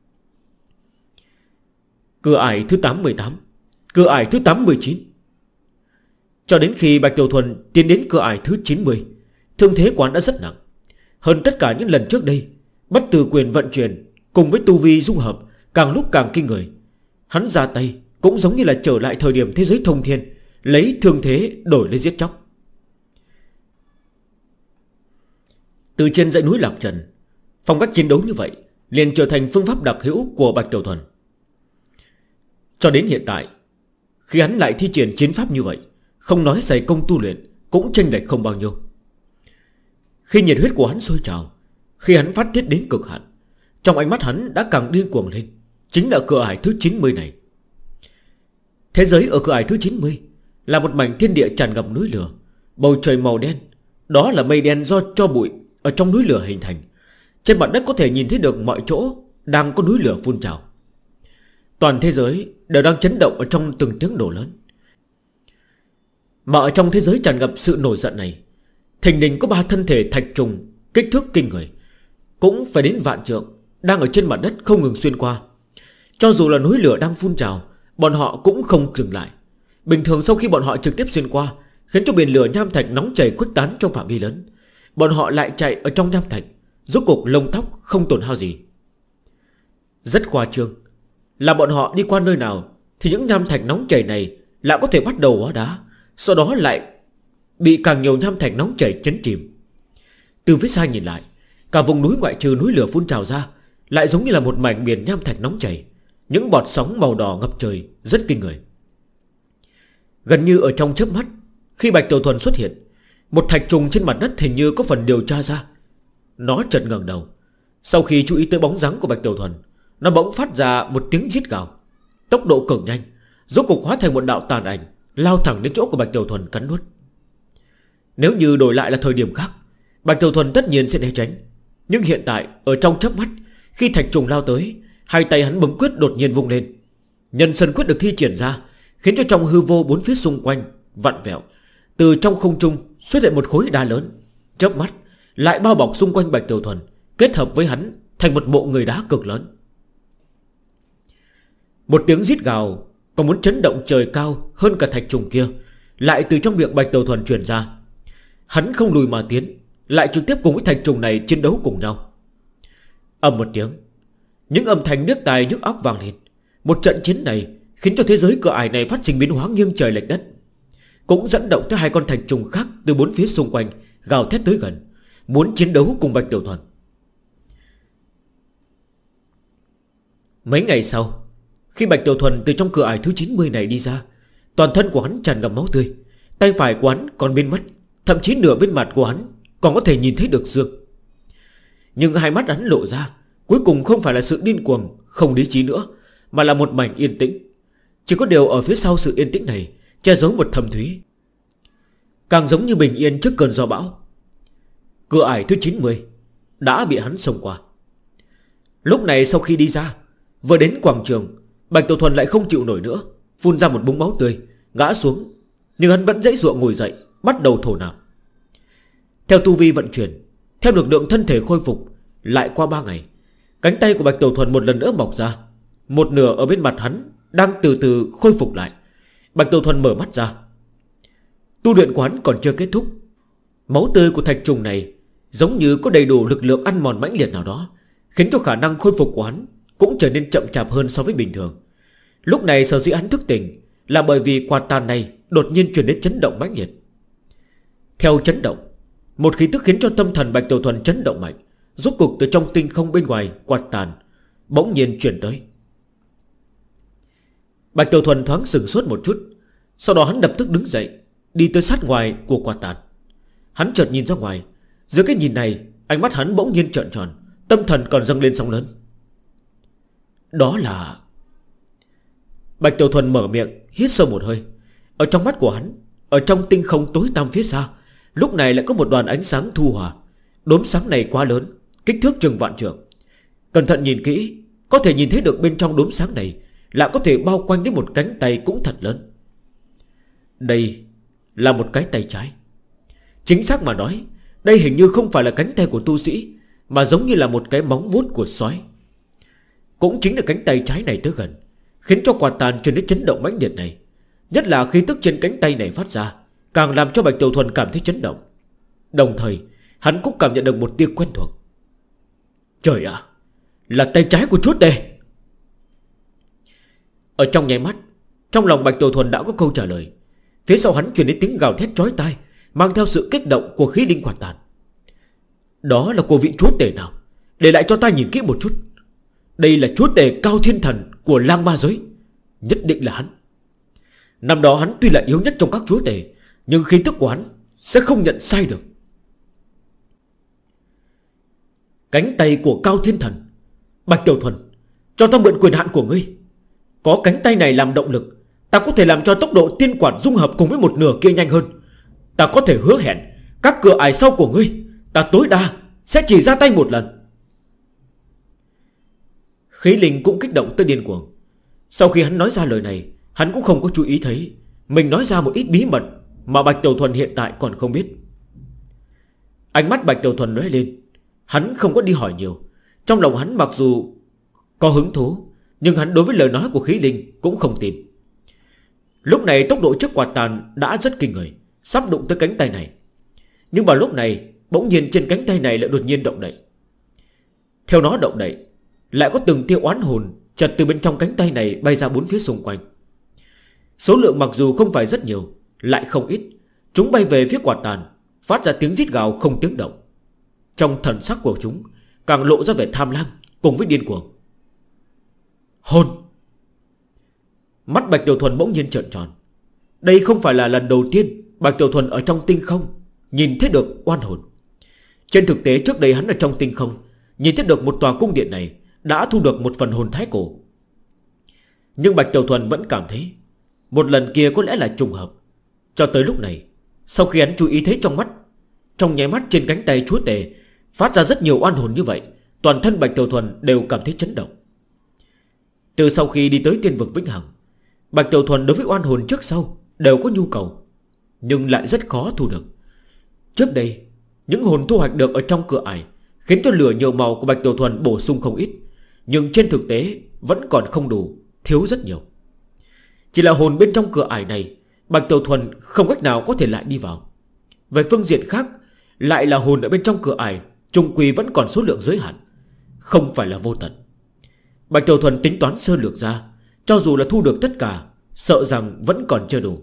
Cửa ải thứ 88, cửa ải thứ 89. Cho đến khi Bạch Tiểu Thuần tiến đến cửa ải thứ 90, thương thế của hắn đã rất nặng. Hơn tất cả những lần trước đây, Bất tử quyền vận chuyển cùng với tu vi dung hợp càng lúc càng kinh người. Hắn ra tay cũng giống như là trở lại thời điểm thế giới thông thiên, lấy thương thế đổi lấy giết chóc. Từ trên dãy núi Lạc Trần, phong cách chiến đấu như vậy liền trở thành phương pháp đặc hữu của Bạch Tiểu Thuần. Cho đến hiện tại, khi hắn lại thi triển chiến pháp như vậy, không nói dày công tu luyện cũng chênh lệch không bao nhiêu. Khi nhiệt huyết của hắn sôi trào, khi hắn phát tiết đến cực hạn, trong ánh mắt hắn đã càng điên cuồng lên. Chính là cửa ải thứ 90 này. Thế giới ở cửa ải thứ 90 là một mảnh thiên địa tràn ngập núi lửa. Bầu trời màu đen, đó là mây đen do tro bụi ở trong núi lửa hình thành. Trên mặt đất có thể nhìn thấy được mọi chỗ đang có núi lửa phun trào. Toàn thế giới đều đang chấn động ở trong từng tiếng nổ lớn. Mà ở trong thế giới tràn ngập sự nổi giận này, thình lình có 3 thân thể thạch trùng kích thước kinh người, cũng phải đến vạn trượng, đang ở trên mặt đất không ngừng xuyên qua. Cho dù là núi lửa đang phun trào, bọn họ cũng không dừng lại. Bình thường sau khi bọn họ trực tiếp xuyên qua, khiến cho biển lửa nham thạch nóng chảy khuếch tán trong phạm vi lớn, bọn họ lại chạy ở trong nham thạch, rốt cuộc lông tóc không tổn hao gì. Rất khoa trương là bọn họ đi qua nơi nào thì những nham thạch nóng chảy này lại có thể bắt đầu hóa đá, sau đó lại bị càng nhiều nham thạch nóng chảy chấn chìm. Từ phía xa nhìn lại, cả vùng núi ngoại trừ núi lửa phun trào ra, lại giống như là một mảnh biển nham thạch nóng chảy. Những bọt sóng màu đỏ ngập trời rất kinh người. Gần như ở trong chớp mắt, khi Bạch Tiểu Thuần xuất hiện, một thạch trùng trên mặt đất hình như có phần điều tra ra. Nó chợt ngẩng đầu. Sau khi chú ý tới bóng dáng của Bạch Tiểu Thuần, nó bỗng phát ra một tiếng rít gào. Tốc độ cực nhanh, rốt cục hóa thành một đạo tàn ảnh, lao thẳng đến chỗ của Bạch Tiểu Thuần cắn nuốt. Nếu như đổi lại là thời điểm khác, Bạch Tiểu Thuần tất nhiên sẽ né tránh. Nhưng hiện tại ở trong chớp mắt, khi thạch trùng lao tới, hai tay hắn bấm quyết đột nhiên vung lên. Nhân Sơn Quyết được thi triển ra, khiến cho trong hư vô bốn phía xung quanh vặn vẹo. Từ trong không trung xuất hiện một khối đá lớn, chớp mắt lại bao bọc xung quanh Bạch Tiểu Thuần, kết hợp với hắn thành một bộ người đá cực lớn. Một tiếng rít gào còn muốn chấn động trời cao hơn cả thạch trùng kia lại từ trong miệng Bạch Tiểu Thuần truyền ra. Hắn không lùi mà tiến, lại trực tiếp cùng với thạch trùng này chiến đấu cùng nhau. Ầm một tiếng, những âm thanh điếc tai nhức óc vang lên. Một trận chiến này khiến cho thế giới cửa ải này phát sinh biến hóa nghiêng trời lệch đất, cũng dẫn động tới hai con thạch trùng khác từ bốn phía xung quanh gào thét tới gần, muốn chiến đấu cùng Bạch Tiểu Thuần. Mấy ngày sau, khi Bạch Tiểu Thuần từ trong cửa ải thứ 90 này đi ra, toàn thân của hắn tràn ngập máu tươi, tay phải của hắn còn biến mất, thậm chí nửa bên mặt của hắn còn có thể nhìn thấy được xương. Nhưng hai mắt hắn lộ ra, cuối cùng không phải là sự điên cuồng, không lý trí nữa, mà là một mảnh yên tĩnh. Chỉ có điều ở phía sau sự yên tĩnh này che giấu một thâm thúy, càng giống như bình yên trước cơn gió bão. Cửa ải thứ 90 đã bị hắn xông qua. Lúc này sau khi đi ra, vừa đến quảng trường, Bạch Tiểu Thuần lại không chịu nổi nữa, phun ra một búng máu tươi, ngã xuống. Nhưng hắn vẫn dãy dụa ngồi dậy, bắt đầu thổ nạp. Theo tu vi vận chuyển, theo lực lượng thân thể khôi phục, lại qua 3 ngày, cánh tay của Bạch Tiểu Thuần một lần nữa mọc ra. Một nửa ở bên mặt hắn đang từ từ khôi phục lại. Bạch Tiểu Thuần mở mắt ra. Tu luyện của hắn còn chưa kết thúc. Máu tươi của thạch trùng này giống như có đầy đủ lực lượng ăn mòn mãnh liệt nào đó, khiến cho khả năng khôi phục của hắn cũng trở nên chậm chạp hơn so với bình thường. Lúc này sở dĩ hắn thức tỉnh là bởi vì quạt tàn này đột nhiên truyền đến chấn động mãnh liệt. Theo chấn động, một khí tức khiến cho tâm thần Bạch Tiểu Thuần chấn động mạnh. Rốt cục từ trong tinh không bên ngoài quạt tàn bỗng nhiên chuyển tới. Bạch Tiểu Thuần thoáng sừng sốt một chút, sau đó hắn lập tức đứng dậy, đi tới sát ngoài của quạt tàn. Hắn chợt nhìn ra ngoài. Giữa cái nhìn này, ánh mắt hắn bỗng nhiên trợn tròn, tâm thần còn dâng lên sóng lớn. Đó là... Bạch Tiểu Thuần mở miệng, hít sâu một hơi. Ở trong mắt của hắn, ở trong tinh không tối tăm phía xa, lúc này lại có một đoàn ánh sáng thu hòa. Đốm sáng này quá lớn, kích thước chừng vạn trượng. Cẩn thận nhìn kỹ, có thể nhìn thấy được bên trong đốm sáng này lại có thể bao quanh đến một cánh tay cũng thật lớn. Đây là một cái tay trái. Chính xác mà nói, đây hình như không phải là cánh tay của tu sĩ, mà giống như là một cái móng vuốt của sói. Cũng chính là cánh tay trái này tới gần, khiến cho quạt tàn truyền đến chấn động mãnh liệt này. Nhất là khí tức trên cánh tay này phát ra, càng làm cho Bạch Tiểu Thuần cảm thấy chấn động. Đồng thời hắn cũng cảm nhận được một tia quen thuộc. Trời ạ, là tay trái của chúa tể. Ở trong nháy mắt, trong lòng Bạch Tiểu Thuần đã có câu trả lời. Phía sau hắn truyền đến tiếng gào thét chói tai, mang theo sự kích động của khí linh quạt tàn. Đó là của vị chúa tể nào? Để lại cho ta nhìn kỹ một chút. Đây là chúa tể Cao Thiên Thần của Lang Ma Giới. Nhất định là hắn. Năm đó hắn tuy là yếu nhất trong các chúa tể, nhưng khí tức của hắn sẽ không nhận sai được. Cánh tay của Cao Thiên Thần. Bạch Tiểu Thuần, cho ta mượn quyền hạn của ngươi. Có cánh tay này làm động lực, ta có thể làm cho tốc độ tiên quản dung hợp cùng với một nửa kia nhanh hơn. Ta có thể hứa hẹn các cửa ải sau của ngươi, ta tối đa sẽ chỉ ra tay một lần. Khí linh cũng kích động tới điên cuồng. Sau khi hắn nói ra lời này, hắn cũng không có chú ý thấy mình nói ra một ít bí mật mà Bạch Tiểu Thuần hiện tại còn không biết. Ánh mắt Bạch Tiểu Thuần lóe lên. Hắn không có đi hỏi nhiều. Trong lòng hắn mặc dù có hứng thú, nhưng hắn đối với lời nói của khí linh cũng không tin. Lúc này tốc độ chiếc quạt tàn đã rất kinh người, sắp đụng tới cánh tay này. Nhưng vào lúc này, bỗng nhiên trên cánh tay này lại đột nhiên động đậy. Theo nó động đậy, lại có từng tia oán hồn chật từ bên trong cánh tay này bay ra bốn phía xung quanh. Số lượng mặc dù không phải rất nhiều, lại không ít. Chúng bay về phía quạt tàn, phát ra tiếng rít gào không tiếng động. Trong thần sắc của chúng càng lộ ra vẻ tham lam cùng với điên cuồng. Hồn! Mắt Bạch Tiểu Thuần bỗng nhiên trợn tròn. Đây không phải là lần đầu tiên Bạch Tiểu Thuần ở trong tinh không nhìn thấy được oan hồn. Trên thực tế trước đây hắn ở trong tinh không nhìn thấy được một tòa cung điện này đã thu được một phần hồn thái cổ. Nhưng Bạch Tiểu Thuần vẫn cảm thấy một lần kia có lẽ là trùng hợp. Cho tới lúc này, sau khi hắn chú ý thấy trong nháy mắt trên cánh tay chúa tể phát ra rất nhiều oan hồn như vậy, toàn thân Bạch Tiểu Thuần đều cảm thấy chấn động. Từ sau khi đi tới tiên vực vĩnh hằng, Bạch Tiểu Thuần đối với oan hồn trước sau đều có nhu cầu, nhưng lại rất khó thu được. Trước đây, những hồn thu hoạch được ở trong cửa ải khiến cho lửa nhiều màu của Bạch Tiểu Thuần bổ sung không ít, nhưng trên thực tế vẫn còn không đủ, thiếu rất nhiều. Chỉ là hồn bên trong cửa ải này, Bạch Tiểu Thuần không cách nào có thể lại đi vào. Về phương diện khác, lại là hồn ở bên trong cửa ải chung quy vẫn còn số lượng giới hạn, không phải là vô tận. Bạch Tiểu Thuần tính toán sơ lược ra, cho dù là thu được tất cả, sợ rằng vẫn còn chưa đủ.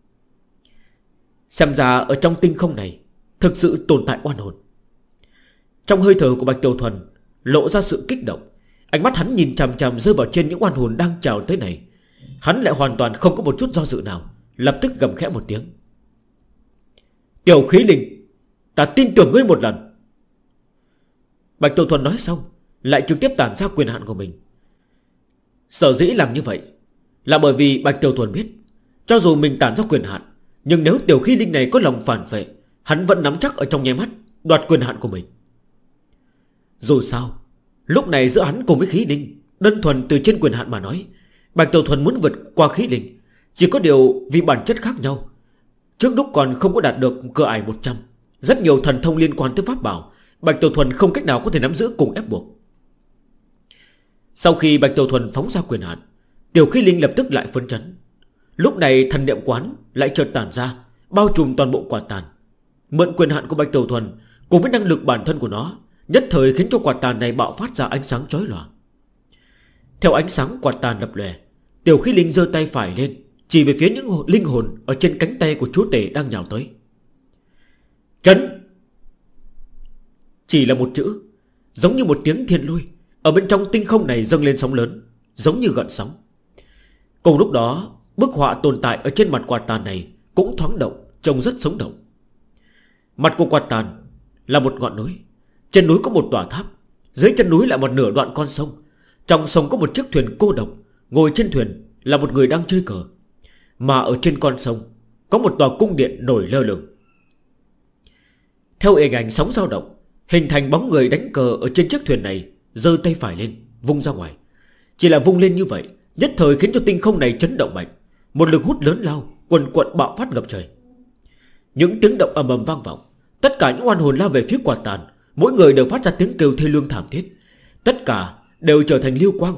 Xem ra ở trong tinh không này thực sự tồn tại oan hồn. Trong hơi thở của Bạch Tiểu Thuần lộ ra sự kích động. Ánh mắt hắn nhìn chằm chằm rơi vào trên những oan hồn đang trào tới này. Hắn lại hoàn toàn không có một chút do dự nào, lập tức gầm khẽ một tiếng. Tiểu khí linh, ta tin tưởng ngươi một lần. Bạch Tiểu Thuần nói xong, lại trực tiếp tản ra quyền hạn của mình. Sở dĩ làm như vậy là bởi vì Bạch Tiểu Thuần biết, cho dù mình tản ra quyền hạn, nhưng nếu tiểu khí linh này có lòng phản vệ, hắn vẫn nắm chắc ở trong nháy mắt đoạt quyền hạn của mình. Dù sao, lúc này giữa hắn cùng với khí linh, đơn thuần từ trên quyền hạn mà nói, Bạch Tiểu Thuần muốn vượt qua khí linh, chỉ có điều vì bản chất khác nhau. Trước lúc còn không có đạt được cửa ải 100, rất nhiều thần thông liên quan tới pháp bảo, Bạch Tiểu Thuần không cách nào có thể nắm giữ cùng ép buộc. Sau khi Bạch Tiểu Thuần phóng ra quyền hạn, tiểu khí linh lập tức lại phấn chấn. Lúc này thần niệm quán lại chợt tản ra, bao trùm toàn bộ quạt tàn. Mượn quyền hạn của Bạch Tiểu Thuần cùng với năng lực bản thân của nó, nhất thời khiến cho quạt tàn này bạo phát ra ánh sáng chói lòa. Theo ánh sáng quạt tàn lập lòe, tiểu khí linh giơ tay phải lên, chỉ về phía những linh hồn ở trên cánh tay của chúa tể đang nhào tới. Chấn! Chỉ là một chữ, giống như một tiếng thiên lôi, ở bên trong tinh không này dâng lên sóng lớn, giống như gợn sóng. Cùng lúc đó, bức họa tồn tại ở trên mặt quạt tàn này cũng thoáng động, trông rất sống động. Mặt của quạt tàn là một ngọn núi. Trên núi có một tòa tháp, dưới chân núi là một nửa đoạn con sông. Trong sông có một chiếc thuyền cô độc, ngồi trên thuyền là một người đang chơi cờ. Mà ở trên con sông có một tòa cung điện nổi lơ lửng. Theo ề ảnh sóng dao động, hình thành bóng người đánh cờ ở trên chiếc thuyền này, giơ tay phải lên, vung ra ngoài. Chỉ là vung lên như vậy, nhất thời khiến cho tinh không này chấn động mạnh. Một lực hút lớn lao, quần quận bạo phát ngập trời. Những tiếng động ầm ầm vang vọng. Tất cả những oan hồn lao về phía quạt tàn, mỗi người đều phát ra tiếng kêu thê lương thảm thiết. Tất cả đều trở thành lưu quang,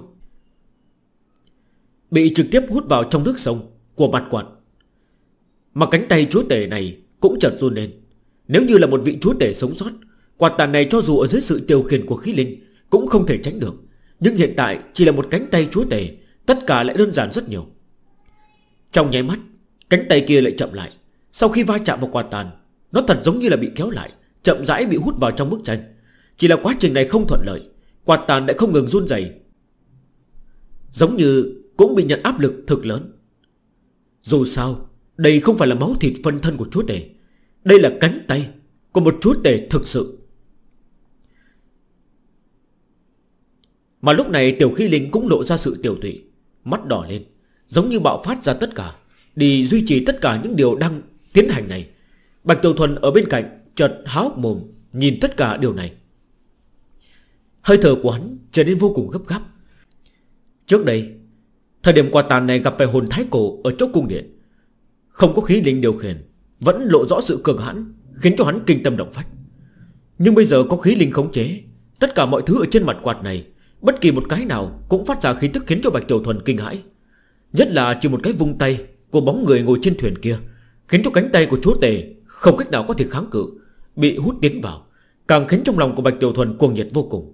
bị trực tiếp hút vào trong nước sông của mặt quạt. Mà cánh tay chúa tể này cũng chợt run lên. Nếu như là một vị chúa tể sống sót, quạt tàn này cho dù ở dưới sự điều khiển của khí linh cũng không thể tránh được. Nhưng hiện tại chỉ là một cánh tay chúa tể, tất cả lại đơn giản rất nhiều. Trong nháy mắt, cánh tay kia lại chậm lại. Sau khi va chạm vào quạt tàn, nó thật giống như là bị kéo lại, chậm rãi bị hút vào trong bức tranh. Chỉ là quá trình này không thuận lợi, quạt tàn lại không ngừng run rẩy, giống như cũng bị nhận áp lực thực lớn. Dù sao, đây không phải là máu thịt phân thân của chúa tể, đây là cánh tay của một chúa tể thực sự. Mà lúc này Tiểu Khí Linh cũng lộ ra sự tiểu tụy, mắt đỏ lên, giống như bạo phát ra tất cả, đi duy trì tất cả những điều đang tiến hành này. Bạch Tiểu Thuần ở bên cạnh chợt há hốc mồm nhìn tất cả điều này. Hơi thở của hắn trở nên vô cùng gấp gáp. Trước đây, thời điểm quà tàn này gặp phải hồn thái cổ ở chỗ cung điện, không có khí linh điều khiển, vẫn lộ rõ sự cường hãn, khiến cho hắn kinh tâm động phách. Nhưng bây giờ có khí linh khống chế, tất cả mọi thứ ở trên mặt quạt này, bất kỳ một cái nào cũng phát ra khí tức khiến cho Bạch Tiểu Thuần kinh hãi. Nhất là chỉ một cái vung tay của bóng người ngồi trên thuyền kia, khiến cho cánh tay của chúa tể không cách nào có thể kháng cự, bị hút tiến vào, càng khiến trong lòng của Bạch Tiểu Thuần cuồng nhiệt vô cùng.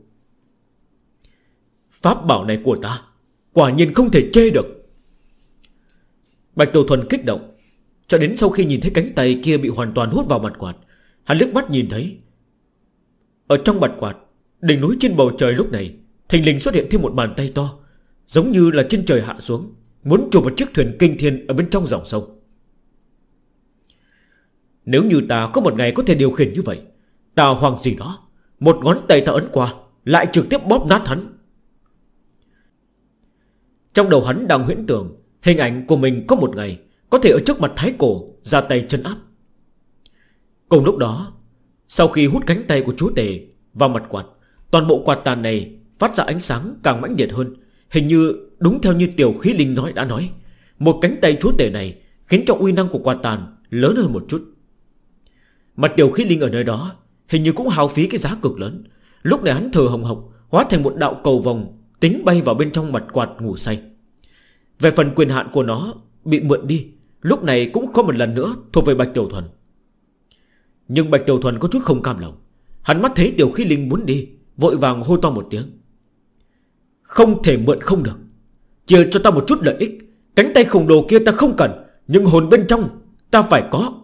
Pháp bảo này của ta quả nhiên không thể chê được. Bạch Tiểu Thuần kích động, cho đến sau khi nhìn thấy cánh tay kia bị hoàn toàn hút vào mặt quạt, hắn liếc mắt nhìn thấy ở trong mặt quạt, đỉnh núi trên bầu trời lúc này thình lình xuất hiện thêm một bàn tay to, giống như là trên trời hạ xuống, muốn chụp một chiếc thuyền kinh thiên ở bên trong dòng sông. Nếu như ta có một ngày có thể điều khiển như vậy, ta hoàng gì đó, một ngón tay ta ấn qua, lại trực tiếp bóp nát hắn. Trong đầu hắn đang huyễn tưởng hình ảnh của mình có một ngày có thể ở trước mặt thái cổ ra tay trấn áp. Cùng lúc đó, sau khi hút cánh tay của chúa tể vào mặt quạt, toàn bộ quạt tàn này phát ra ánh sáng càng mãnh liệt hơn. Hình như đúng theo như Tiểu Khí Linh đã nói, một cánh tay chúa tể này khiến cho uy năng của quạt tàn lớn hơn một chút. Mà Tiểu Khí Linh ở nơi đó hình như cũng hao phí cái giá cực lớn. Lúc này hắn thở hồng hộc, hóa thành một đạo cầu vòng, tính bay vào bên trong mặt quạt ngủ say. Về phần quyền hạn của nó bị mượn đi, lúc này cũng có một lần nữa thuộc về Bạch Tiểu Thuần. Nhưng Bạch Tiểu Thuần có chút không cam lòng. Hắn mắt thấy Tiểu Khí Linh muốn đi, vội vàng hô to một tiếng: không thể mượn không được, chia cho ta một chút lợi ích. Cánh tay khổng lồ kia ta không cần, nhưng hồn bên trong ta phải có.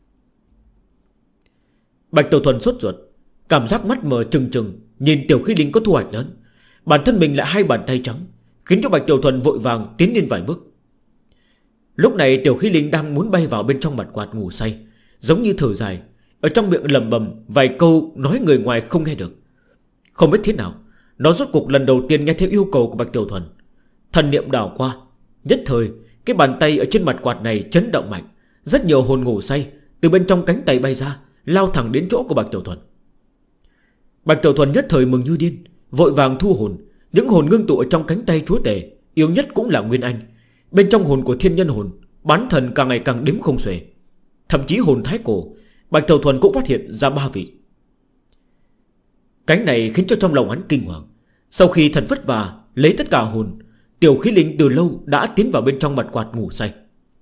Bạch Tiểu Thuần sốt ruột, cảm giác mắt mờ trừng trừng, nhìn Tiểu Khí Linh có thu hoạch lớn, bản thân mình lại hai bàn tay trắng, khiến cho Bạch Tiểu Thuần vội vàng tiến lên vài bước. Lúc này Tiểu Khí Linh đang muốn bay vào bên trong mặt quạt ngủ say, giống như thở dài, ở trong miệng lẩm bẩm vài câu nói người ngoài không nghe được. Không biết thế nào, nó rốt cuộc lần đầu tiên nghe theo yêu cầu của Bạch Tiểu Thuần. Thần niệm đảo qua, nhất thời cái bàn tay ở trên mặt quạt này chấn động mạnh, rất nhiều hồn ngủ say từ bên trong cánh tay bay ra, lao thẳng đến chỗ của Bạch Tiểu Thuần. Bạch Tiểu Thuần nhất thời mừng như điên, vội vàng thu hồn. Những hồn ngưng tụ ở trong cánh tay chúa tể yếu nhất cũng là Nguyên Anh. Bên trong hồn của thiên nhân hồn, bán thần càng ngày càng đếm không xuể. Thậm chí hồn thái cổ, Bạch Tiểu Thuần cũng phát hiện ra 3 vị. Cánh này khiến cho trong lòng hắn kinh hoàng. Sau khi thật vất vả lấy tất cả hồn, Tiểu Khí Linh từ lâu đã tiến vào bên trong mặt quạt ngủ say.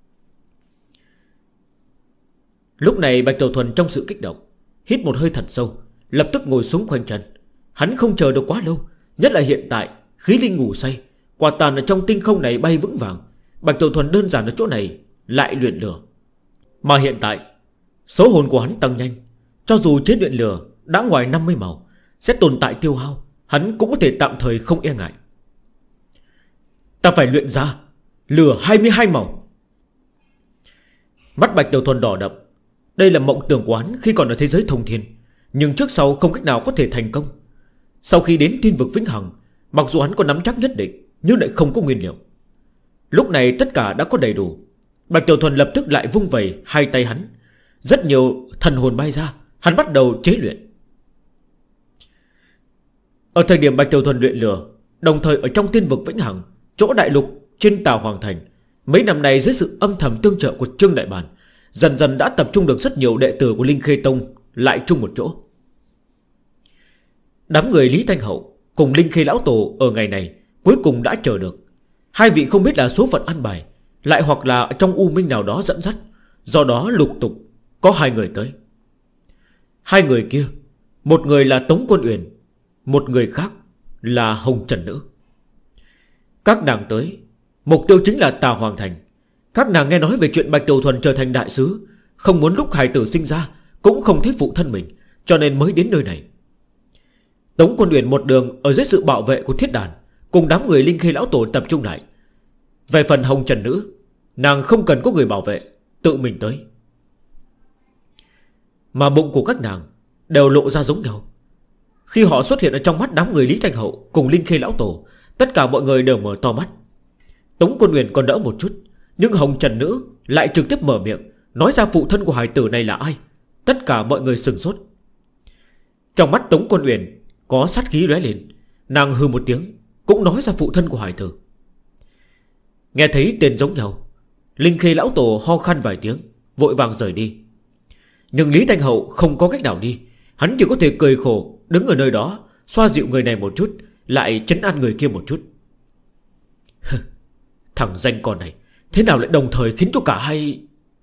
Lúc này Bạch Tiểu Thuần trong sự kích động, hít một hơi thật sâu, lập tức ngồi xuống khoanh chân. Hắn không chờ được quá lâu, nhất là hiện tại khí linh ngủ say, quả tàn ở trong tinh không này bay vững vàng. Bạch Tiểu Thuần đơn giản ở chỗ này lại luyện lửa. Mà hiện tại số hồn của hắn tăng nhanh, cho dù chế luyện lửa đã ngoài 50 màu, sẽ tồn tại tiêu hao, hắn cũng có thể tạm thời không e ngại. Ta phải luyện ra lửa 22 màu. Mắt Bạch Tiểu Thuần đỏ đậm. Đây là mộng tưởng của hắn khi còn ở thế giới thông thiên, nhưng trước sau không cách nào có thể thành công. Sau khi đến thiên vực vĩnh hằng, mặc dù hắn có nắm chắc nhất định, nhưng lại không có nguyên liệu. Lúc này tất cả đã có đầy đủ. Bạch Tiểu Thuần lập tức lại vung vẩy hai tay hắn, rất nhiều thần hồn bay ra. Hắn bắt đầu chế luyện. Ở thời điểm Bạch Tiểu Thuần luyện lửa, đồng thời ở trong thiên vực vĩnh hằng, chỗ đại lục trên Tào Hoàng Thành, mấy năm nay dưới sự âm thầm tương trợ của Trương Đại Bản, dần dần đã tập trung được rất nhiều đệ tử của Linh Khê Tông lại chung một chỗ. Đám người Lý Thanh Hậu cùng Linh Khê Lão Tổ ở ngày này cuối cùng đã chờ được. Hai vị không biết là số phận ăn bài, lại hoặc là trong u minh nào đó dẫn dắt, do đó lục tục có hai người tới. Hai người kia, một người là Tống Quân Uyển, một người khác là Hồng Trần Nữ. Các nàng tới, mục tiêu chính là Tà Hoàng Thành. Các nàng nghe nói về chuyện Bạch Tiểu Thuần trở thành đại sứ, không muốn lúc hài tử sinh ra cũng không thấy phụ thân mình, cho nên mới đến nơi này. Tống Quân Uyển một đường ở dưới sự bảo vệ của Thiết Đàn, cùng đám người Linh Khê lão tổ tập trung lại. Về phần Hồng Trần Nữ, nàng không cần có người bảo vệ, tự mình tới. Mà bụng của các nàng đều lộ ra giống nhau. Khi họ xuất hiện ở trong mắt đám người Lý Thanh Hậu cùng Linh Khê lão tổ, tất cả mọi người đều mở to mắt. Tống Quân Uyển còn đỡ một chút, nhưng Hồng Trần Nữ lại trực tiếp mở miệng nói ra phụ thân của hài tử này là ai. Tất cả mọi người sừng sốt. Trong mắt Tống Quân Uyển có sát khí lóe lên, nàng hừ một tiếng, cũng nói ra phụ thân của hài tử. Nghe thấy tên giống nhau, Linh Khê lão tổ ho khan vài tiếng, vội vàng rời đi. Nhưng Lý Thanh Hậu không có cách nào đi, hắn chỉ có thể cười khổ, đứng ở nơi đó, xoa dịu người này một chút, lại trấn an người kia một chút. Thằng danh con này, thế nào lại đồng thời khiến cho cả hai...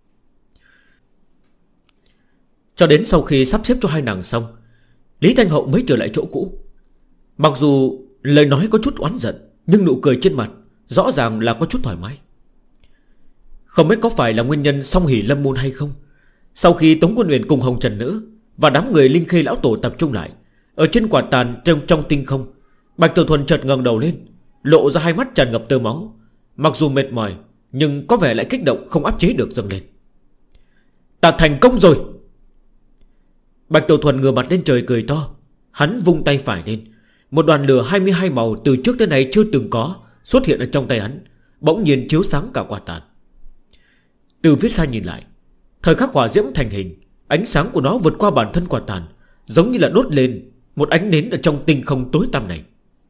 Cho đến sau khi sắp xếp cho hai nàng xong, Lý Thanh Hậu mới trở lại chỗ cũ. Mặc dù lời nói có chút oán giận, nhưng nụ cười trên mặt rõ ràng là có chút thoải mái. Không biết có phải là nguyên nhân song hỷ lâm môn hay không, sau khi Tống Quân Uyển cùng Hồng Trần Nữ và đám người Linh Khê lão tổ tập trung lại, ở trên quả tàn trong tinh không, Bạch Tiểu Thuần chợt ngẩng đầu lên, lộ ra hai mắt tràn ngập tơ máu. Mặc dù mệt mỏi, nhưng có vẻ lại kích động không áp chế được dâng lên. Ta thành công rồi! Bạch Tiểu Thuần ngửa mặt lên trời cười to. Hắn vung tay phải lên, một đoàn lửa 22 màu từ trước tới nay chưa từng có xuất hiện ở trong tay hắn, bỗng nhiên chiếu sáng cả quả tàn. Từ phía xa nhìn lại, thời khắc hỏa diễm thành hình, ánh sáng của nó vượt qua bản thân quả tàn, giống như là đốt lên một ánh nến ở trong tinh không tối tăm này.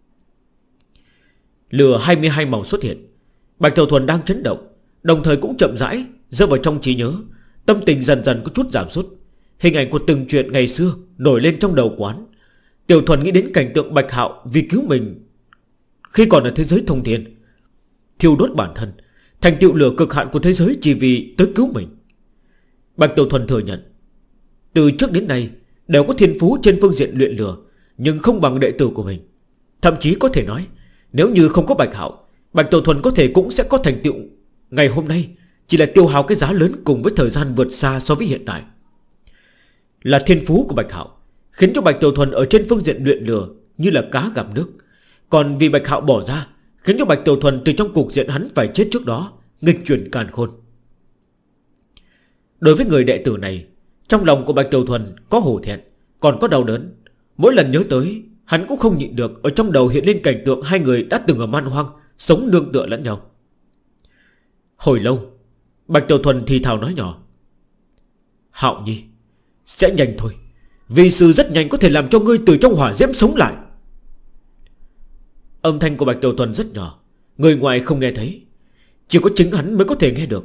Lửa 22 màu xuất hiện, Bạch Tiểu Thuần đang chấn động, đồng thời cũng chậm rãi rơi vào trong trí nhớ. Tâm tình dần dần có chút giảm sút. Hình ảnh của từng chuyện ngày xưa nổi lên trong đầu quán. Tiểu Thuần nghĩ đến cảnh tượng Bạch Hạo vì cứu mình khi còn ở thế giới thông thiên, thiêu đốt bản thân, thành tựu lửa cực hạn của thế giới chỉ vì tới cứu mình. Bạch Tiểu Thuần thừa nhận, từ trước đến nay đều có thiên phú trên phương diện luyện lửa, nhưng không bằng đệ tử của mình. Thậm chí có thể nói, nếu như không có Bạch Hạo, Bạch Tiểu Thuần có thể cũng sẽ có thành tựu ngày hôm nay, chỉ là tiêu hao cái giá lớn cùng với thời gian vượt xa so với hiện tại. Là thiên phú của Bạch Hạo khiến cho Bạch Tiểu Thuần ở trên phương diện luyện lửa như là cá gặp nước. Còn vì Bạch Hạo bỏ ra, khiến cho Bạch Tiểu Thuần từ trong cục diện hắn phải chết trước đó, nghịch chuyển càn khôn. Đối với người đệ tử này, trong lòng của Bạch Tiểu Thuần có hổ thẹn, còn có đau đớn. Mỗi lần nhớ tới, hắn cũng không nhịn được, ở trong đầu hiện lên cảnh tượng hai người đã từng ở man hoang sống nương tựa lẫn nhau. Hồi lâu, Bạch Tiểu Thuần thì thào nói nhỏ, Hạo Nhi, sẽ nhanh thôi, vì sư rất nhanh có thể làm cho ngươi từ trong hỏa diễm sống lại. Âm thanh của Bạch Tiểu Thuần rất nhỏ, người ngoài không nghe thấy, chỉ có chính hắn mới có thể nghe được.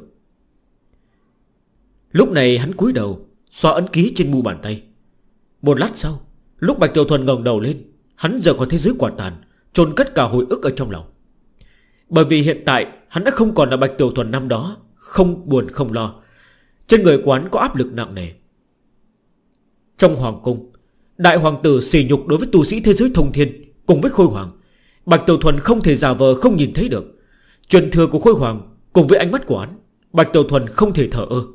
Lúc này hắn cúi đầu xoa ấn ký trên mu bàn tay. Một lát sau, lúc Bạch Tiểu Thuần ngẩng đầu lên, hắn rời khỏi thế giới quả tàn, chôn cất cả hồi ức ở trong lòng. Bởi vì hiện tại hắn đã không còn là Bạch Tiểu Thuần năm đó, không buồn không lo. Trên người quán có áp lực nặng nề. Trong hoàng cung, đại hoàng tử sỉ nhục đối với tu sĩ thế giới thông thiên cùng với Khôi Hoàng, Bạch Tiểu Thuần không thể giả vờ không nhìn thấy được. Truyền thừa của Khôi Hoàng cùng với ánh mắt của hắn, Bạch Tiểu Thuần không thể thở ơ.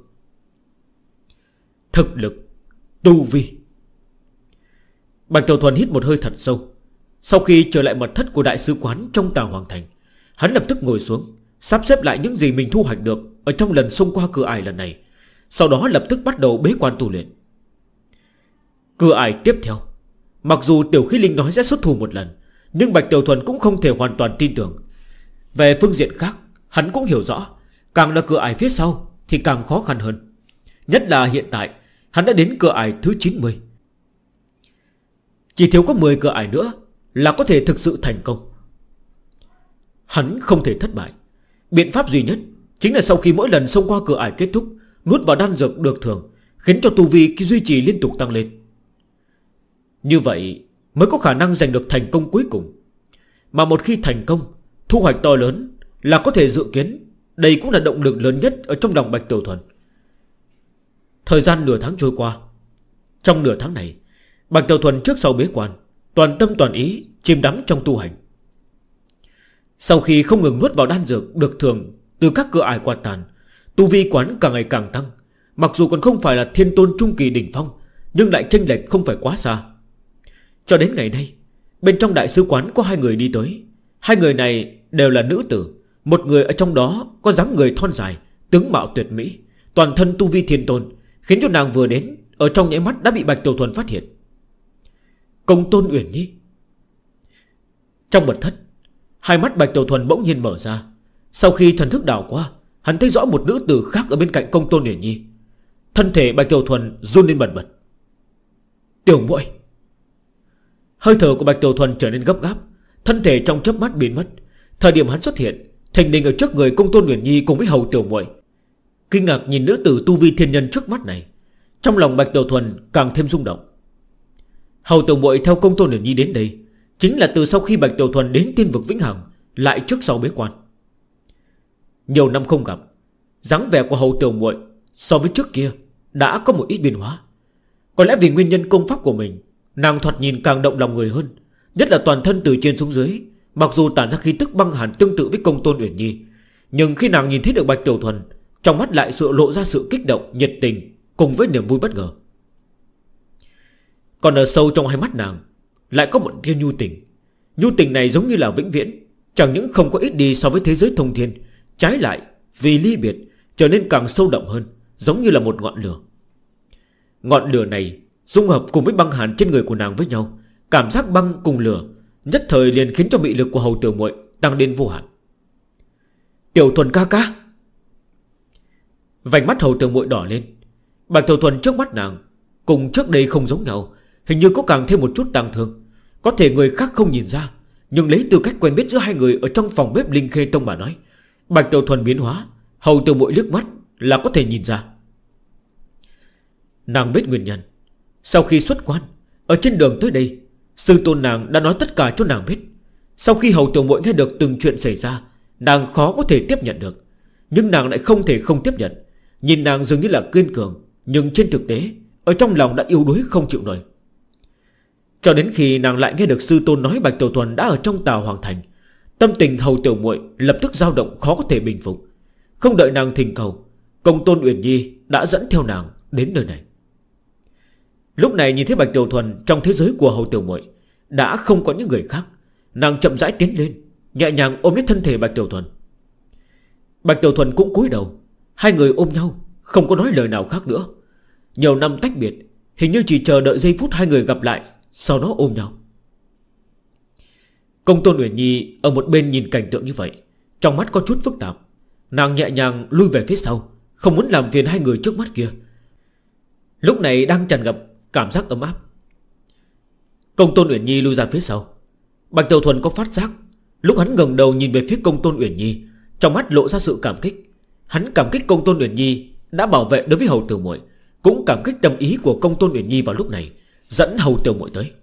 Thực lực, tu vi. Bạch Tiểu Thuần hít một hơi thật sâu. Sau khi trở lại mật thất của đại sứ quán trong Tà Hoàng Thành, hắn lập tức ngồi xuống, sắp xếp lại những gì mình thu hoạch được ở trong lần xông qua cửa ải lần này. Sau đó lập tức bắt đầu bế quan tu luyện. Cửa ải tiếp theo, mặc dù Tiểu Khí Linh nói sẽ xuất thủ một lần, nhưng Bạch Tiểu Thuần cũng không thể hoàn toàn tin tưởng. Về phương diện khác, hắn cũng hiểu rõ, càng là cửa ải phía sau thì càng khó khăn hơn. Nhất là hiện tại hắn đã đến cửa ải thứ 90, chỉ thiếu có 10 cửa ải nữa là có thể thực sự thành công. Hắn không thể thất bại. Biện pháp duy nhất chính là sau khi mỗi lần xông qua cửa ải kết thúc, nuốt vào đan dược được thưởng, khiến cho tu vi duy trì liên tục tăng lên. Như vậy mới có khả năng giành được thành công cuối cùng. Mà một khi thành công, thu hoạch to lớn là có thể dự kiến. Đây cũng là động lực lớn nhất ở trong lòng Bạch Tiểu Thuần. Thời gian nửa tháng trôi qua. Trong nửa tháng này, Bạch Tiểu Thuần trước sau bế quan, toàn tâm toàn ý chìm đắm trong tu hành. Sau khi không ngừng nuốt vào đan dược được thưởng từ các cửa ải quạt tàn, tu vi quán càng ngày càng tăng. Mặc dù còn không phải là thiên tôn trung kỳ đỉnh phong, nhưng lại chênh lệch không phải quá xa. Cho đến ngày nay, bên trong đại sứ quán có 2 người đi tới. 2 người này đều là nữ tử. Một người ở trong đó có dáng người thon dài, tướng mạo tuyệt mỹ, toàn thân tu vi thiên tôn, khiến cho nàng vừa đến ở trong nháy mắt đã bị Bạch Tiểu Thuần phát hiện. Công Tôn Uyển Nhi. Trong mật thất, hai mắt Bạch Tiểu Thuần bỗng nhiên mở ra. Sau khi thần thức đảo qua, hắn thấy rõ một nữ tử khác ở bên cạnh Công Tôn Uyển Nhi. Thân thể Bạch Tiểu Thuần run lên bần bật. Tiểu muội. Hơi thở của Bạch Tiểu Thuần trở nên gấp gáp, thân thể trong chớp mắt biến mất. Thời điểm hắn xuất hiện, thình lình ở trước người Công Tôn Uyển Nhi cùng với hầu tiểu muội. Kinh ngạc nhìn nữ tử tu vi thiên nhân trước mắt này, trong lòng Bạch Tiểu Thuần càng thêm rung động. Hầu tiểu muội theo Công Tôn Uyển Nhi đến đây chính là từ sau khi Bạch Tiểu Thuần đến Tiên vực Vĩnh Hằng, lại trước sau bế quan. Nhiều năm không gặp, dáng vẻ của hầu tiểu muội so với trước kia đã có một ít biến hóa. Có lẽ vì nguyên nhân công pháp của mình, nàng thoạt nhìn càng động lòng người hơn. Nhất là toàn thân từ trên xuống dưới, mặc dù tản ra khí tức băng hàn tương tự với Công Tôn Uyển Nhi, nhưng khi nàng nhìn thấy được Bạch Tiểu Thuần, trong mắt lại lộ ra sự kích động, nhiệt tình cùng với niềm vui bất ngờ. Còn ở sâu trong hai mắt nàng lại có một tia nhu tình. Nhu tình này giống như là vĩnh viễn, chẳng những không có ít đi so với thế giới thông thiên, trái lại vì ly biệt trở nên càng sâu đậm hơn, giống như là một ngọn lửa. Ngọn lửa này dung hợp cùng với băng hàn trên người của nàng với nhau, cảm giác băng cùng lửa nhất thời liền khiến cho mị lực của hầu tiểu muội tăng đến vô hạn. Tiểu Thuần ca ca. Vành mắt hầu tiểu muội đỏ lên. Bạch Tiểu Thuần trước mắt nàng cùng trước đây không giống nhau, hình như có càng thêm một chút tang thương. Có thể người khác không nhìn ra, nhưng lấy tư cách quen biết giữa hai người ở trong phòng bếp Linh Khê Tông mà nói, Bạch Tiểu Thuần biến hóa, hầu tiểu muội liếc mắt là có thể nhìn ra. Nàng biết nguyên nhân. Sau khi xuất quan, ở trên đường tới đây, sư tôn nàng đã nói tất cả cho nàng biết. Sau khi hầu tiểu muội nghe được từng chuyện xảy ra, nàng khó có thể tiếp nhận được. Nhưng nàng lại không thể không tiếp nhận. Nhìn nàng dường như là kiên cường, nhưng trên thực tế ở trong lòng đã yếu đuối không chịu nổi. Cho đến khi nàng lại nghe được sư tôn nói Bạch Tiểu Thuần đã ở trong Tào Hoàng Thành, tâm tình hầu tiểu muội lập tức dao động khó có thể bình phục. Không đợi nàng thỉnh cầu, Công Tôn Uyển Nhi đã dẫn theo nàng đến nơi này. Lúc này nhìn thấy Bạch Tiểu Thuần trong thế giới của hầu tiểu muội đã không có những người khác, nàng chậm rãi tiến lên, nhẹ nhàng ôm lấy thân thể Bạch Tiểu Thuần. Bạch Tiểu Thuần cũng cúi đầu, hai người ôm nhau, không có nói lời nào khác nữa. Nhiều năm tách biệt, hình như chỉ chờ đợi giây phút hai người gặp lại, sau đó ôm nhau. Công Tôn Uyển Nhi ở một bên nhìn cảnh tượng như vậy, trong mắt có chút phức tạp. Nàng nhẹ nhàng lui về phía sau, không muốn làm phiền hai người trước mắt kia. Lúc này đang tràn ngập cảm giác ấm áp. Công Tôn Uyển Nhi lui ra phía sau. Bạch Tiểu Thuần có phát giác, lúc hắn ngẩng đầu nhìn về phía Công Tôn Uyển Nhi, trong mắt lộ ra sự cảm kích. Hắn cảm kích Công Tôn Uyển Nhi đã bảo vệ đối với hầu tiểu muội, cũng cảm kích tâm ý của Công Tôn Uyển Nhi vào lúc này dẫn hầu tiểu muội tới.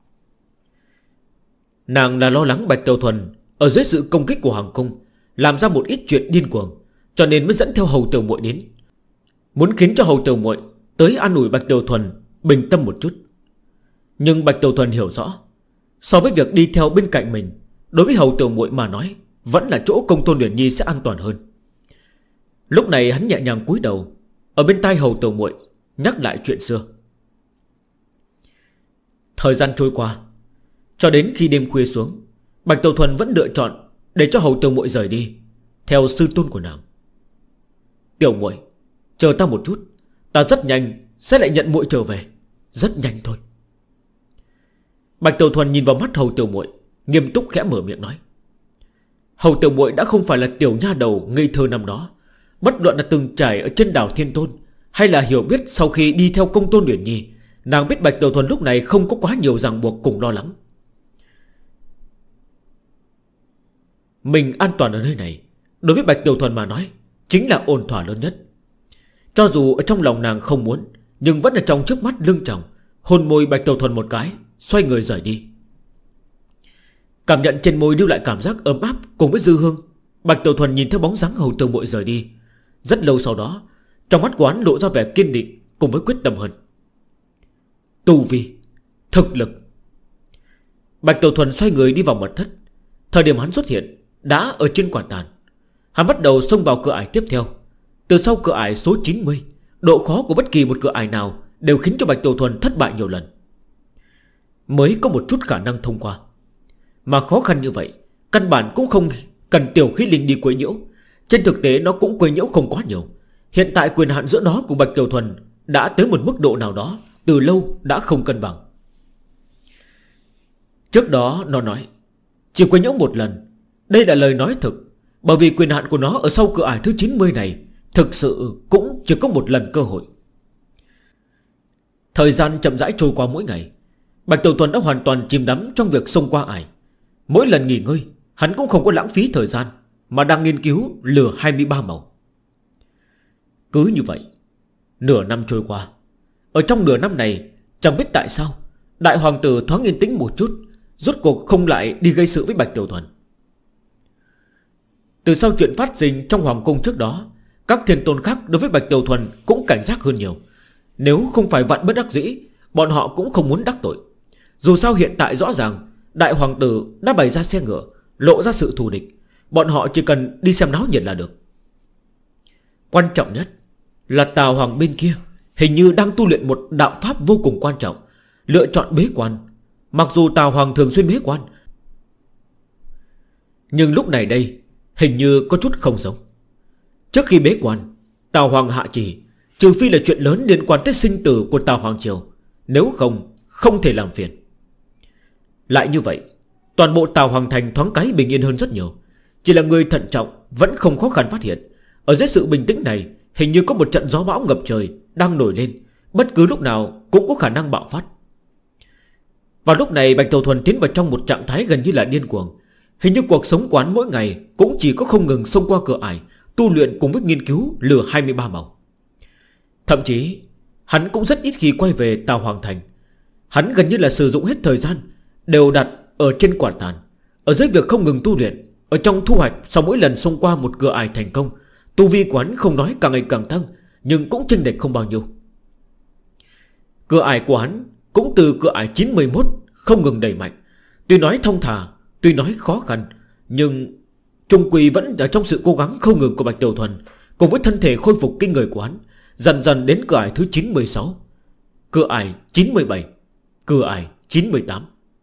Nàng là lo lắng Bạch Tiểu Thuần ở dưới sự công kích của hoàng cung làm ra một ít chuyện điên cuồng, cho nên mới dẫn theo hầu tiểu muội đến, muốn khiến cho hầu tiểu muội tới an ủi Bạch Tiểu Thuần bình tâm một chút. Nhưng Bạch Tiểu Thuần hiểu rõ, so với việc đi theo bên cạnh mình, đối với hầu tiểu muội mà nói, vẫn là chỗ Công Tôn Uyển Nhi sẽ an toàn hơn. Lúc này hắn nhẹ nhàng cúi đầu, ở bên tai hầu tiểu muội nhắc lại chuyện xưa. Thời gian trôi qua, cho đến khi đêm khuya xuống, Bạch Tiểu Thuần vẫn lựa chọn để cho hầu tiểu muội rời đi theo sư tôn của nàng. Tiểu muội, chờ ta một chút, ta rất nhanh sẽ lại nhận muội trở về, rất nhanh thôi. Bạch Tiểu Thuần nhìn vào mắt hầu tiểu muội, nghiêm túc khẽ mở miệng nói. Hầu tiểu muội đã không phải là tiểu nha đầu ngây thơ năm đó, bất luận là từng trải ở trên đảo Thiên Tôn, hay là hiểu biết sau khi đi theo Công Tôn Uyển Nhi, nàng biết Bạch Tiểu Thuần lúc này không có quá nhiều ràng buộc cùng lo lắng. Mình an toàn ở nơi này, đối với Bạch Tiểu Thuần mà nói, chính là ổn thỏa lớn nhất. Cho dù ở trong lòng nàng không muốn, nhưng vẫn ở trong trước mắt lưng tròng, hôn môi Bạch Tiểu Thuần một cái, xoay người rời đi. Cảm nhận trên môi lưu lại cảm giác ấm áp cùng với dư hương, Bạch Tiểu Thuần nhìn theo bóng dáng hầu tiểu muội rời đi. Rất lâu sau đó, trong mắt của hắn lộ ra vẻ kiên định cùng với quyết tâm hơn. Tu vi, thực lực. Bạch Tiểu Thuần xoay người đi vào mật thất. Thời điểm hắn xuất hiện đã ở trên quả tàn. Hắn bắt đầu xông vào cửa ải tiếp theo. Từ sau cửa ải số 90, độ khó của bất kỳ một cửa ải nào đều khiến cho Bạch Tiểu Thuần thất bại nhiều lần, mới có một chút khả năng thông qua. Mà khó khăn như vậy căn bản cũng không cần Tiểu Khí Linh đi quấy nhiễu. Trên thực tế nó cũng quấy nhiễu không quá nhiều. Hiện tại quyền hạn giữa nó cùng Bạch Tiểu Thuần đã tới một mức độ nào đó, từ lâu đã không cân bằng. Trước đó nó nói chỉ quấy nhiễu một lần. Đây là lời nói thực, bởi vì quyền hạn của nó ở sau cửa ải thứ 90 này thực sự cũng chỉ có một lần cơ hội. Thời gian chậm rãi trôi qua mỗi ngày. Bạch Tiểu Thuần đã hoàn toàn chìm đắm trong việc xông qua ải. Mỗi lần nghỉ ngơi hắn cũng không có lãng phí thời gian, mà đang nghiên cứu lửa 23 màu. Cứ như vậy nửa năm trôi qua. Ở trong nửa năm này chẳng biết tại sao Đại Hoàng tử thoáng yên tĩnh một chút, rốt cuộc không lại đi gây sự với Bạch Tiểu Thuần. Từ sau chuyện phát sinh trong Hoàng cung trước đó, các thiên tôn khác đối với Bạch Tiểu Thuần cũng cảnh giác hơn nhiều. Nếu không phải vạn bất đắc dĩ, bọn họ cũng không muốn đắc tội. Dù sao hiện tại rõ ràng Đại Hoàng tử đã bày ra xe ngựa, lộ ra sự thù địch. Bọn họ chỉ cần đi xem náo nhiệt là được. Quan trọng nhất là Tào Hoàng bên kia hình như đang tu luyện một đạo pháp vô cùng quan trọng, lựa chọn bế quan. Mặc dù Tào Hoàng thường xuyên bế quan, nhưng lúc này đây hình như có chút không giống. Trước khi bế quan, Tào Hoàng hạ chỉ, trừ phi là chuyện lớn liên quan tới sinh tử của Tào Hoàng triều, nếu không thể làm phiền. Lại như vậy toàn bộ Tào Hoàng thành thoáng cái bình yên hơn rất nhiều. Chỉ là người thận trọng vẫn không khó khăn phát hiện, ở dưới sự bình tĩnh này hình như có một trận gió bão ngập trời đang nổi lên, bất cứ lúc nào cũng có khả năng bạo phát. Vào lúc này Bạch Tiểu Thuần tiến vào trong một trạng thái gần như là điên cuồng. Hình như cuộc sống quán mỗi ngày cũng chỉ có không ngừng xông qua cửa ải, tu luyện cùng với nghiên cứu lửa 23 màu. Thậm chí hắn cũng rất ít khi quay về Tào Hoàng thành. Hắn gần như là sử dụng hết thời gian đều đặt ở trên quả tàn. Ở dưới việc không ngừng tu luyện, ở trong thu hoạch sau mỗi lần xông qua một cửa ải thành công, tu vi của hắn không nói càng ngày càng tăng, nhưng cũng chênh lệch không bao nhiêu. Cửa ải của hắn cũng từ cửa ải 91 không ngừng đẩy mạnh. Tuy nói thông thả, tuy nói khó khăn, nhưng trung quy vẫn ở trong sự cố gắng không ngừng của Bạch Tiểu Thuần, cùng với thân thể khôi phục kinh người của hắn. Dần dần đến cửa ải thứ 96, cửa ải 97, cửa ải 98.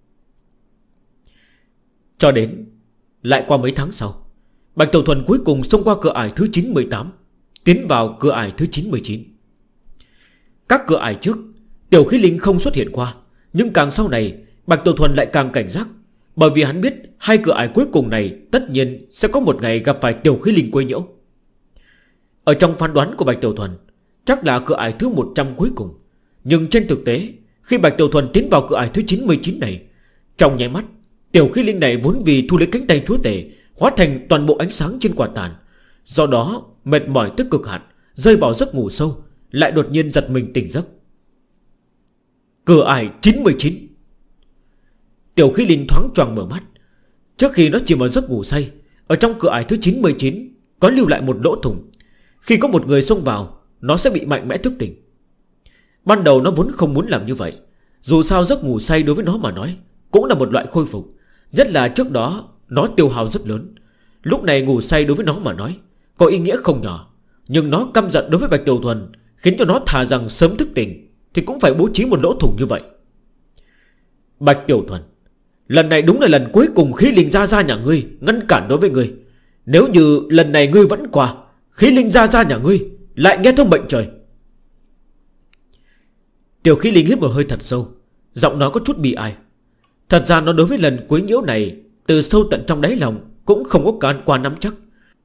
Cho đến lại qua mấy tháng sau, Bạch Tiểu Thuần cuối cùng xông qua cửa ải thứ 98, tiến vào cửa ải thứ 99. Các cửa ải trước Tiểu Khí Linh không xuất hiện qua, nhưng càng sau này Bạch Tiểu Thuần lại càng cảnh giác, bởi vì hắn biết hai cửa ải cuối cùng này tất nhiên sẽ có một ngày gặp phải Tiểu Khí Linh quấy nhiễu. Ở trong phán đoán của Bạch Tiểu Thuần chắc là cửa ải thứ 100 cuối cùng. Nhưng trên thực tế khi Bạch Tiểu Thuần tiến vào cửa ải thứ 99 này, trong nháy mắt Tiểu Khí Linh này vốn vì thu lấy cánh tay chúa tể hóa thành toàn bộ ánh sáng trên quả tàn, do đó mệt mỏi tức cực hạn, rơi vào giấc ngủ sâu, lại đột nhiên giật mình tỉnh giấc. Cửa ải 99. Tiểu Khí Linh thoáng choàng mở mắt. Trước khi nó chìm vào giấc ngủ say, ở trong cửa ải thứ 99 có lưu lại một lỗ thủng. Khi có một người xông vào, nó sẽ bị mạnh mẽ thức tỉnh. Ban đầu nó vốn không muốn làm như vậy. Dù sao giấc ngủ say đối với nó mà nói cũng là một loại khôi phục, nhất là trước đó nó tiêu hao rất lớn. Lúc này ngủ say đối với nó mà nói có ý nghĩa không nhỏ. Nhưng nó căm giận đối với Bạch Tiểu Thuần, khiến cho nó thà rằng sớm thức tỉnh thì cũng phải bố trí một lỗ thủng như vậy. Bạch Tiểu Thuần, lần này đúng là lần cuối cùng Khí Linh ra nhà ngươi ngăn cản đối với ngươi. Nếu như lần này ngươi vẫn qua, Khí Linh ra nhà ngươi lại nghe thông mệnh trời. Tiểu Khí Linh hít một hơi thật sâu, giọng nói có chút bi ai. Thật ra nó đối với lần quấy nhiễu này từ sâu tận trong đáy lòng cũng không có can qua nắm chắc.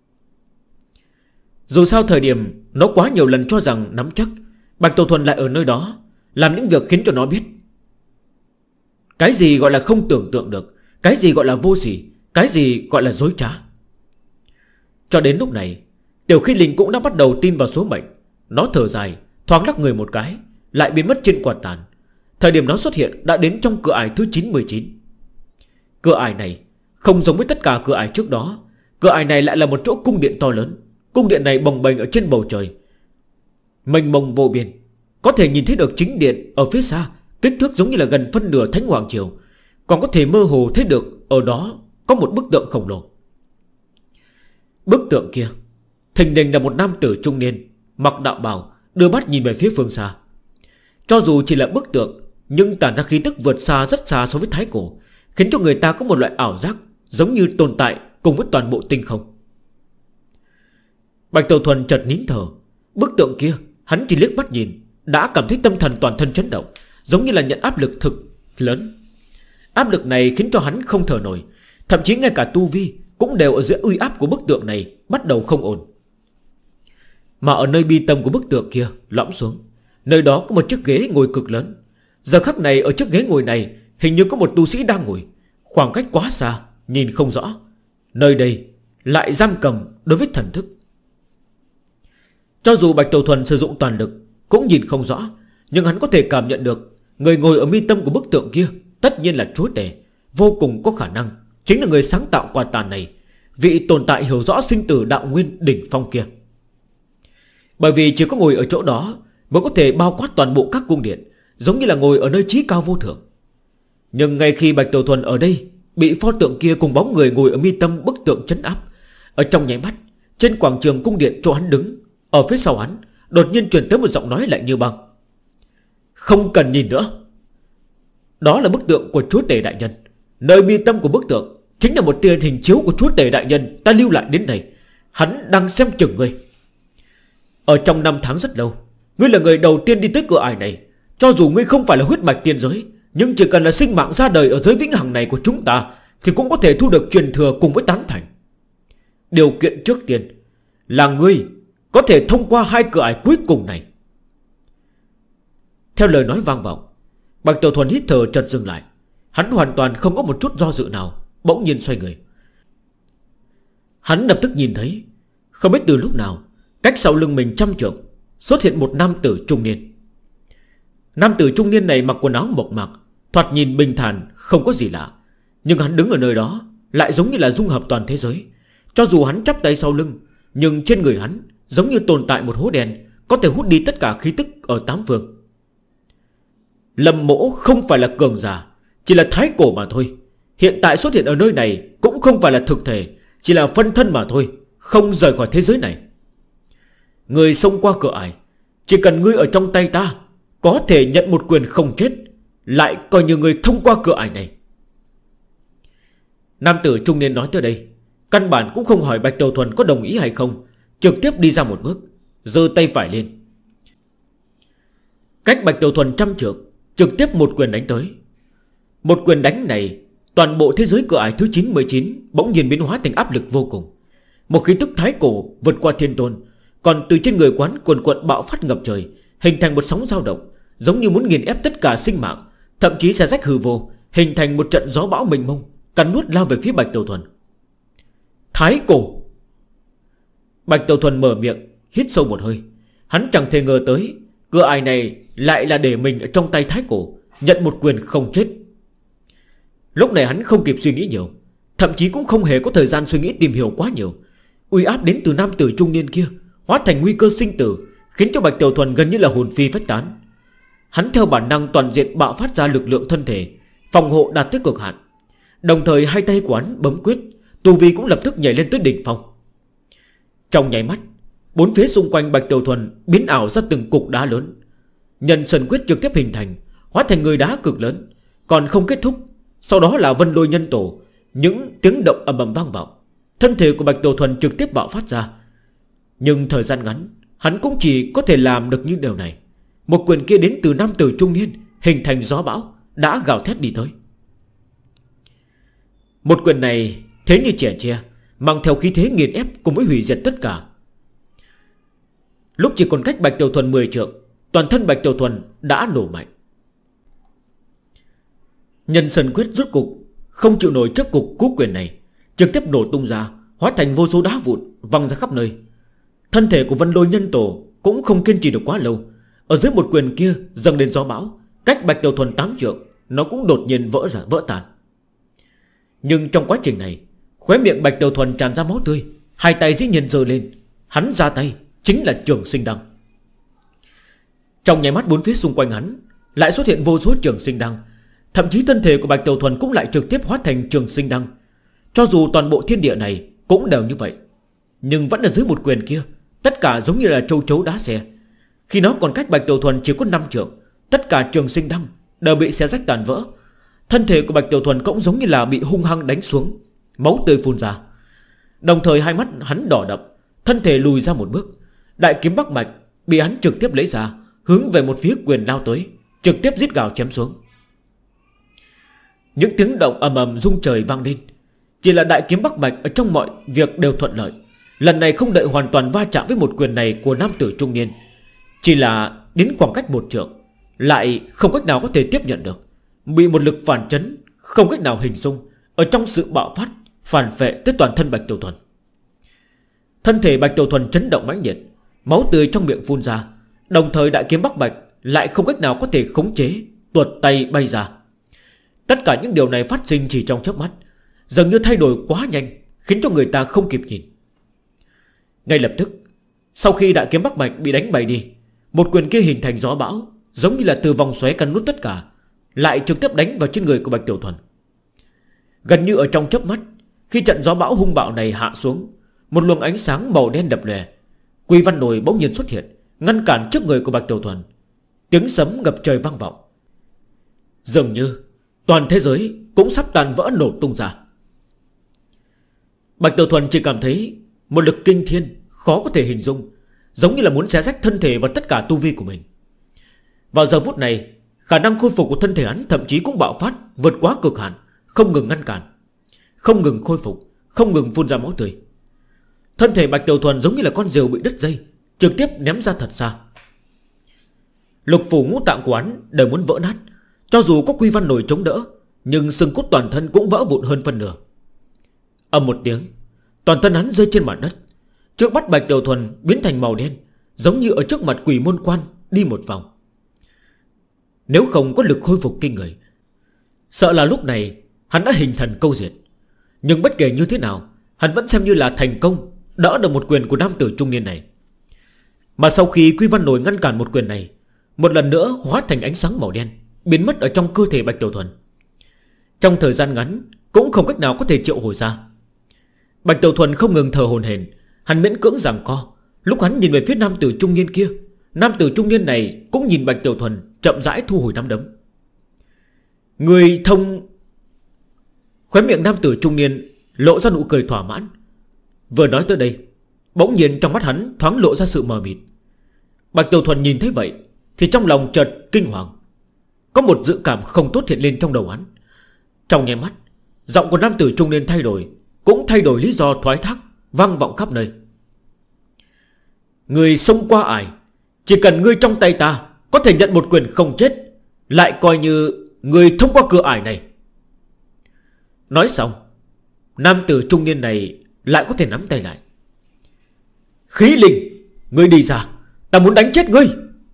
Dù sao thời điểm nó quá nhiều lần cho rằng nắm chắc, Bạch Tiểu Thuần lại ở nơi đó làm những việc khiến cho nó biết cái gì gọi là không tưởng tượng được, cái gì gọi là vô sỉ, cái gì gọi là dối trá. Cho đến lúc này Tiểu Khí Linh cũng đã bắt đầu tin vào số mệnh. Nó thở dài, thoáng lắc người một cái, lại biến mất trên quả tàn. Thời điểm nó xuất hiện đã đến trong cửa ải thứ 99. Cửa ải này không giống với tất cả cửa ải trước đó. Cửa ải này lại là một chỗ cung điện to lớn. Cung điện này bồng bềnh ở trên bầu trời, mênh mông vô biên. Có thể nhìn thấy được chính điện ở phía xa, kích thước giống như là gần phân nửa Thánh Hoàng Triều. còn có thể mơ hồ thấy được ở đó có một bức tượng khổng lồ. Bức tượng kia thình lình là một nam tử trung niên, mặc đạo bào, đưa mắt nhìn về phía phương xa. Cho dù chỉ là bức tượng, nhưng tản ra khí tức vượt xa rất xa so với thái cổ, khiến cho người ta có một loại ảo giác giống như tồn tại cùng với toàn bộ tinh không. Bạch Tiểu Thuần chợt nín thở. Bức tượng kia hắn chỉ liếc mắt nhìn đã cảm thấy tâm thần toàn thân chấn động, giống như là nhận áp lực thực lớn. Áp lực này khiến cho hắn không thở nổi, thậm chí ngay cả tu vi cũng đều ở dưới uy áp của bức tượng này bắt đầu không ổn. Mà ở nơi bi tâm của bức tượng kia lõm xuống, nơi đó có một chiếc ghế ngồi cực lớn. Giờ khắc này ở chiếc ghế ngồi này hình như có một tu sĩ đang ngồi, khoảng cách quá xa nhìn không rõ. Nơi đây lại giam cầm đối với thần thức. Cho dù Bạch Tiểu Thuần sử dụng toàn lực cũng nhìn không rõ, nhưng hắn có thể cảm nhận được người ngồi ở mi tâm của bức tượng kia tất nhiên là chúa tể, vô cùng có khả năng chính là người sáng tạo quả tàn này, vị tồn tại hiểu rõ sinh tử đạo nguyên đỉnh phong kia. Bởi vì chỉ có ngồi ở chỗ đó mới có thể bao quát toàn bộ các cung điện, giống như là ngồi ở nơi chí cao vô thượng. Nhưng ngay khi Bạch Tiểu Thuần ở đây bị pho tượng kia cùng bóng người ngồi ở mi tâm bức tượng trấn áp, ở trong nháy mắt, trên quảng trường cung điện chỗ hắn đứng, ở phía sau hắn đột nhiên truyền tới một giọng nói lạnh như băng: "Không cần nhìn nữa." Đó là bức tượng của chúa tể đại nhân. Nơi mi tâm của bức tượng chính là một tia hình chiếu của chúa tể đại nhân ta lưu lại đến đây. Hắn đang xem chừng ngươi. Ở trong năm tháng rất lâu, ngươi là người đầu tiên đi tới cửa ải này. Cho dù ngươi không phải là huyết mạch tiên giới, nhưng chỉ cần là sinh mạng ra đời ở giới vĩnh hằng này của chúng ta, thì cũng có thể thu được truyền thừa cùng với tán thành. Điều kiện trước tiên là ngươi có thể thông qua hai cửa ải cuối cùng này. Theo lời nói vang vọng, Bạch Tiểu Thuần hít thở chợt dừng lại. Hắn hoàn toàn không có một chút do dự nào, bỗng nhiên xoay người. Hắn lập tức nhìn thấy, không biết từ lúc nào, cách sau lưng mình 100 trượng xuất hiện một nam tử trung niên. Nam tử trung niên này mặc quần áo mộc mạc, thoạt nhìn bình thản không có gì lạ, nhưng hắn đứng ở nơi đó lại giống như là dung hợp toàn thế giới. Cho dù hắn chắp tay sau lưng, nhưng trên người hắn giống như tồn tại một hố đen, có thể hút đi tất cả khí tức ở tám phương. Lâm Mỗ không phải là cường giả, chỉ là thái cổ mà thôi. Hiện tại xuất hiện ở nơi này cũng không phải là thực thể, chỉ là phân thân mà thôi, không rời khỏi thế giới này. Người xông qua cửa ải, chỉ cần ngươi ở trong tay ta, có thể nhận một quyền không chết, lại coi như người thông qua cửa ải này. Nam tử trung niên nói tới đây, căn bản cũng không hỏi Bạch Tiểu Thuần có đồng ý hay không, trực tiếp đi ra một bước, giơ tay phải lên. Cách Bạch Tiểu Thuần 100 trượng, trực tiếp một quyền đánh tới. Một quyền đánh này, toàn bộ thế giới cửa ải thứ 99 bỗng nhiên biến hóa thành áp lực vô cùng. Một khí tức thái cổ vượt qua thiên tôn, còn từ trên người quán cuồn cuộn bạo phát ngập trời, hình thành một sóng dao động, giống như muốn nghiền ép tất cả sinh mạng, thậm chí xé rách hư vô, hình thành một trận gió bão mênh mông, cắn nuốt lao về phía Bạch Tiểu Thuần. Thái cổ. Bạch Tiểu Thuần mở miệng, hít sâu một hơi. Hắn chẳng thể ngờ tới cửa ải này lại là để mình ở trong tay thái cổ nhận một quyền không chết. Lúc này hắn không kịp suy nghĩ nhiều, thậm chí cũng không hề có thời gian suy nghĩ tìm hiểu quá nhiều. Uy áp đến từ nam tử trung niên kia hóa thành nguy cơ sinh tử, khiến cho Bạch Tiểu Thuần gần như là hồn phi phách tán. Hắn theo bản năng toàn diện bạo phát ra lực lượng thân thể, phòng hộ đạt tới cực hạn. Đồng thời hai tay của hắn bấm quyết, tu vi cũng lập tức nhảy lên tới đỉnh phong. Trong nháy mắt, bốn phía xung quanh Bạch Tiểu Thuần biến ảo ra từng cục đá lớn. Nhân Sơn Quyết trực tiếp hình thành, hóa thành người đá cực lớn. Còn không kết thúc, sau đó là Vân Lôi Nhân Tổ. Những tiếng động ầm ầm vang vọng, thân thể của Bạch Tiểu Thuần trực tiếp bạo phát ra. Nhưng thời gian ngắn, hắn cũng chỉ có thể làm được những điều này. Một quyền kia đến từ nam tử trung niên, hình thành gió bão, đã gào thét đi tới. Một quyền này thế như trẻ tre, mang theo khí thế nghiền ép cùng với hủy diệt tất cả. Lúc chỉ còn cách Bạch Tiểu Thuần 10 trượng, toàn thân Bạch Tiểu Thuần đã nổ mạnh. Nhân Sơn Quyết rốt cục không chịu nổi trước cục cú quyền này, trực tiếp nổ tung ra, hóa thành vô số đá vụn văng ra khắp nơi. Thân thể của Vân Lôi Nhân Tổ cũng không kiên trì được quá lâu. Ở dưới một quyền kia dâng lên gió bão, cách Bạch Tiểu Thuần 8 trượng, nó cũng đột nhiên vỡ tan. Nhưng trong quá trình này, khóe miệng Bạch Tiểu Thuần tràn ra máu tươi, hai tay dĩ nhiên giơ lên. Hắn ra tay chính là Trường Sinh Đăng. Trong nháy mắt bốn phía xung quanh hắn lại xuất hiện vô số Trường Sinh Đăng. Thậm chí thân thể của Bạch Tiểu Thuần cũng lại trực tiếp hóa thành trường sinh đăng. Cho dù toàn bộ thiên địa này cũng đều như vậy, nhưng vẫn ở dưới một quyền kia, tất cả giống như là châu chấu đá xe. Khi nó còn cách Bạch Tiểu Thuần chỉ có 5 trượng, tất cả trường sinh đăng đều bị xé rách tàn vỡ. Thân thể của Bạch Tiểu Thuần cũng giống như là bị hung hăng đánh xuống, máu tươi phun ra. Đồng thời hai mắt hắn đỏ đậm, thân thể lùi ra một bước. Đại kiếm Bắc Mạch bị hắn trực tiếp lấy ra, hướng về một phía quyền lao tới, trực tiếp giết gào chém xuống. Những tiếng động ầm ầm rung trời vang lên. Chỉ là đại kiếm Bắc Mạch ở trong mọi việc đều thuận lợi. Lần này không đợi hoàn toàn va chạm với một quyền này của nam tử trung niên, chỉ là đến khoảng cách 1 trượng, lại không cách nào có thể tiếp nhận được, bị một lực phản chấn không cách nào hình dung ở trong sự bạo phát phản phệ tới toàn thân Bạch Tiểu Thuần. Thân thể Bạch Tiểu Thuần chấn động mãnh liệt, máu tươi trong miệng phun ra. Đồng thời đại kiếm Bắc Mạch lại không cách nào có thể khống chế, tuột tay bay ra. Tất cả những điều này phát sinh chỉ trong chớp mắt, dường như thay đổi quá nhanh, khiến cho người ta không kịp nhìn. Ngay lập tức, sau khi đại kiếm Bắc Mạch bị đánh bay đi, một quyền kia hình thành gió bão, giống như là từ vòng xoáy cắn nuốt tất cả, lại trực tiếp đánh vào trên người của Bạch Tiểu Thuần. Gần như ở trong chớp mắt, khi trận gió bão hung bạo này hạ xuống, một luồng ánh sáng màu đen đập lòe, Quy Văn Nồi bỗng nhiên xuất hiện, ngăn cản trước người của Bạch Tiểu Thuần. Tiếng sấm ngập trời vang vọng, dường như toàn thế giới cũng sắp tan vỡ nổ tung ra. Bạch Tiểu Thuần chỉ cảm thấy một lực kinh thiên khó có thể hình dung, giống như là muốn xé rách thân thể và tất cả tu vi của mình. Vào giờ phút này, khả năng khôi phục của thân thể hắn thậm chí cũng bạo phát vượt quá cực hạn, không ngừng ngăn cản, không ngừng khôi phục, không ngừng phun ra máu tươi. Thân thể Bạch Tiểu Thuần giống như là con diều bị đứt dây, trực tiếp ném ra thật xa. Lục phủ ngũ tạng của hắn đều muốn vỡ nát. Cho dù có Quy Văn Nồi chống đỡ, nhưng xương cốt toàn thân cũng vỡ vụn hơn phân nửa. Ầm một tiếng, toàn thân hắn rơi trên mặt đất. Trước mắt Bạch Tiểu Thuần biến thành màu đen, giống như ở trước mặt Quỷ Môn Quan đi một vòng. Nếu không có lực khôi phục kinh người, sợ là lúc này hắn đã hình thần câu diệt. Nhưng bất kể như thế nào, hắn vẫn xem như là thành công đỡ được một quyền của nam tử trung niên này. Mà sau khi Quy Văn Nồi ngăn cản một quyền này, một lần nữa hóa thành ánh sáng màu đen, biến mất ở trong cơ thể Bạch Tiểu Thuần. Trong thời gian ngắn cũng không cách nào có thể triệu hồi ra. Bạch Tiểu Thuần không ngừng thở hổn hển, hắn miễn cưỡng giằng co. Lúc hắn nhìn về phía nam tử trung niên kia, nam tử trung niên này cũng nhìn Bạch Tiểu Thuần, chậm rãi thu hồi nắm đấm. Người thông... Khóe miệng nam tử trung niên lộ ra nụ cười thỏa mãn. Vừa nói tới đây, bỗng nhiên trong mắt hắn thoáng lộ ra sự mờ mịt. Bạch Tiểu Thuần nhìn thấy vậy thì trong lòng chợt kinh hoàng. Có một dự cảm không tốt hiện lên trong đầu hắn. Trong nháy mắt, giọng của nam tử trung niên thay đổi, cũng thay đổi lý do thoái thác, vang vọng khắp nơi. Người xông qua ải, chỉ cần ngươi trong tay ta có thể nhận một quyền không chết, lại coi như người thông qua cửa ải này. Nói xong, nam tử trung niên này lại có thể nắm tay lại. Khí linh, ngươi đi ra, ta muốn đánh chết ngươi.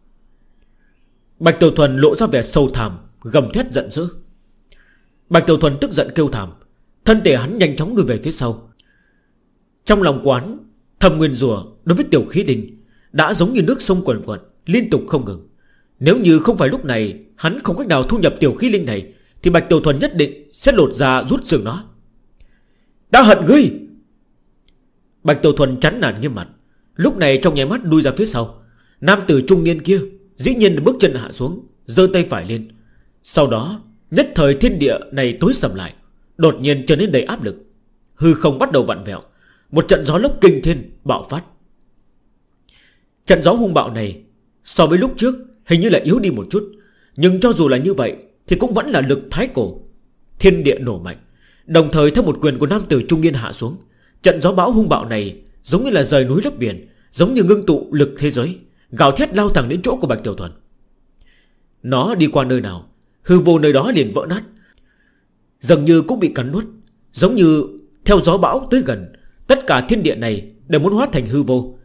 Bạch Tiểu Thuần lộ ra vẻ sâu thẳm, gầm thét giận dữ. Bạch Tiểu Thuần tức giận kêu thảm, thân thể hắn nhanh chóng lùi về phía sau. Trong lòng quán thầm nguyên rủa đối với tiểu khí linh đã giống như nước sông quần quật, liên tục không ngừng. Nếu như không phải lúc này hắn không cách nào thu nhập tiểu khí linh này, thì Bạch Tiểu Thuần nhất định sẽ lột ra rút xương nó. Đã hận ngươi. Bạch Tiểu Thuần chán nản nghiêm mặt, lúc này trong nháy mắt đuôi ra phía sau. Nam tử trung niên kia dĩ nhiên bước chân hạ xuống, giơ tay phải lên. Sau đó nhất thời thiên địa này tối sầm lại, đột nhiên trở nên đầy áp lực. Hư không bắt đầu vặn vẹo, một trận gió lốc kinh thiên bạo phát. Trận gió hung bạo này so với lúc trước hình như là yếu đi một chút, nhưng cho dù là như vậy thì cũng vẫn là lực thái cổ. Thiên địa nổ mạnh, đồng thời theo một quyền của nam tử trung niên hạ xuống. Trận gió bão hung bạo này giống như là rời núi lấp biển, giống như ngưng tụ lực thế giới, gào thét lao thẳng đến chỗ của Bạch Tiểu Thuần. Nó đi qua nơi nào, hư vô nơi đó liền vỡ nát, dường như cũng bị cắn nuốt. Giống như theo gió bão tới gần, tất cả thiên địa này đều muốn hóa thành hư vô.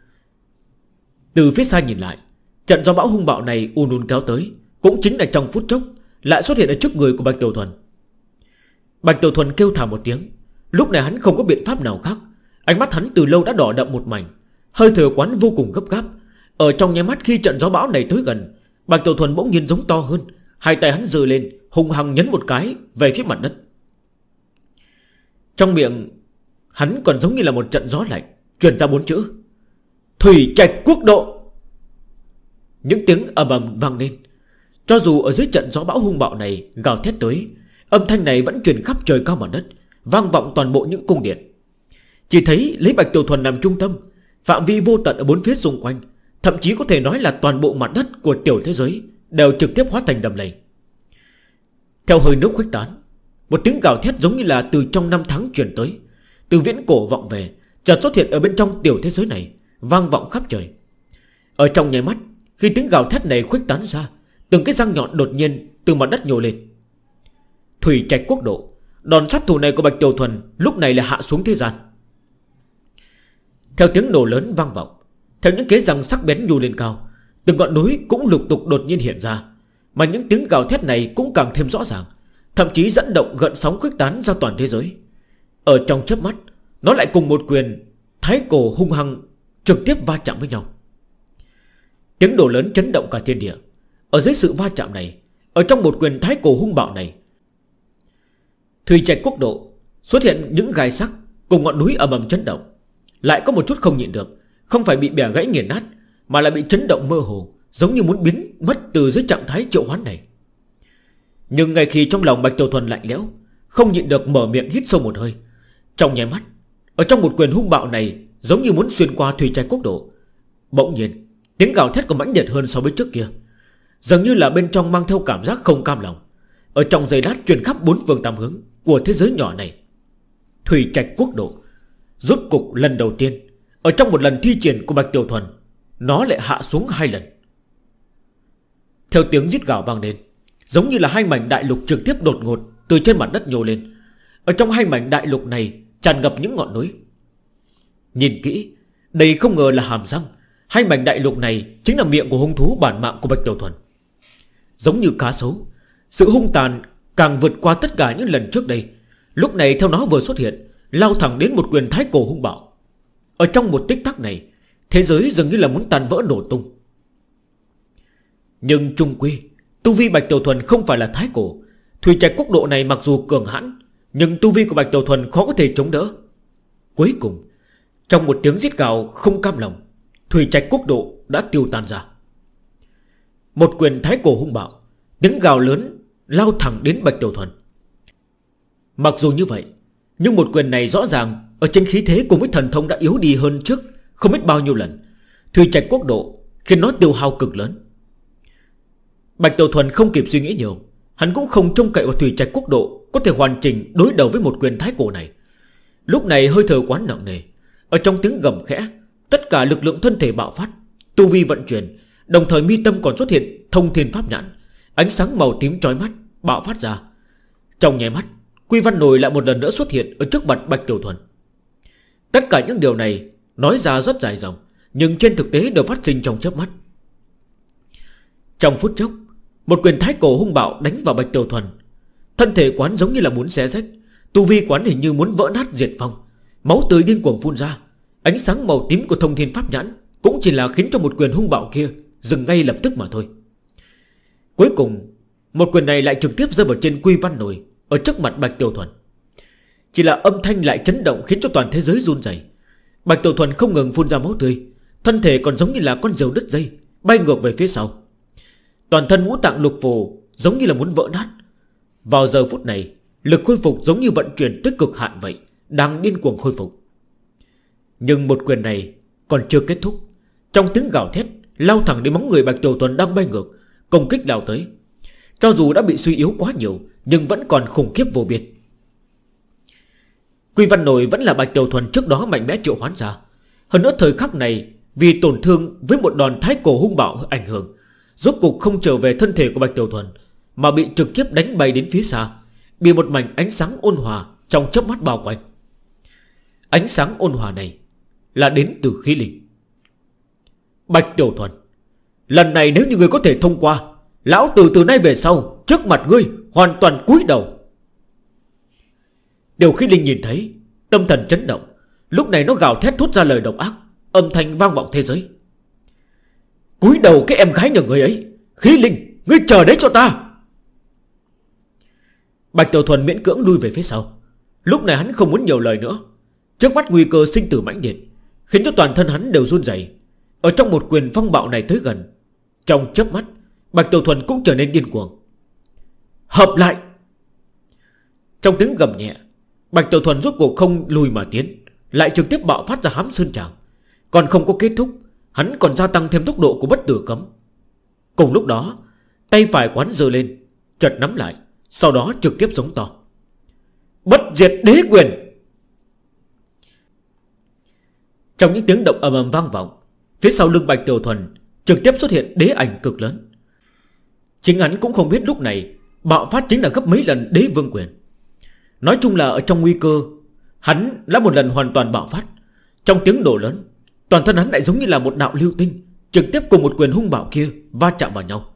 Từ phía xa nhìn lại, trận gió bão hung bạo này ùn kéo tới, cũng chính là trong phút chốc lại xuất hiện ở trước người của Bạch Tiểu Thuần. Bạch Tiểu Thuần kêu thảm một tiếng. Lúc này hắn không có biện pháp nào khác, ánh mắt hắn từ lâu đã đỏ đậm một mảnh, hơi thở quán vô cùng gấp gáp. Ở trong nháy mắt khi trận gió bão này tới gần, Bạch Tiểu Thuần bỗng nhiên giống to hơn, hai tay hắn giơ lên, hung hăng nhấn một cái về phía mặt đất. Trong miệng hắn còn giống như là một trận gió lạnh truyền ra 4 chữ: Thủy Trạch Quốc Độ. Những tiếng ầm ầm vang lên. Cho dù ở dưới trận gió bão hung bạo này gào thét tới, âm thanh này vẫn truyền khắp trời cao mặt đất, vang vọng toàn bộ những cung điện. Chỉ thấy lấy Bạch Tiểu Thuần làm trung tâm, phạm vi vô tận ở bốn phía xung quanh, thậm chí có thể nói là toàn bộ mặt đất của tiểu thế giới đều trực tiếp hóa thành đầm lầy. Theo hơi nước khuếch tán, một tiếng gào thét giống như là từ trong năm tháng truyền tới, từ viễn cổ vọng về, chợt xuất hiện ở bên trong tiểu thế giới này, vang vọng khắp trời. Ở trong nháy mắt, khi tiếng gào thét này khuếch tán ra, từng cái răng nhọn đột nhiên từ mặt đất nhô lên. Thủy Trạch Quốc Độ, đòn sát thủ này của Bạch Tiểu Thuần lúc này là hạ xuống thế gian. Theo tiếng nổ lớn vang vọng, theo những cái răng sắc bén nhô lên cao, từng ngọn núi cũng lục tục đột nhiên hiện ra, mà những tiếng gào thét này cũng càng thêm rõ ràng, thậm chí dẫn động gợn sóng khuếch tán ra toàn thế giới. Ở trong chớp mắt, nó lại cùng một quyền thái cổ hung hăng trực tiếp va chạm với nhau. Tiếng nổ lớn chấn động cả thiên địa. Ở dưới sự va chạm này, ở trong một quyền thái cổ hung bạo này, Thủy Trạch Quốc Độ xuất hiện những gai sắc cùng ngọn núi ầm ầm chấn động. Lại có một chút không nhịn được, không phải bị bẻ gãy nghiền nát, mà là bị chấn động mơ hồ, giống như muốn biến mất từ dưới trạng thái triệu hoán này. Nhưng ngay khi trong lòng Bạch Tiểu Thuần lạnh lẽo, không nhịn được mở miệng hít sâu một hơi, trong nháy mắt, ở trong một quyền hung bạo này, giống như muốn xuyên qua Thủy Trạch Quốc Độ, bỗng nhiên tiếng gào thét còn mãnh liệt hơn so với trước kia, dường như là bên trong mang theo cảm giác không cam lòng. Ở trong giây lát truyền khắp bốn phương tám hướng của thế giới nhỏ này. Thủy Trạch Quốc Độ rốt cục lần đầu tiên, ở trong một lần thi triển của Bạch Tiểu Thuần, nó lại hạ xuống 2 lần. Theo tiếng rít gào vang lên, giống như là 2 mảnh đại lục trực tiếp đột ngột từ trên mặt đất nhô lên. Ở trong 2 mảnh đại lục này tràn ngập những ngọn núi. Nhìn kỹ, đây không ngờ là hàm răng. 2 mảnh đại lục này chính là miệng của hung thú bản mạng của Bạch Tiểu Thuần. Giống như cá sấu, sự hung tàn càng vượt qua tất cả những lần trước đây. Lúc này theo nó vừa xuất hiện, lao thẳng đến một quyền thái cổ hung bạo. Ở trong một tích tắc này, thế giới dường như là muốn tan vỡ nổ tung. Nhưng chung quy, tu vi Bạch Tiểu Thuần không phải là thái cổ. Thủy Trạch Quốc Độ này mặc dù cường hãn, nhưng tu vi của Bạch Tiểu Thuần khó có thể chống đỡ. Cuối cùng, trong một tiếng rít gào không cam lòng, Thủy Trạch Quốc Độ đã tiêu tan ra. Một quyền thái cổ hung bạo, tiếng gào lớn lao thẳng đến Bạch Tiểu Thuần. Mặc dù như vậy, nhưng một quyền này rõ ràng ở trên khí thế cùng với thần thông đã yếu đi hơn trước không biết bao nhiêu lần. Thủy Trạch Quốc Độ khiến nó tiêu hao cực lớn. Bạch Tiểu Thuần không kịp suy nghĩ nhiều, hắn cũng không trông cậy vào Thủy Trạch Quốc Độ có thể hoàn chỉnh đối đầu với một quyền thái cổ này. Lúc này hơi thở quán nặng nề. Ở trong tiếng gầm khẽ, tất cả lực lượng thân thể bạo phát, tu vi vận chuyển, đồng thời mi tâm còn xuất hiện thông thiên pháp nhãn, ánh sáng màu tím chói mắt bạo phát ra. Trong nháy mắt, Quy Văn Nồi lại một lần nữa xuất hiện ở trước mặt Bạch Tiểu Thuần. Tất cả những điều này nói ra rất dài dòng, nhưng trên thực tế đều phát sinh trong chớp mắt. Trong phút chốc, một quyền thái cổ hung bạo đánh vào Bạch Tiểu Thuần. Thân thể quán giống như là muốn xé rách, tu vi quán hình như muốn vỡ nát diệt vong, máu tươi điên cuồng phun ra. Ánh sáng màu tím của thông thiên pháp nhãn cũng chỉ là khiến cho một quyền hung bạo kia dừng ngay lập tức mà thôi. Cuối cùng, một quyền này lại trực tiếp rơi vào trên Quy Văn Nồi ở trước mặt Bạch Tiểu Thuần. Chỉ là âm thanh lại chấn động khiến cho toàn thế giới run rẩy. Bạch Tiểu Thuần không ngừng phun ra máu tươi, thân thể còn giống như là con diều đứt dây, bay ngược về phía sau. Toàn thân ngũ tạng lục phủ giống như là muốn vỡ nát. Vào giờ phút này, lực khôi phục giống như vận chuyển tới cực hạn vậy, đang điên cuồng khôi phục. Nhưng một quyền này còn chưa kết thúc. Trong tiếng gào thét lao thẳng đến bóng người Bạch Tiểu Thuần đang bay ngược, công kích lao tới. Cho dù đã bị suy yếu quá nhiều, nhưng vẫn còn khủng khiếp vô biên. Quy Văn Nồi vẫn là Bạch Tiểu Thuần trước đó mạnh mẽ triệu hoán ra. Hơn nữa thời khắc này, vì tổn thương với một đòn thái cổ hung bạo ảnh hưởng, rốt cục không trở về thân thể của Bạch Tiểu Thuần, mà bị trực tiếp đánh bay đến phía xa, bị một mảnh ánh sáng ôn hòa trong chớp mắt bao quanh. Ánh sáng ôn hòa này là đến từ khí linh. Bạch Tiểu Thuần, lần này nếu như ngươi có thể thông qua, lão từ nay về sau trước mặt ngươi hoàn toàn cúi đầu. Điều khí linh nhìn thấy, tâm thần chấn động. Lúc này nó gào thét thốt ra lời độc ác, âm thanh vang vọng thế giới. Cúi đầu cái em gái nhà người ấy. Khí linh, ngươi chờ đấy cho ta. Bạch Tiểu Thuần miễn cưỡng lui về phía sau. Lúc này hắn không muốn nhiều lời nữa. Trước mắt nguy cơ sinh tử mãnh liệt khiến cho toàn thân hắn đều run rẩy. Ở trong một quyền phong bạo này tới gần, trong chớp mắt Bạch Tiểu Thuần cũng trở nên điên cuồng. Hợp lại. Trong tiếng gầm nhẹ, Bạch Tiểu Thuần rốt cuộc không lùi mà tiến, lại trực tiếp bạo phát ra hám sơn trảo. Còn không có kết thúc, hắn còn gia tăng thêm tốc độ của bất tử cấm. Cùng lúc đó, tay phải quán giơ lên, chợt nắm lại, sau đó trực tiếp giống to. Bất diệt đế quyền. Trong những tiếng động ầm ầm vang vọng, phía sau lưng Bạch Tiểu Thuần trực tiếp xuất hiện đế ảnh cực lớn. Chính hắn cũng không biết lúc này bạo phát chính là gấp mấy lần đế vương quyền. Nói chung là ở trong nguy cơ, hắn đã một lần hoàn toàn bạo phát. Trong tiếng nổ lớn, toàn thân hắn lại giống như là một đạo lưu tinh, trực tiếp cùng một quyền hung bạo kia va chạm vào nhau.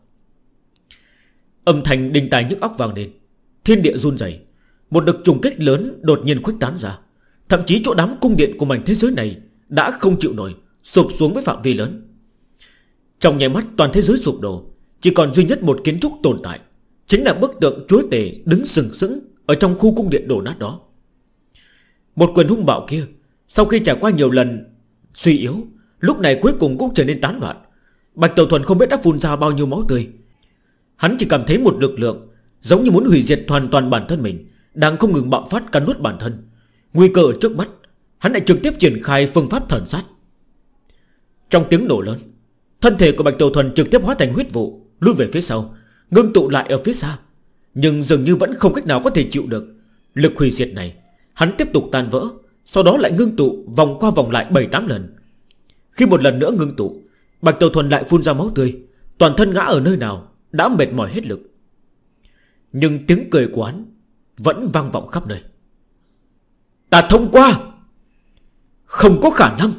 Âm thanh đinh tai nhức óc vang lên, thiên địa run rẩy. Một đợt trùng kích lớn đột nhiên khuếch tán ra. Thậm chí chỗ đám cung điện của mảnh thế giới này đã không chịu nổi, sụp xuống với phạm vi lớn. Trong nháy mắt toàn thế giới sụp đổ, chỉ còn duy nhất một kiến trúc tồn tại, chính là bức tượng chúa tể đứng sừng sững ở trong khu cung điện đổ nát đó. Một quyền hung bạo kia sau khi trải qua nhiều lần suy yếu, lúc này cuối cùng cũng trở nên tán loạn. Bạch Tiểu Thuần không biết đã phun ra bao nhiêu máu tươi. Hắn chỉ cảm thấy một lực lượng giống như muốn hủy diệt hoàn toàn bản thân mình đang không ngừng bạo phát cắn nuốt bản thân. Nguy cơ ở trước mắt, hắn lại trực tiếp triển khai phương pháp thần sát. Trong tiếng nổ lớn, thân thể của Bạch Tiểu Thuần trực tiếp hóa thành huyết vụ, lui về phía sau, ngưng tụ lại ở phía xa. Nhưng dường như vẫn không cách nào có thể chịu được lực hủy diệt này. Hắn tiếp tục tan vỡ, sau đó lại ngưng tụ vòng qua vòng lại 7-8 lần. Khi một lần nữa ngưng tụ, Bạch Tiểu Thuần lại phun ra máu tươi, toàn thân ngã ở nơi nào đã mệt mỏi hết lực. Nhưng tiếng cười của hắn vẫn vang vọng khắp nơi. Ta thông qua. Không có khả năng.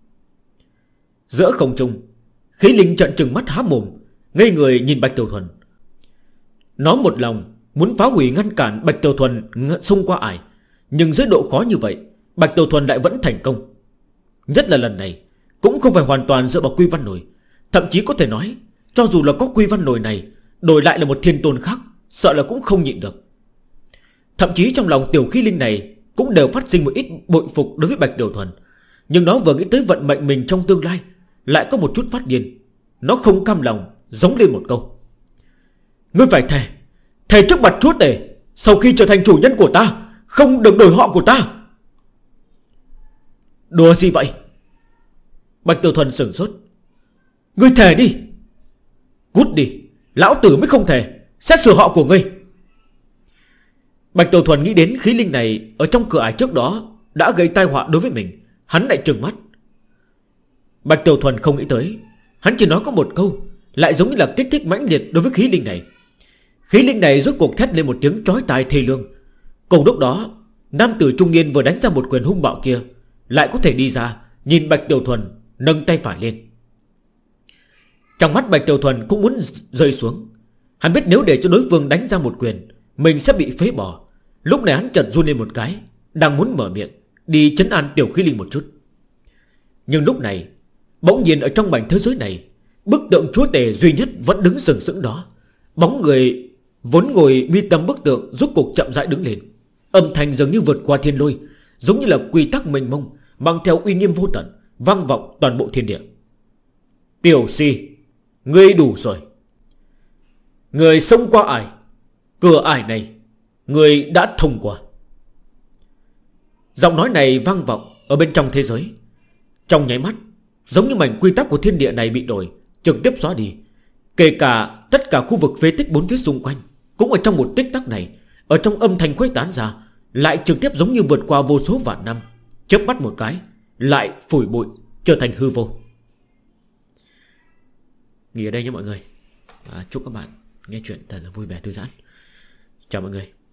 Giữa không trung, khí linh trợn trừng mắt há mồm, ngây người nhìn Bạch Tiểu Thuần. Nó một lòng muốn phá hủy ngăn cản Bạch Tiểu Thuần xông qua ải, nhưng dưới độ khó như vậy, Bạch Tiểu Thuần lại vẫn thành công. Nhất là lần này cũng không phải hoàn toàn dựa vào quy văn nổi. Thậm chí có thể nói, cho dù là có quy văn nổi này, đổi lại là một thiên tôn khác, sợ là cũng không nhịn được. Thậm chí trong lòng tiểu khí linh này cũng đều phát sinh một ít bội phục đối với Bạch Tiểu Thuần. Nhưng nó vừa nghĩ tới vận mệnh mình trong tương lai, lại có một chút phát điên. Nó không cam lòng, giống lên một câu. Ngươi phải thề, thề trước mặt chúa tể, sau khi trở thành chủ nhân của ta, không được đổi họ của ta. Đùa gì vậy? Bạch Tiểu Thuần sửng sốt. Ngươi thề đi. Cút đi, lão tử mới không thề, xét xử họ của ngươi. Bạch Tiểu Thuần nghĩ đến khí linh này ở trong cửa ải trước đó đã gây tai họa đối với mình, hắn lại trừng mắt. Bạch Tiểu Thuần không nghĩ tới, hắn chỉ nói có một câu lại giống như là kích thích mãnh liệt đối với khí linh này. Khí linh này rốt cuộc thét lên một tiếng chói tai thê lương. Cùng lúc đó, nam tử trung niên vừa đánh ra một quyền hung bạo kia lại có thể đi ra, nhìn Bạch Tiểu Thuần, nâng tay phải lên. Trong mắt Bạch Tiểu Thuần cũng muốn rơi xuống. Hắn biết nếu để cho đối phương đánh ra một quyền, mình sẽ bị phế bỏ. Lúc này hắn chợt run lên một cái, đang muốn mở miệng đi trấn an tiểu khí linh một chút. Nhưng lúc này, bỗng nhiên ở trong mảnh thế giới này, bức tượng chúa tể duy nhất vẫn đứng sừng sững đó. Bóng người vốn ngồi mi tâm bức tượng rốt cuộc chậm rãi đứng lên. Âm thanh dường như vượt qua thiên lôi, giống như là quy tắc mênh mông, mang theo uy nghiêm vô tận, vang vọng toàn bộ thiên địa. Tiểu si, ngươi đủ rồi. Người xông qua ải, cửa ải này người đã thông qua. Giọng nói này vang vọng ở bên trong thế giới. Trong nháy mắt, giống như mảnh quy tắc của thiên địa này bị đổi, trực tiếp xóa đi. Kể cả tất cả khu vực phế tích bốn phía xung quanh cũng ở trong một tích tắc này, ở trong âm thanh khuếch tán ra, lại trực tiếp giống như vượt qua vô số vạn năm, chớp mắt một cái lại phủi bụi trở thành hư vô. Nghỉ ở đây nhé mọi người. Chúc các bạn nghe chuyện thật là vui vẻ thư giãn. Chào mọi người.